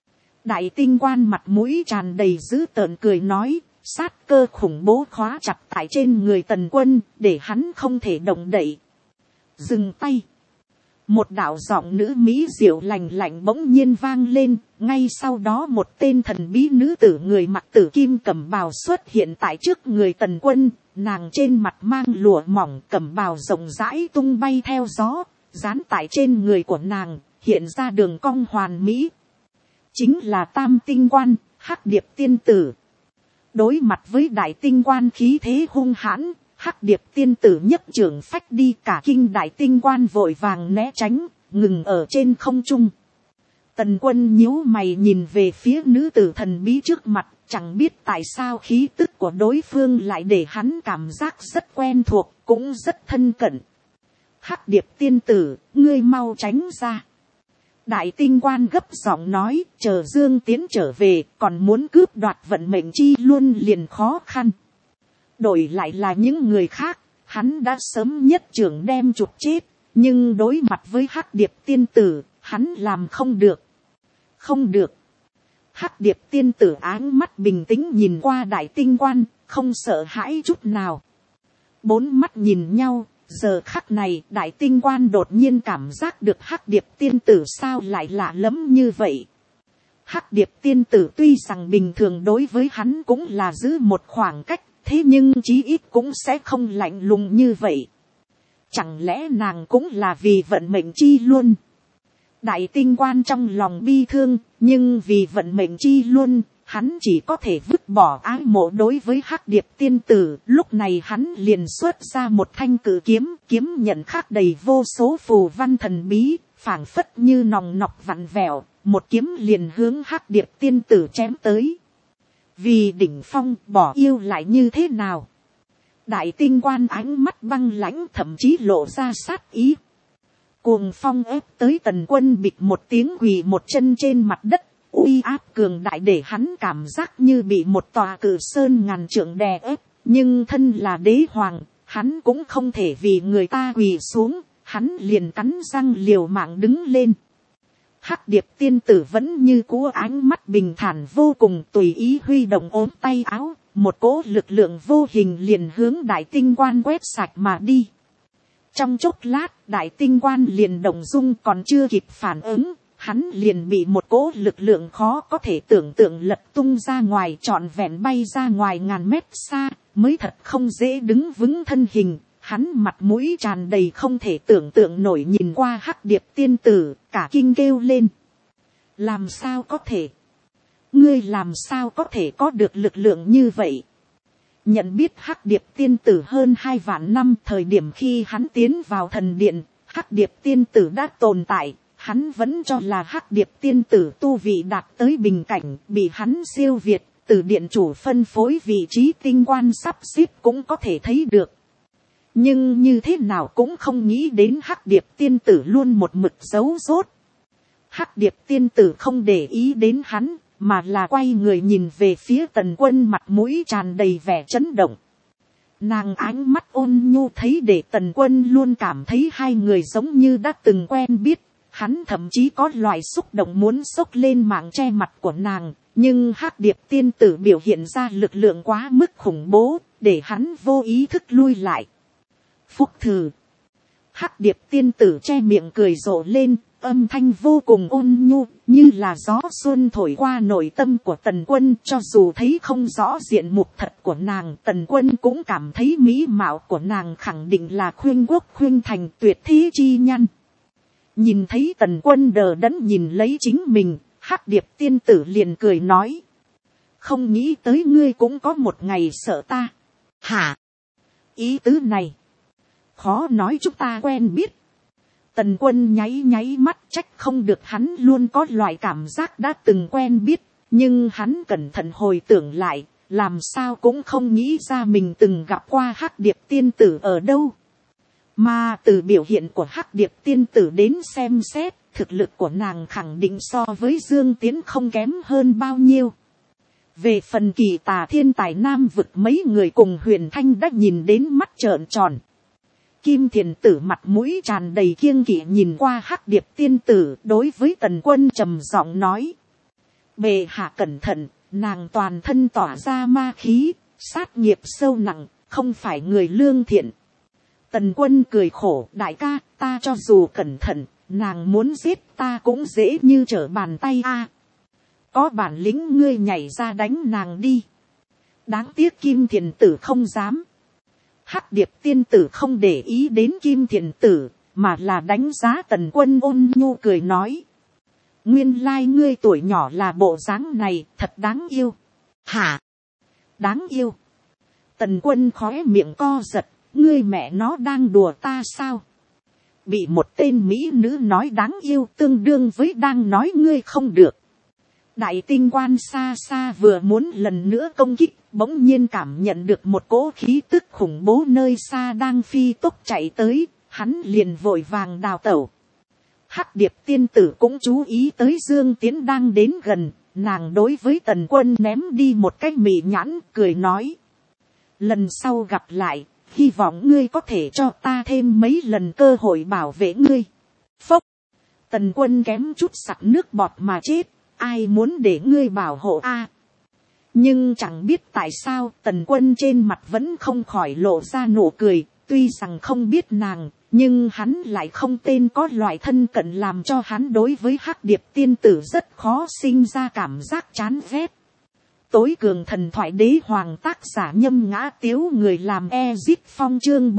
Đại tinh quan mặt mũi tràn đầy dữ tợn cười nói, sát cơ khủng bố khóa chặt tại trên người Tần Quân, để hắn không thể động đậy. Dừng tay. Một đạo giọng nữ mỹ diệu lành lạnh bỗng nhiên vang lên, ngay sau đó một tên thần bí nữ tử người mặc tử kim cẩm bào xuất hiện tại trước người Tần Quân, nàng trên mặt mang lụa mỏng, cẩm bào rộng rãi tung bay theo gió, dán tại trên người của nàng, hiện ra đường cong hoàn mỹ. Chính là Tam Tinh Quan, Hắc Điệp tiên tử. Đối mặt với đại tinh quan khí thế hung hãn, Hắc Điệp tiên tử nhấc trưởng phách đi, cả kinh đại tinh quan vội vàng né tránh, ngừng ở trên không trung. Tần Quân nhíu mày nhìn về phía nữ tử thần bí trước mặt, chẳng biết tại sao khí tức của đối phương lại để hắn cảm giác rất quen thuộc, cũng rất thân cận. Hắc Điệp tiên tử, ngươi mau tránh ra. Đại tinh quan gấp giọng nói, chờ Dương Tiến trở về, còn muốn cướp đoạt vận mệnh chi luôn liền khó khăn. Đổi lại là những người khác, hắn đã sớm nhất trưởng đem chụp chết, nhưng đối mặt với Hắc Điệp tiên tử, hắn làm không được. Không được. Hắc Điệp tiên tử áng mắt bình tĩnh nhìn qua đại tinh quan, không sợ hãi chút nào. Bốn mắt nhìn nhau, giờ khắc này đại tinh quan đột nhiên cảm giác được Hắc Điệp tiên tử sao lại lạ lẫm như vậy. Hắc Điệp tiên tử tuy rằng bình thường đối với hắn cũng là giữ một khoảng cách, thế nhưng chí ít cũng sẽ không lạnh lùng như vậy. Chẳng lẽ nàng cũng là vì vận mệnh chi luôn? Đại tinh quan trong lòng bi thương, nhưng vì vận mệnh chi luôn, hắn chỉ có thể vứt bỏ ái mộ đối với Hắc Điệp tiên tử. Lúc này hắn liền xuất ra một thanh cử kiếm, kiếm nhận khắc đầy vô số phù văn thần bí, phảng phất như nòng nọc vặn vẹo, một kiếm liền hướng Hắc Điệp tiên tử chém tới. Vì đỉnh phong bỏ yêu lại như thế nào? Đại tinh quan ánh mắt băng lãnh, thậm chí lộ ra sát ý. Cuồng phong ép tới Tần Quân bịch một tiếng quỳ một chân trên mặt đất, uy áp cường đại để hắn cảm giác như bị một tòa cử sơn ngàn trượng đè ép, nhưng thân là đế hoàng, hắn cũng không thể vì người ta quỳ xuống, hắn liền cắn răng liều mạng đứng lên. Hắc Điệp tiên tử vẫn như cũ ánh mắt bình thản vô cùng, tùy ý huy động ốm tay áo, một cỗ lực lượng vô hình liền hướng đại tinh quan quét sạch mà đi. Trong chốc lát, đại tinh quan liền động dung, còn chưa kịp phản ứng, hắn liền bị một cỗ lực lượng khó có thể tưởng tượng lật tung ra ngoài, trọn vẹn bay ra ngoài ngàn mét xa, mới thật không dễ đứng vững thân hình. Hắn mặt mũi tràn đầy không thể tưởng tượng nổi nhìn qua Hắc Điệp tiên tử, cả kinh kêu lên. Làm sao có thể? Ngươi làm sao có thể có được lực lượng như vậy? Nhận biết Hắc Điệp tiên tử hơn 2 vạn năm, thời điểm khi hắn tiến vào thần điện, Hắc Điệp tiên tử đã tồn tại. Hắn vẫn cho là Hắc Điệp tiên tử tu vị đạt tới bình cảnh, bị hắn siêu việt, từ điện chủ phân phối vị trí tinh quan sắp xếp cũng có thể thấy được. Nhưng như thế nào cũng không nghĩ đến Hắc Điệp tiên tử luôn một mực giấu giốt. Hắc Điệp tiên tử không để ý đến hắn, mà là quay người nhìn về phía Tần Quân, mặt mũi tràn đầy vẻ chấn động. Nàng ánh mắt ôn nhu thấy để Tần Quân luôn cảm thấy hai người giống như đã từng quen biết. Hắn thậm chí có loại xúc động muốn xốc lên mạng che mặt của nàng, nhưng Hắc Điệp tiên tử biểu hiện ra lực lượng quá mức khủng bố, để hắn vô ý thức lui lại. Phúc thử. Hắc Điệp tiên tử che miệng cười rộ lên, âm thanh vô cùng ôn nhu, như là gió xuân thổi qua nội tâm của Tần Quân. Cho dù thấy không rõ diện mục thật của nàng, Tần Quân cũng cảm thấy mỹ mạo của nàng khẳng định là khuynh quốc khuynh thành, tuyệt thế chi nhân. Nhìn thấy Tần Quân đờ đẫn nhìn lấy chính mình, Hắc Điệp tiên tử liền cười nói. Không nghĩ tới ngươi cũng có một ngày sợ ta. Hả? Ý tứ này. Khó nói chúng ta quen biết. Tần Quân nháy nháy mắt, trách không được hắn luôn có loại cảm giác đã từng quen biết, nhưng hắn cẩn thận hồi tưởng lại, làm sao cũng không nghĩ ra mình từng gặp qua Hắc Điệp tiên tử ở đâu. Mà từ biểu hiện của Hắc Điệp tiên tử đến xem xét, thực lực của nàng khẳng định so với Dương Tiến không kém hơn bao nhiêu. Về phần Kỳ Tà thiên tài nam vực, mấy người cùng Huyền Thanh đã nhìn đến mắt trợn tròn. Kim Thiền tử mặt mũi tràn đầy kiêng kỵ nhìn qua Hắc Điệp tiên tử, đối với Tần Quân trầm giọng nói: bệ hạ cẩn thận, nàng toàn thân tỏa ra ma khí, sát nghiệp sâu nặng, không phải người lương thiện. Tần Quân cười khổ: đại ca, ta cho dù cẩn thận, nàng muốn giết ta cũng dễ như trở bàn tay a. Có bản lĩnh ngươi nhảy ra đánh nàng đi. Đáng tiếc Kim Thiền tử không dám. Hắc Điệp tiên tử không để ý đến Kim Thiền tử, mà là đánh giá Tần Quân, ôn nhu cười nói: nguyên lai ngươi tuổi nhỏ là bộ dáng này, thật đáng yêu. Hả? Đáng yêu? Tần Quân khóe miệng co giật, ngươi mẹ nó đang đùa ta sao? Bị một tên mỹ nữ nói đáng yêu tương đương với đang nói ngươi không được. Đại tinh quan xa xa vừa muốn lần nữa công kích, bỗng nhiên cảm nhận được một cỗ khí tức khủng bố nơi xa đang phi tốc chạy tới, hắn liền vội vàng đào tẩu. Hắc Điệp tiên tử cũng chú ý tới Dương Tiến đang đến gần, nàng đối với Tần Quân ném đi một cái mị nhãn, cười nói: lần sau gặp lại, hy vọng ngươi có thể cho ta thêm mấy lần cơ hội bảo vệ ngươi. Phốc! Tần Quân kém chút sặc nước bọt mà chết. Ai muốn để ngươi bảo hộ a? Nhưng chẳng biết tại sao Tần Quân trên mặt vẫn không khỏi lộ ra nụ cười. Tuy rằng không biết nàng, nhưng hắn lại không tên có loại thân cận làm cho hắn đối với Hắc Điệp tiên tử rất khó sinh ra cảm giác chán ghét. Tối cường thần thoại đế hoàng, tác giả Nhâm Ngã Tiếu, người làm Ezit Phong, chương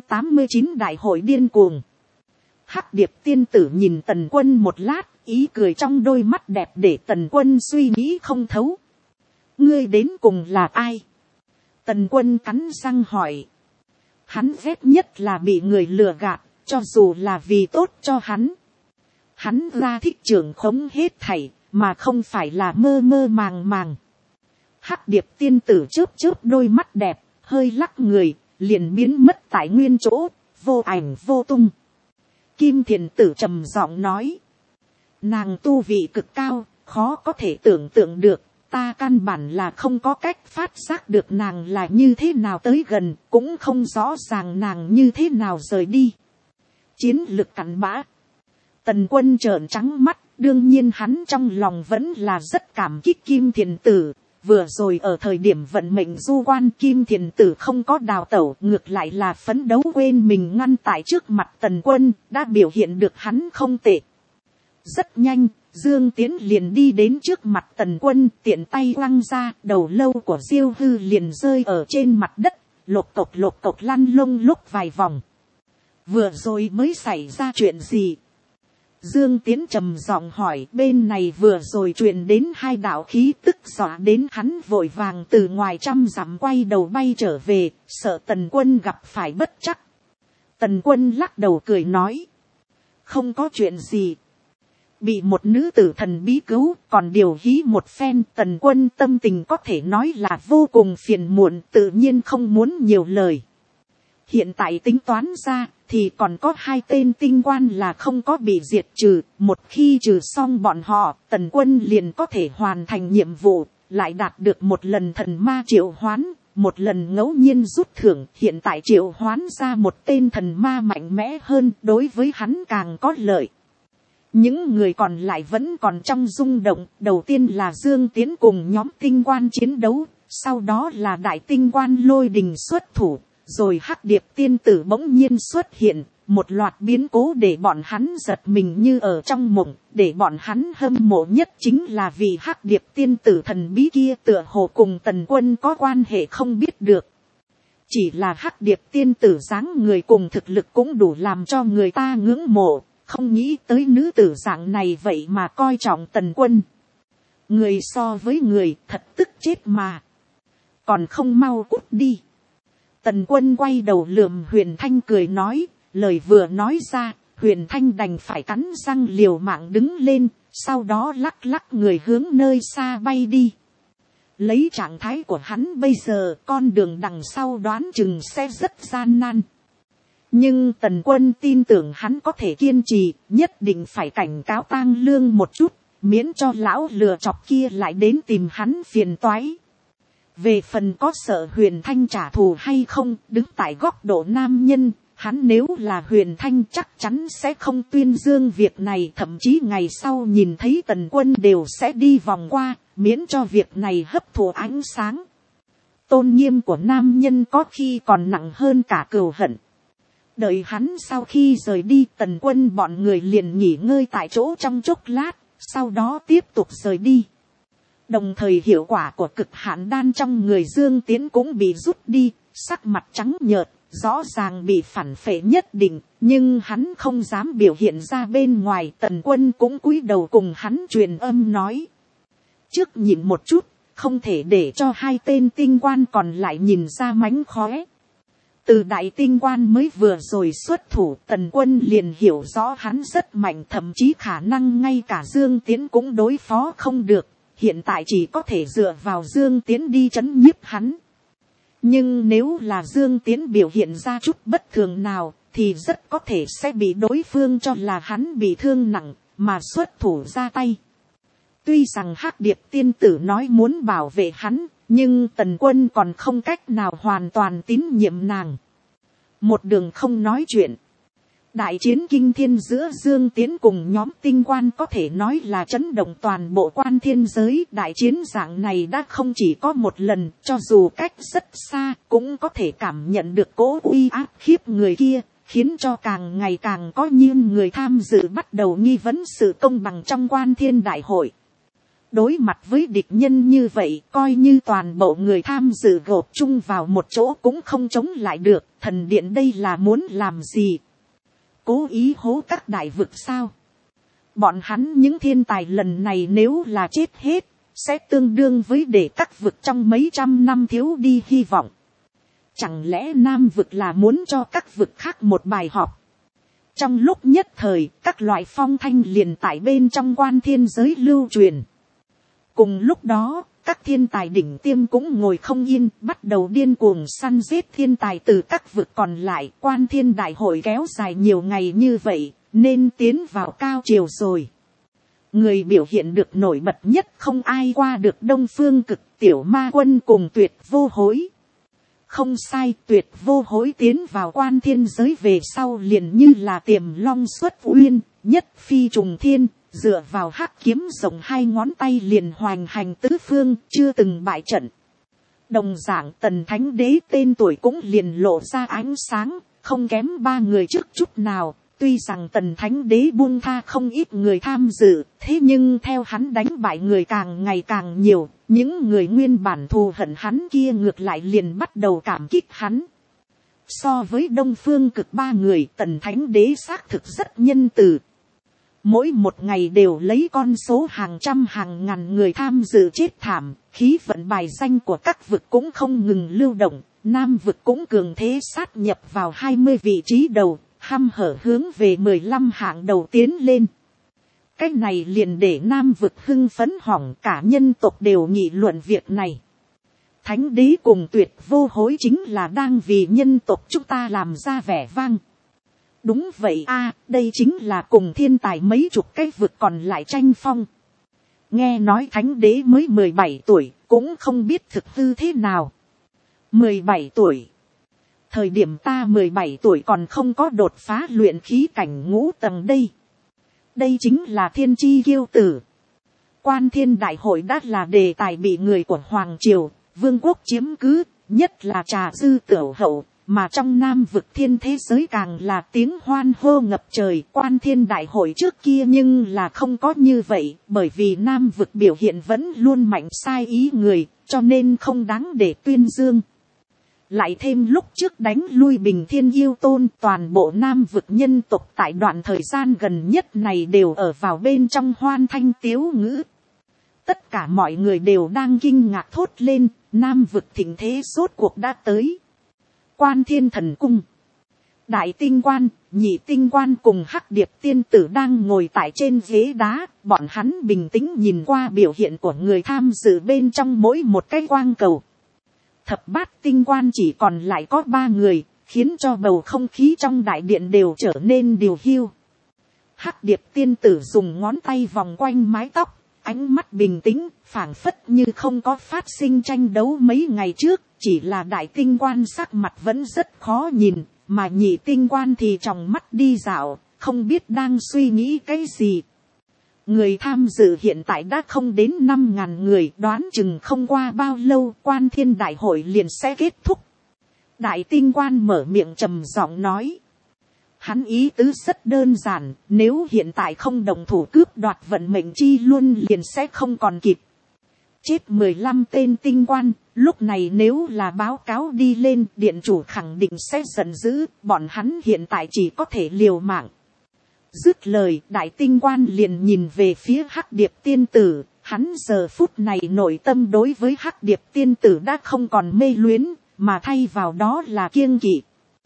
489 đại hội điên cuồng. Hắc Điệp tiên tử nhìn Tần Quân một lát, ý cười trong đôi mắt đẹp để Tần Quân suy nghĩ không thấu. Ngươi đến cùng là ai? Tần Quân cắn răng hỏi. Hắn ghét nhất là bị người lừa gạt, cho dù là vì tốt cho hắn. Hắn ra thích trưởng khống hết thảy, mà không phải là mơ mơ màng màng. Hắc Điệp tiên tử chớp chớp đôi mắt đẹp, hơi lắc người, liền biến mất tại nguyên chỗ, vô ảnh vô tung. Kim Thiền tử trầm giọng nói: nàng tu vị cực cao, khó có thể tưởng tượng được, ta căn bản là không có cách phát giác được nàng là như thế nào tới gần, cũng không rõ ràng nàng như thế nào rời đi. Chiến lực cặn bã. Tần Quân trợn trắng mắt, đương nhiên hắn trong lòng vẫn là rất cảm kích Kim Thiền tử. Vừa rồi ở thời điểm vận mệnh du quan, Kim Thiền tử không có đào tẩu, ngược lại là phấn đấu quên mình ngăn tại trước mặt Tần Quân, đã biểu hiện được hắn không tệ. Rất nhanh, Dương Tiến liền đi đến trước mặt Tần Quân, tiện tay quăng ra, đầu lâu của Diêu Hư liền rơi ở trên mặt đất, lộc cộc lăn lông lúc vài vòng. Vừa rồi mới xảy ra chuyện gì? Dương Tiến trầm giọng hỏi. Bên này vừa rồi truyền đến hai đạo khí tức dọa đến hắn vội vàng từ ngoài trăm dặm quay đầu bay trở về, sợ Tần Quân gặp phải bất trắc. Tần Quân lắc đầu cười nói: không có chuyện gì. Bị một nữ tử thần bí cứu, còn điều hí một phen. Tần Quân tâm tình có thể nói là vô cùng phiền muộn, tự nhiên không muốn nhiều lời. Hiện tại tính toán ra, thì còn có hai tên tinh quan là không có bị diệt trừ. Một khi trừ xong bọn họ, Tần Quân liền có thể hoàn thành nhiệm vụ, lại đạt được một lần thần ma triệu hoán, một lần ngẫu nhiên rút thưởng. Hiện tại triệu hoán ra một tên thần ma mạnh mẽ hơn, đối với hắn càng có lợi. Những người còn lại vẫn còn trong rung động. Đầu tiên là Dương Tiến cùng nhóm tinh quan chiến đấu, sau đó là đại tinh quan Lôi Đình xuất thủ, rồi Hắc Điệp tiên tử bỗng nhiên xuất hiện. Một loạt biến cố để bọn hắn giật mình như ở trong mộng, để bọn hắn hâm mộ nhất chính là vì Hắc Điệp tiên tử thần bí kia tựa hồ cùng Tần Quân có quan hệ không biết được. Chỉ là Hắc Điệp tiên tử dáng người cùng thực lực cũng đủ làm cho người ta ngưỡng mộ, không nghĩ tới nữ tử dạng này vậy mà coi trọng Tần Quân. Người so với người thật tức chết mà. Còn không mau cút đi. Tần Quân quay đầu lườm Huyền Thanh cười nói, lời vừa nói ra, Huyền Thanh đành phải cắn răng liều mạng đứng lên, sau đó lắc lắc người hướng nơi xa bay đi. Lấy trạng thái của hắn bây giờ, con đường đằng sau đoán chừng sẽ rất gian nan. Nhưng Tần Quân tin tưởng hắn có thể kiên trì, nhất định phải cảnh cáo Tang Lương một chút, miễn cho lão lừa chọc kia lại đến tìm hắn phiền toái. Về phần có sợ Huyền Thanh trả thù hay không, đứng tại góc độ nam nhân, hắn nếu là Huyền Thanh chắc chắn sẽ không tuyên dương việc này, thậm chí ngày sau nhìn thấy Tần Quân đều sẽ đi vòng qua, miễn cho việc này hấp thụ ánh sáng. Tôn nghiêm của nam nhân có khi còn nặng hơn cả cừu hận. Đợi hắn sau khi rời đi, Tần Quân bọn người liền nghỉ ngơi tại chỗ trong chốc lát, sau đó tiếp tục rời đi. Đồng thời hiệu quả của cực hạn đan trong người Dương Tiến cũng bị rút đi, sắc mặt trắng nhợt, rõ ràng bị phản phệ nhất định, nhưng hắn không dám biểu hiện ra bên ngoài. Tần Quân cũng cúi đầu cùng hắn truyền âm nói. Trước nhìn một chút, không thể để cho hai tên tinh quan còn lại nhìn ra mánh khóe. Từ đại tinh quan mới vừa rồi xuất thủ, Tần Quân liền hiểu rõ hắn rất mạnh, thậm chí khả năng ngay cả Dương Tiến cũng đối phó không được. Hiện tại chỉ có thể dựa vào Dương Tiến đi trấn nhiếp hắn. Nhưng nếu là Dương Tiến biểu hiện ra chút bất thường nào, thì rất có thể sẽ bị đối phương cho là hắn bị thương nặng, mà xuất thủ ra tay. Tuy rằng Hắc Điệp tiên tử nói muốn bảo vệ hắn, nhưng Tần Quân còn không cách nào hoàn toàn tín nhiệm nàng. Một đường không nói chuyện. Đại chiến kinh thiên giữa Dương Tiến cùng nhóm tinh quan có thể nói là chấn động toàn bộ Quan Thiên giới. Đại chiến dạng này đã không chỉ có một lần, cho dù cách rất xa cũng có thể cảm nhận được cỗ uy áp khiếp người kia, khiến cho càng ngày càng có nhiều người tham dự bắt đầu nghi vấn sự công bằng trong Quan Thiên đại hội. Đối mặt với địch nhân như vậy, coi như toàn bộ người tham dự gộp chung vào một chỗ cũng không chống lại được. Thần điện đây là muốn làm gì? Cố ý hố các đại vực sao? Bọn hắn những thiên tài lần này nếu là chết hết, sẽ tương đương với để các vực trong mấy trăm năm thiếu đi hy vọng. Chẳng lẽ Nam vực là muốn cho các vực khác một bài học? Trong lúc nhất thời, các loại phong thanh liền tại bên trong Quan Thiên giới lưu truyền. Cùng lúc đó, các thiên tài đỉnh tiêm cũng ngồi không yên, bắt đầu điên cuồng săn giết thiên tài từ các vực còn lại. Quan Thiên đại hội kéo dài nhiều ngày như vậy, nên tiến vào cao triều rồi. Người biểu hiện được nổi bật nhất không ai qua được Đông Phương Cực, Tiểu Ma Quân cùng Tuyệt Vô Hối. Không sai, Tuyệt Vô Hối tiến vào Quan Thiên giới về sau liền như là tiềm long xuất uyên, nhất phi trùng thiên. Dựa vào hắc kiếm rộng hai ngón tay liền hoành hành tứ phương, chưa từng bại trận. Đồng dạng Tần Thánh Đế tên tuổi cũng liền lộ ra ánh sáng, không kém ba người trước chút nào. Tuy rằng Tần Thánh Đế buông tha không ít người tham dự, thế nhưng theo hắn đánh bại người càng ngày càng nhiều, những người nguyên bản thù hận hắn kia ngược lại liền bắt đầu cảm kích hắn. So với Đông Phương Cực ba người, Tần Thánh Đế xác thực rất nhân từ. Mỗi một ngày đều lấy con số hàng trăm hàng ngàn người tham dự chết thảm, khí vận bài danh của các vực cũng không ngừng lưu động, Nam vực cũng cường thế sát nhập vào 20 vị trí đầu, hăm hở hướng về 15 hạng đầu tiến lên. Cái này liền để Nam vực hưng phấn hỏng, cả nhân tộc đều nghị luận việc này. Thánh Đế cùng Tuyệt Vô Hối chính là đang vì nhân tộc chúng ta làm ra vẻ vang. Đúng vậy a, đây chính là cùng thiên tài mấy chục cái vực còn lại tranh phong. Nghe nói Thánh Đế mới 17 tuổi, cũng không biết thực hư thế nào. 17 tuổi. Thời điểm ta 17 tuổi còn không có đột phá luyện khí cảnh ngũ tầng đây. Đây chính là thiên chi kiêu tử. Quan Thiên đại hội đã là đề tài bị người của Hoàng Triều, Vương quốc chiếm cứ, nhất là Trà Dư Tửu Hậu. Mà trong Nam vực thiên thế giới càng là tiếng hoan hô ngập trời. Quan Thiên đại hội trước kia nhưng là không có như vậy, bởi vì Nam vực biểu hiện vẫn luôn mạnh sai ý người, cho nên không đáng để tuyên dương. Lại thêm lúc trước đánh lui Bình Thiên Yêu Tôn, toàn bộ Nam vực nhân tộc tại đoạn thời gian gần nhất này đều ở vào bên trong hoan thanh tiếu ngữ. Tất cả mọi người đều đang kinh ngạc thốt lên, Nam vực thịnh thế rốt cuộc đã tới. Quan Thiên thần cung. Đại tinh quan, nhị tinh quan cùng hắc điệp tiên tử đang ngồi tại trên ghế đá, bọn hắn bình tĩnh nhìn qua biểu hiện của người tham dự bên trong mỗi một cái quang cầu. Thập bát tinh quan chỉ còn lại có 3 người, khiến cho bầu không khí trong đại điện đều trở nên điều hiu. Hắc điệp tiên tử dùng ngón tay vòng quanh mái tóc, ánh mắt bình tĩnh, phảng phất như không có phát sinh tranh đấu mấy ngày trước, chỉ là đại tinh quan sắc mặt vẫn rất khó nhìn, mà nhị tinh quan thì tròng mắt đi dạo, không biết đang suy nghĩ cái gì. Người tham dự hiện tại đã không đến 5.000 người, đoán chừng không qua bao lâu quan thiên đại hội liền sẽ kết thúc. Đại tinh quan mở miệng trầm giọng nói. Hắn ý tứ rất đơn giản, nếu hiện tại không đồng thủ cướp đoạt vận mệnh chi luân liền sẽ không còn kịp. Chết 15 tên tinh quan, lúc này nếu là báo cáo đi lên, điện chủ khẳng định sẽ giận dữ, bọn hắn hiện tại chỉ có thể liều mạng. Dứt lời, đại tinh quan liền nhìn về phía hắc điệp tiên tử, hắn giờ phút này nội tâm đối với hắc điệp tiên tử đã không còn mê luyến, mà thay vào đó là kiêng kỵ.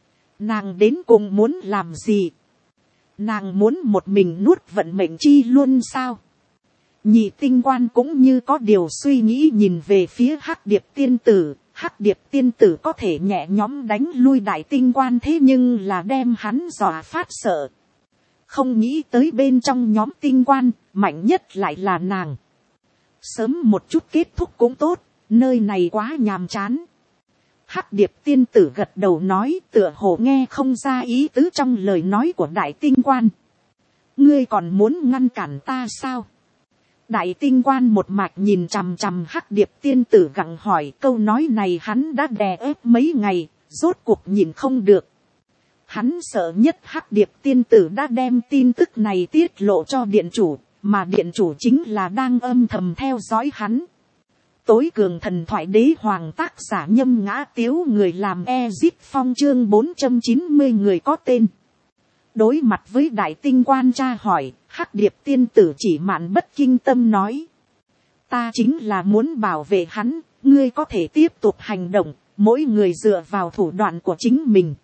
Nàng đến cùng muốn làm gì? Nàng muốn một mình nuốt vận mệnh chi luôn sao? Nhị tinh quan cũng như có điều suy nghĩ nhìn về phía hắc điệp tiên tử. Hắc điệp tiên tử có thể nhẹ nhõm đánh lui đại tinh quan, thế nhưng là đem hắn dọa phát sợ. Không nghĩ tới bên trong nhóm tinh quan, mạnh nhất lại là nàng. Sớm một chút kết thúc cũng tốt, nơi này quá nhàm chán. Hắc điệp tiên tử gật đầu nói, tựa hồ nghe không ra ý tứ trong lời nói của đại tinh quan. Ngươi còn muốn ngăn cản ta sao? Đại tinh quan một mạch nhìn chằm chằm hắc điệp tiên tử gặng hỏi, câu nói này hắn đã đè ép mấy ngày, rốt cuộc nhìn không được. Hắn sợ nhất hắc điệp tiên tử đã đem tin tức này tiết lộ cho điện chủ, mà điện chủ chính là đang âm thầm theo dõi hắn. Tối cường thần thoại đế hoàng tác giả Nhâm Ngã Tiếu, người làm Ezip Phong, chương 490 người có tên. Đối mặt với đại tinh quan tra hỏi, hắc điệp tiên tử chỉ mạn bất kinh tâm nói. Ta chính là muốn bảo vệ hắn, ngươi có thể tiếp tục hành động, mỗi người dựa vào thủ đoạn của chính mình.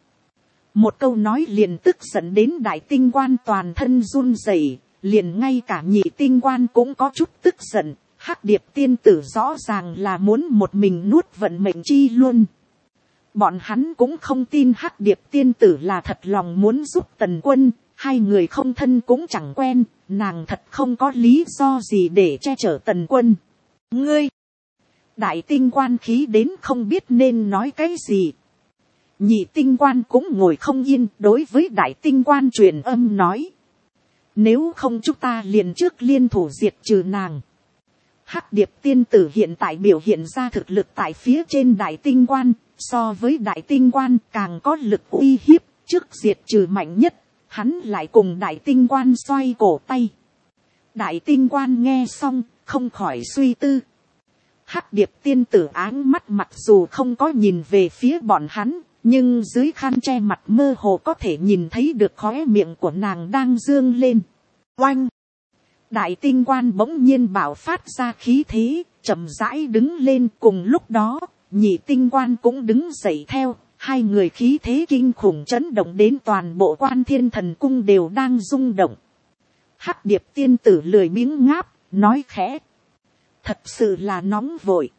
Một câu nói liền tức giận đến đại tinh quan toàn thân run rẩy, liền ngay cả nhị tinh quan cũng có chút tức giận. Hắc điệp tiên tử rõ ràng là muốn một mình nuốt vận mệnh chi luôn. Bọn hắn cũng không tin hắc điệp tiên tử là thật lòng muốn giúp Tần Quân, hai người không thân cũng chẳng quen, nàng thật không có lý do gì để che chở Tần Quân. Ngươi! Đại tinh quan khí đến không biết nên nói cái gì. Nhị tinh quan cũng ngồi không yên, đối với đại tinh quan truyền âm nói. Nếu không chúng ta liền trước liên thủ diệt trừ nàng. Hắc điệp tiên tử hiện tại biểu hiện ra thực lực tại phía trên đại tinh quan, so với đại tinh quan càng có lực uy hiếp, trước diệt trừ mạnh nhất, hắn lại cùng đại tinh quan xoay cổ tay. Đại tinh quan nghe xong, không khỏi suy tư. Hắc điệp tiên tử áng mắt mặc dù không có nhìn về phía bọn hắn, nhưng dưới khăn che mặt mơ hồ có thể nhìn thấy được khóe miệng của nàng đang dương lên. Oanh! Đại tinh quan bỗng nhiên bảo phát ra khí thế, chậm rãi đứng lên, cùng lúc đó, nhị tinh quan cũng đứng dậy theo, hai người khí thế kinh khủng chấn động đến toàn bộ Quan Thiên Thần Cung đều đang rung động. Hắc điệp tiên tử lười biếng ngáp, nói khẽ. Thật sự là nóng vội.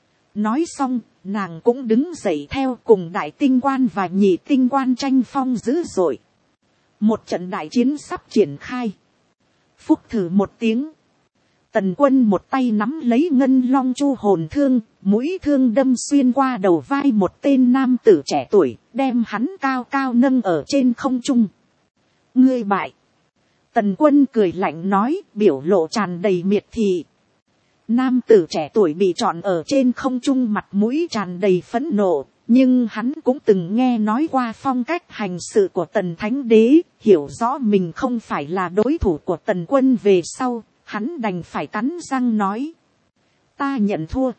Nói xong, nàng cũng đứng dậy theo, cùng đại tinh quan và nhị tinh quan tranh phong dữ dội. Một trận đại chiến sắp triển khai. Phúc thử một tiếng. Tần Quân một tay nắm lấy ngân long chu hồn thương, mũi thương đâm xuyên qua đầu vai một tên nam tử trẻ tuổi, đem hắn cao cao nâng ở trên không trung. Ngươi bại. Tần Quân cười lạnh nói, biểu lộ tràn đầy miệt thị. Nam tử trẻ tuổi bị trọn ở trên không trung, mặt mũi tràn đầy phẫn nộ, nhưng hắn cũng từng nghe nói qua phong cách hành sự của Tần Thánh Đế, hiểu rõ mình không phải là đối thủ của Tần Quân về sau, hắn đành phải cắn răng nói. Ta nhận thua.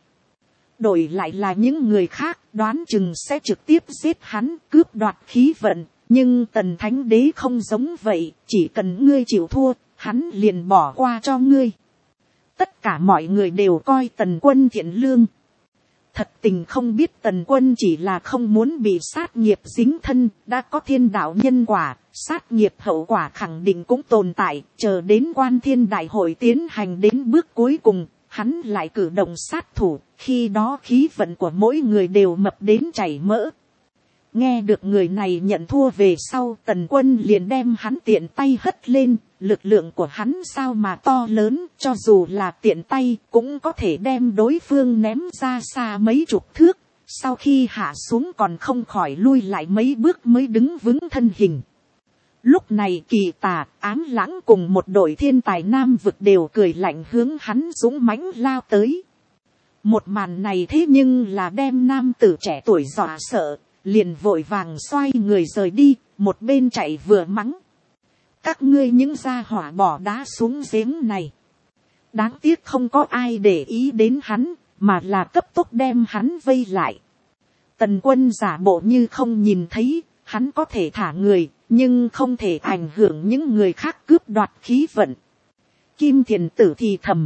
Đổi lại là những người khác, đoán chừng sẽ trực tiếp giết hắn, cướp đoạt khí vận, nhưng Tần Thánh Đế không giống vậy, chỉ cần ngươi chịu thua, hắn liền bỏ qua cho ngươi. Tất cả mọi người đều coi Tần Quân thiện lương. Thật tình không biết Tần Quân chỉ là không muốn bị sát nghiệp dính thân, đã có thiên đạo nhân quả, sát nghiệp hậu quả khẳng định cũng tồn tại, chờ đến Quan Thiên Đại hội tiến hành đến bước cuối cùng, hắn lại cử động sát thủ, khi đó khí vận của mỗi người đều mập đến chảy mỡ. Nghe được người này nhận thua về sau, Tần Quân liền đem hắn tiện tay hất lên, lực lượng của hắn sao mà to lớn, cho dù là tiện tay cũng có thể đem đối phương ném ra xa mấy chục thước, sau khi hạ xuống còn không khỏi lui lại mấy bước mới đứng vững thân hình. Lúc này Kỳ Tà, Ám Lãng cùng một đội thiên tài nam vực đều cười lạnh hướng hắn dũng mãnh lao tới. Một màn này thế nhưng là đem nam tử trẻ tuổi dọa sợ, liền vội vàng xoay người rời đi, một bên chạy vừa mắng. Các ngươi những gia hỏa bỏ đá xuống giếng này. Đáng tiếc không có ai để ý đến hắn, mà là cấp tốc đem hắn vây lại. Tần Quân giả bộ như không nhìn thấy, hắn có thể thả người, nhưng không thể ảnh hưởng những người khác cướp đoạt khí vận. Kim Thiền Tử thì thầm.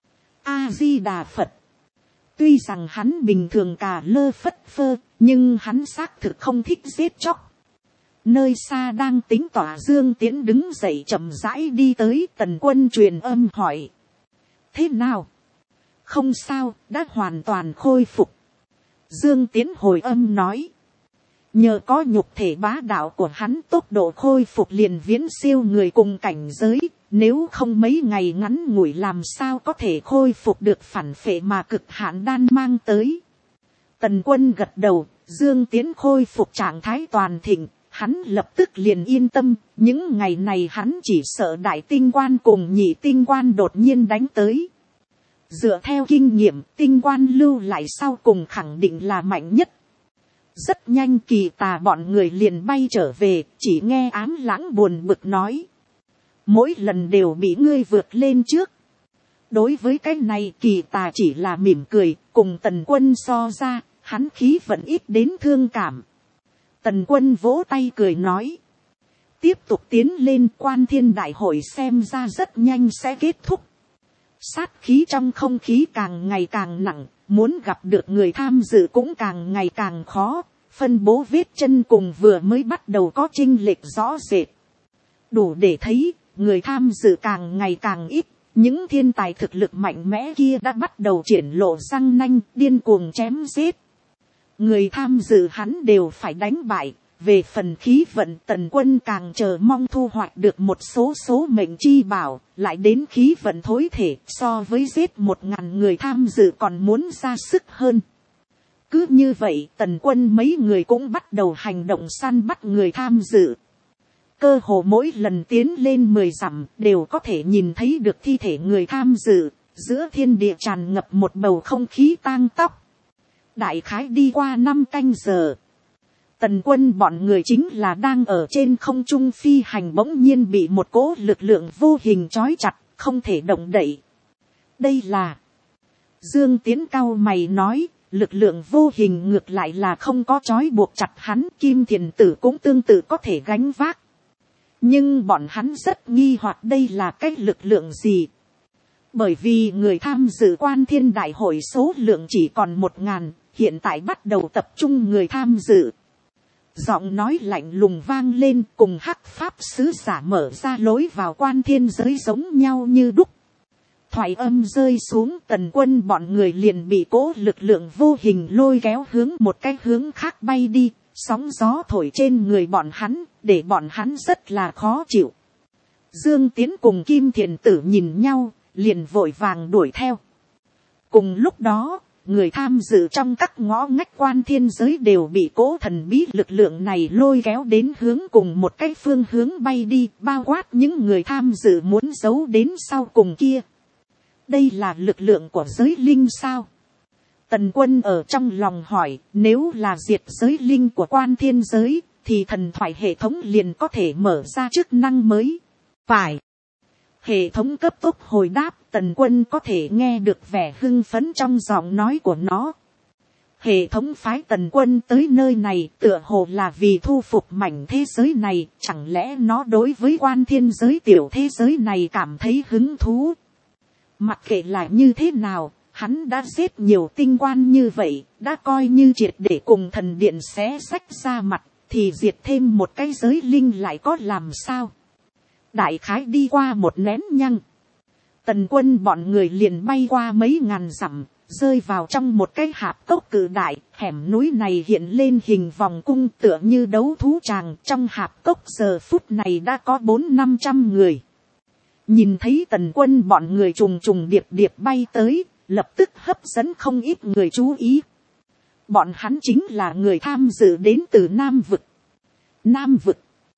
A-di-đà Phật. Tuy rằng hắn bình thường cà lơ phất phơ, nhưng hắn xác thực không thích giết chóc. Nơi xa đang tính tỏa Dương Tiễn đứng dậy chậm rãi đi tới, Tần Quân truyền âm hỏi. Thế nào? Không sao, đã hoàn toàn khôi phục. Dương Tiễn hồi âm nói. Nhờ có nhục thể bá đạo của hắn, tốc độ khôi phục liền viễn siêu người cùng cảnh giới. Nếu không mấy ngày ngắn ngủi làm sao có thể khôi phục được phản phệ mà cực hạn đan mang tới. Tần Quân gật đầu, Dương Tiễn khôi phục trạng thái toàn thịnh. Hắn lập tức liền yên tâm, những ngày này hắn chỉ sợ đại tinh quan cùng nhị tinh quan đột nhiên đánh tới. Dựa theo kinh nghiệm, tinh quan lưu lại sau cùng khẳng định là mạnh nhất. Rất nhanh Kỳ Tà bọn người liền bay trở về, chỉ nghe Ám Lãng buồn bực nói. Mỗi lần đều bị ngươi vượt lên trước. Đối với cái này Kỳ Tà chỉ là mỉm cười, cùng Tần Quân so ra, hắn khí vẫn ít đến thương cảm. Tần Quân vỗ tay cười nói. Tiếp tục tiến lên, Quan Thiên Đại hội xem ra rất nhanh sẽ kết thúc. Sát khí trong không khí càng ngày càng nặng, muốn gặp được người tham dự cũng càng ngày càng khó. Phân bố vết chân cùng vừa mới bắt đầu có chênh lệch rõ rệt. Đủ để thấy, người tham dự càng ngày càng ít. Những thiên tài thực lực mạnh mẽ kia đã bắt đầu triển lộ răng nanh, điên cuồng chém giết. Người tham dự hắn đều phải đánh bại. Về phần khí vận, Tần Quân càng chờ mong thu hoạch được một số mệnh chi bảo, lại đến khí vận thối thể, so với giết 1000 người tham dự còn muốn ra sức hơn. Cứ như vậy, Tần Quân mấy người cũng bắt đầu hành động săn bắt người tham dự. Cơ hồ mỗi lần tiến lên 10 dặm đều có thể nhìn thấy được thi thể người tham dự, giữa thiên địa tràn ngập một bầu không khí tang tóc. Đại khái đi qua 5 canh giờ. Tần Quân bọn người chính là đang ở trên không trung phi hành, bỗng nhiên bị một cỗ lực lượng vô hình trói chặt, không thể động đậy. Đây là... Dương Tiễn cau mày nói, lực lượng vô hình ngược lại là không có trói buộc chặt hắn, Kim Thiền Tử cũng tương tự có thể gánh vác. Nhưng bọn hắn rất nghi hoặc đây là cái lực lượng gì. Bởi vì người tham dự Quan Thiên Đại hội số lượng chỉ còn 1000, hiện tại bắt đầu tập trung người tham dự. Giọng nói lạnh lùng vang lên, cùng Hắc Pháp sứ giả mở ra lối vào Quan Thiên giới giống nhau như đúc. Thoại âm rơi xuống, Tần Quân bọn người liền bị cỗ lực lượng vô hình lôi kéo hướng một cái hướng khác bay đi, sóng gió thổi trên người bọn hắn, để bọn hắn rất là khó chịu. Dương Tiễn cùng Kim Thiền Tử nhìn nhau, liền vội vàng đuổi theo. Cùng lúc đó, người tham dự trong các ngõ ngách Quan Thiên giới đều bị cỗ thần bí lực lượng này lôi kéo đến hướng cùng một cái phương hướng bay đi, bao quát những người tham dự muốn giấu đến sau cùng kia. Đây là lực lượng của giới linh sao? Tần Quân ở trong lòng hỏi, nếu là diệt giới linh của Quan Thiên giới, thì thần thoại hệ thống liền có thể mở ra chức năng mới. Phải. Hệ thống cấp tốc hồi đáp, Tần Quân có thể nghe được vẻ hưng phấn trong giọng nói của nó. Hệ thống phái Tần Quân tới nơi này tựa hồ là vì thu phục mảnh thế giới này, chẳng lẽ nó đối với Quan Thiên giới tiểu thế giới này cảm thấy hứng thú? Mặc kệ là như thế nào, Hắn đã giết nhiều tinh quan như vậy, đã coi như triệt để cùng thần điện xé xách ra mặt, thì diệt thêm một cái giới linh lại có làm sao. Đại khái đi qua một nén nhăng, Tần Quân bọn người liền bay qua mấy ngàn dặm, rơi vào trong một cái hạp cốc cự đại. Hẻm núi này hiện lên hình vòng cung tựa như đấu thú tràng. Trong hạp cốc giờ phút này đã có 400-500 người. Nhìn thấy Tần Quân bọn người trùng trùng điệp điệp bay tới, lập tức hấp dẫn không ít người chú ý. Bọn hắn chính là người tham dự đến từ Nam Vực. Nam Vực?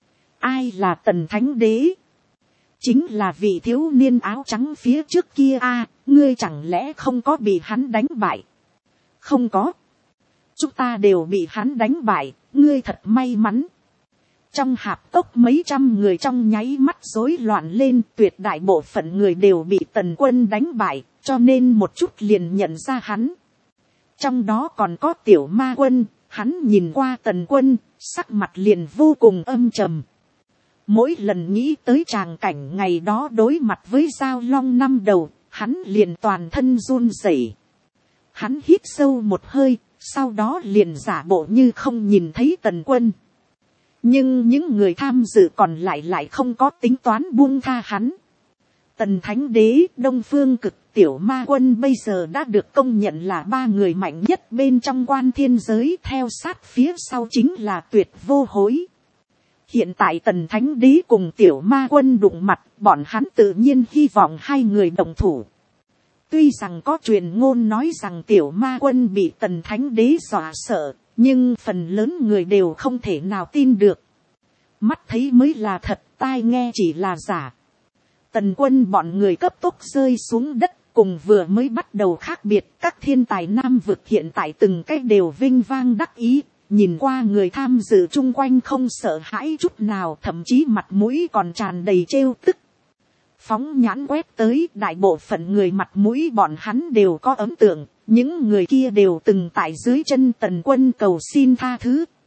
Ai là Tần Thánh Đế? Chính là vị thiếu niên áo trắng phía trước kia a. Ngươi chẳng lẽ không có bị hắn đánh bại? Không có. Chúng ta đều bị hắn đánh bại, ngươi thật may mắn. Trong hạp cốc mấy trăm người trong nháy mắt rối loạn lên, tuyệt đại bộ phận người đều bị Tần Quân đánh bại, cho nên một chút liền nhận ra hắn. Trong đó còn có Tiểu Ma Quân, hắn nhìn qua Tần Quân, sắc mặt liền vô cùng âm trầm. Mỗi lần nghĩ tới tràng cảnh ngày đó đối mặt với Giao Long năm đầu, hắn liền toàn thân run rẩy. Hắn hít sâu một hơi, sau đó liền giả bộ như không nhìn thấy Tần Quân. Nhưng những người tham dự còn lại không có tính toán buông tha hắn. Tần Thánh Đế, Đông Phương Cực, Tiểu Ma Quân bây giờ đã được công nhận là 3 người mạnh nhất bên trong Quan Thiên giới, theo sát phía sau chính là Tuyệt Vô Hối. Hiện tại Tần Thánh Đế cùng Tiểu Ma Quân đụng mặt, bọn hắn tự nhiên hy vọng hai người đồng thủ. Tuy rằng có truyền ngôn nói rằng Tiểu Ma Quân bị Tần Thánh Đế dọa sợ, nhưng phần lớn người đều không thể nào tin được. Mắt thấy mới là thật, tai nghe chỉ là giả. Tần Quân bọn người cấp tốc rơi xuống đất, cùng vừa mới bắt đầu khác biệt. Các thiên tài Nam Vực hiện tại từng cách đều vinh vang đắc ý. Nhìn qua người tham dự chung quanh không sợ hãi chút nào, thậm chí mặt mũi còn tràn đầy trêu tức. Phóng nhãn quét tới, đại bộ phận người mặt mũi bọn hắn đều có ấn tượng. Những người kia đều từng tại dưới chân Tần Quân cầu xin tha thứ,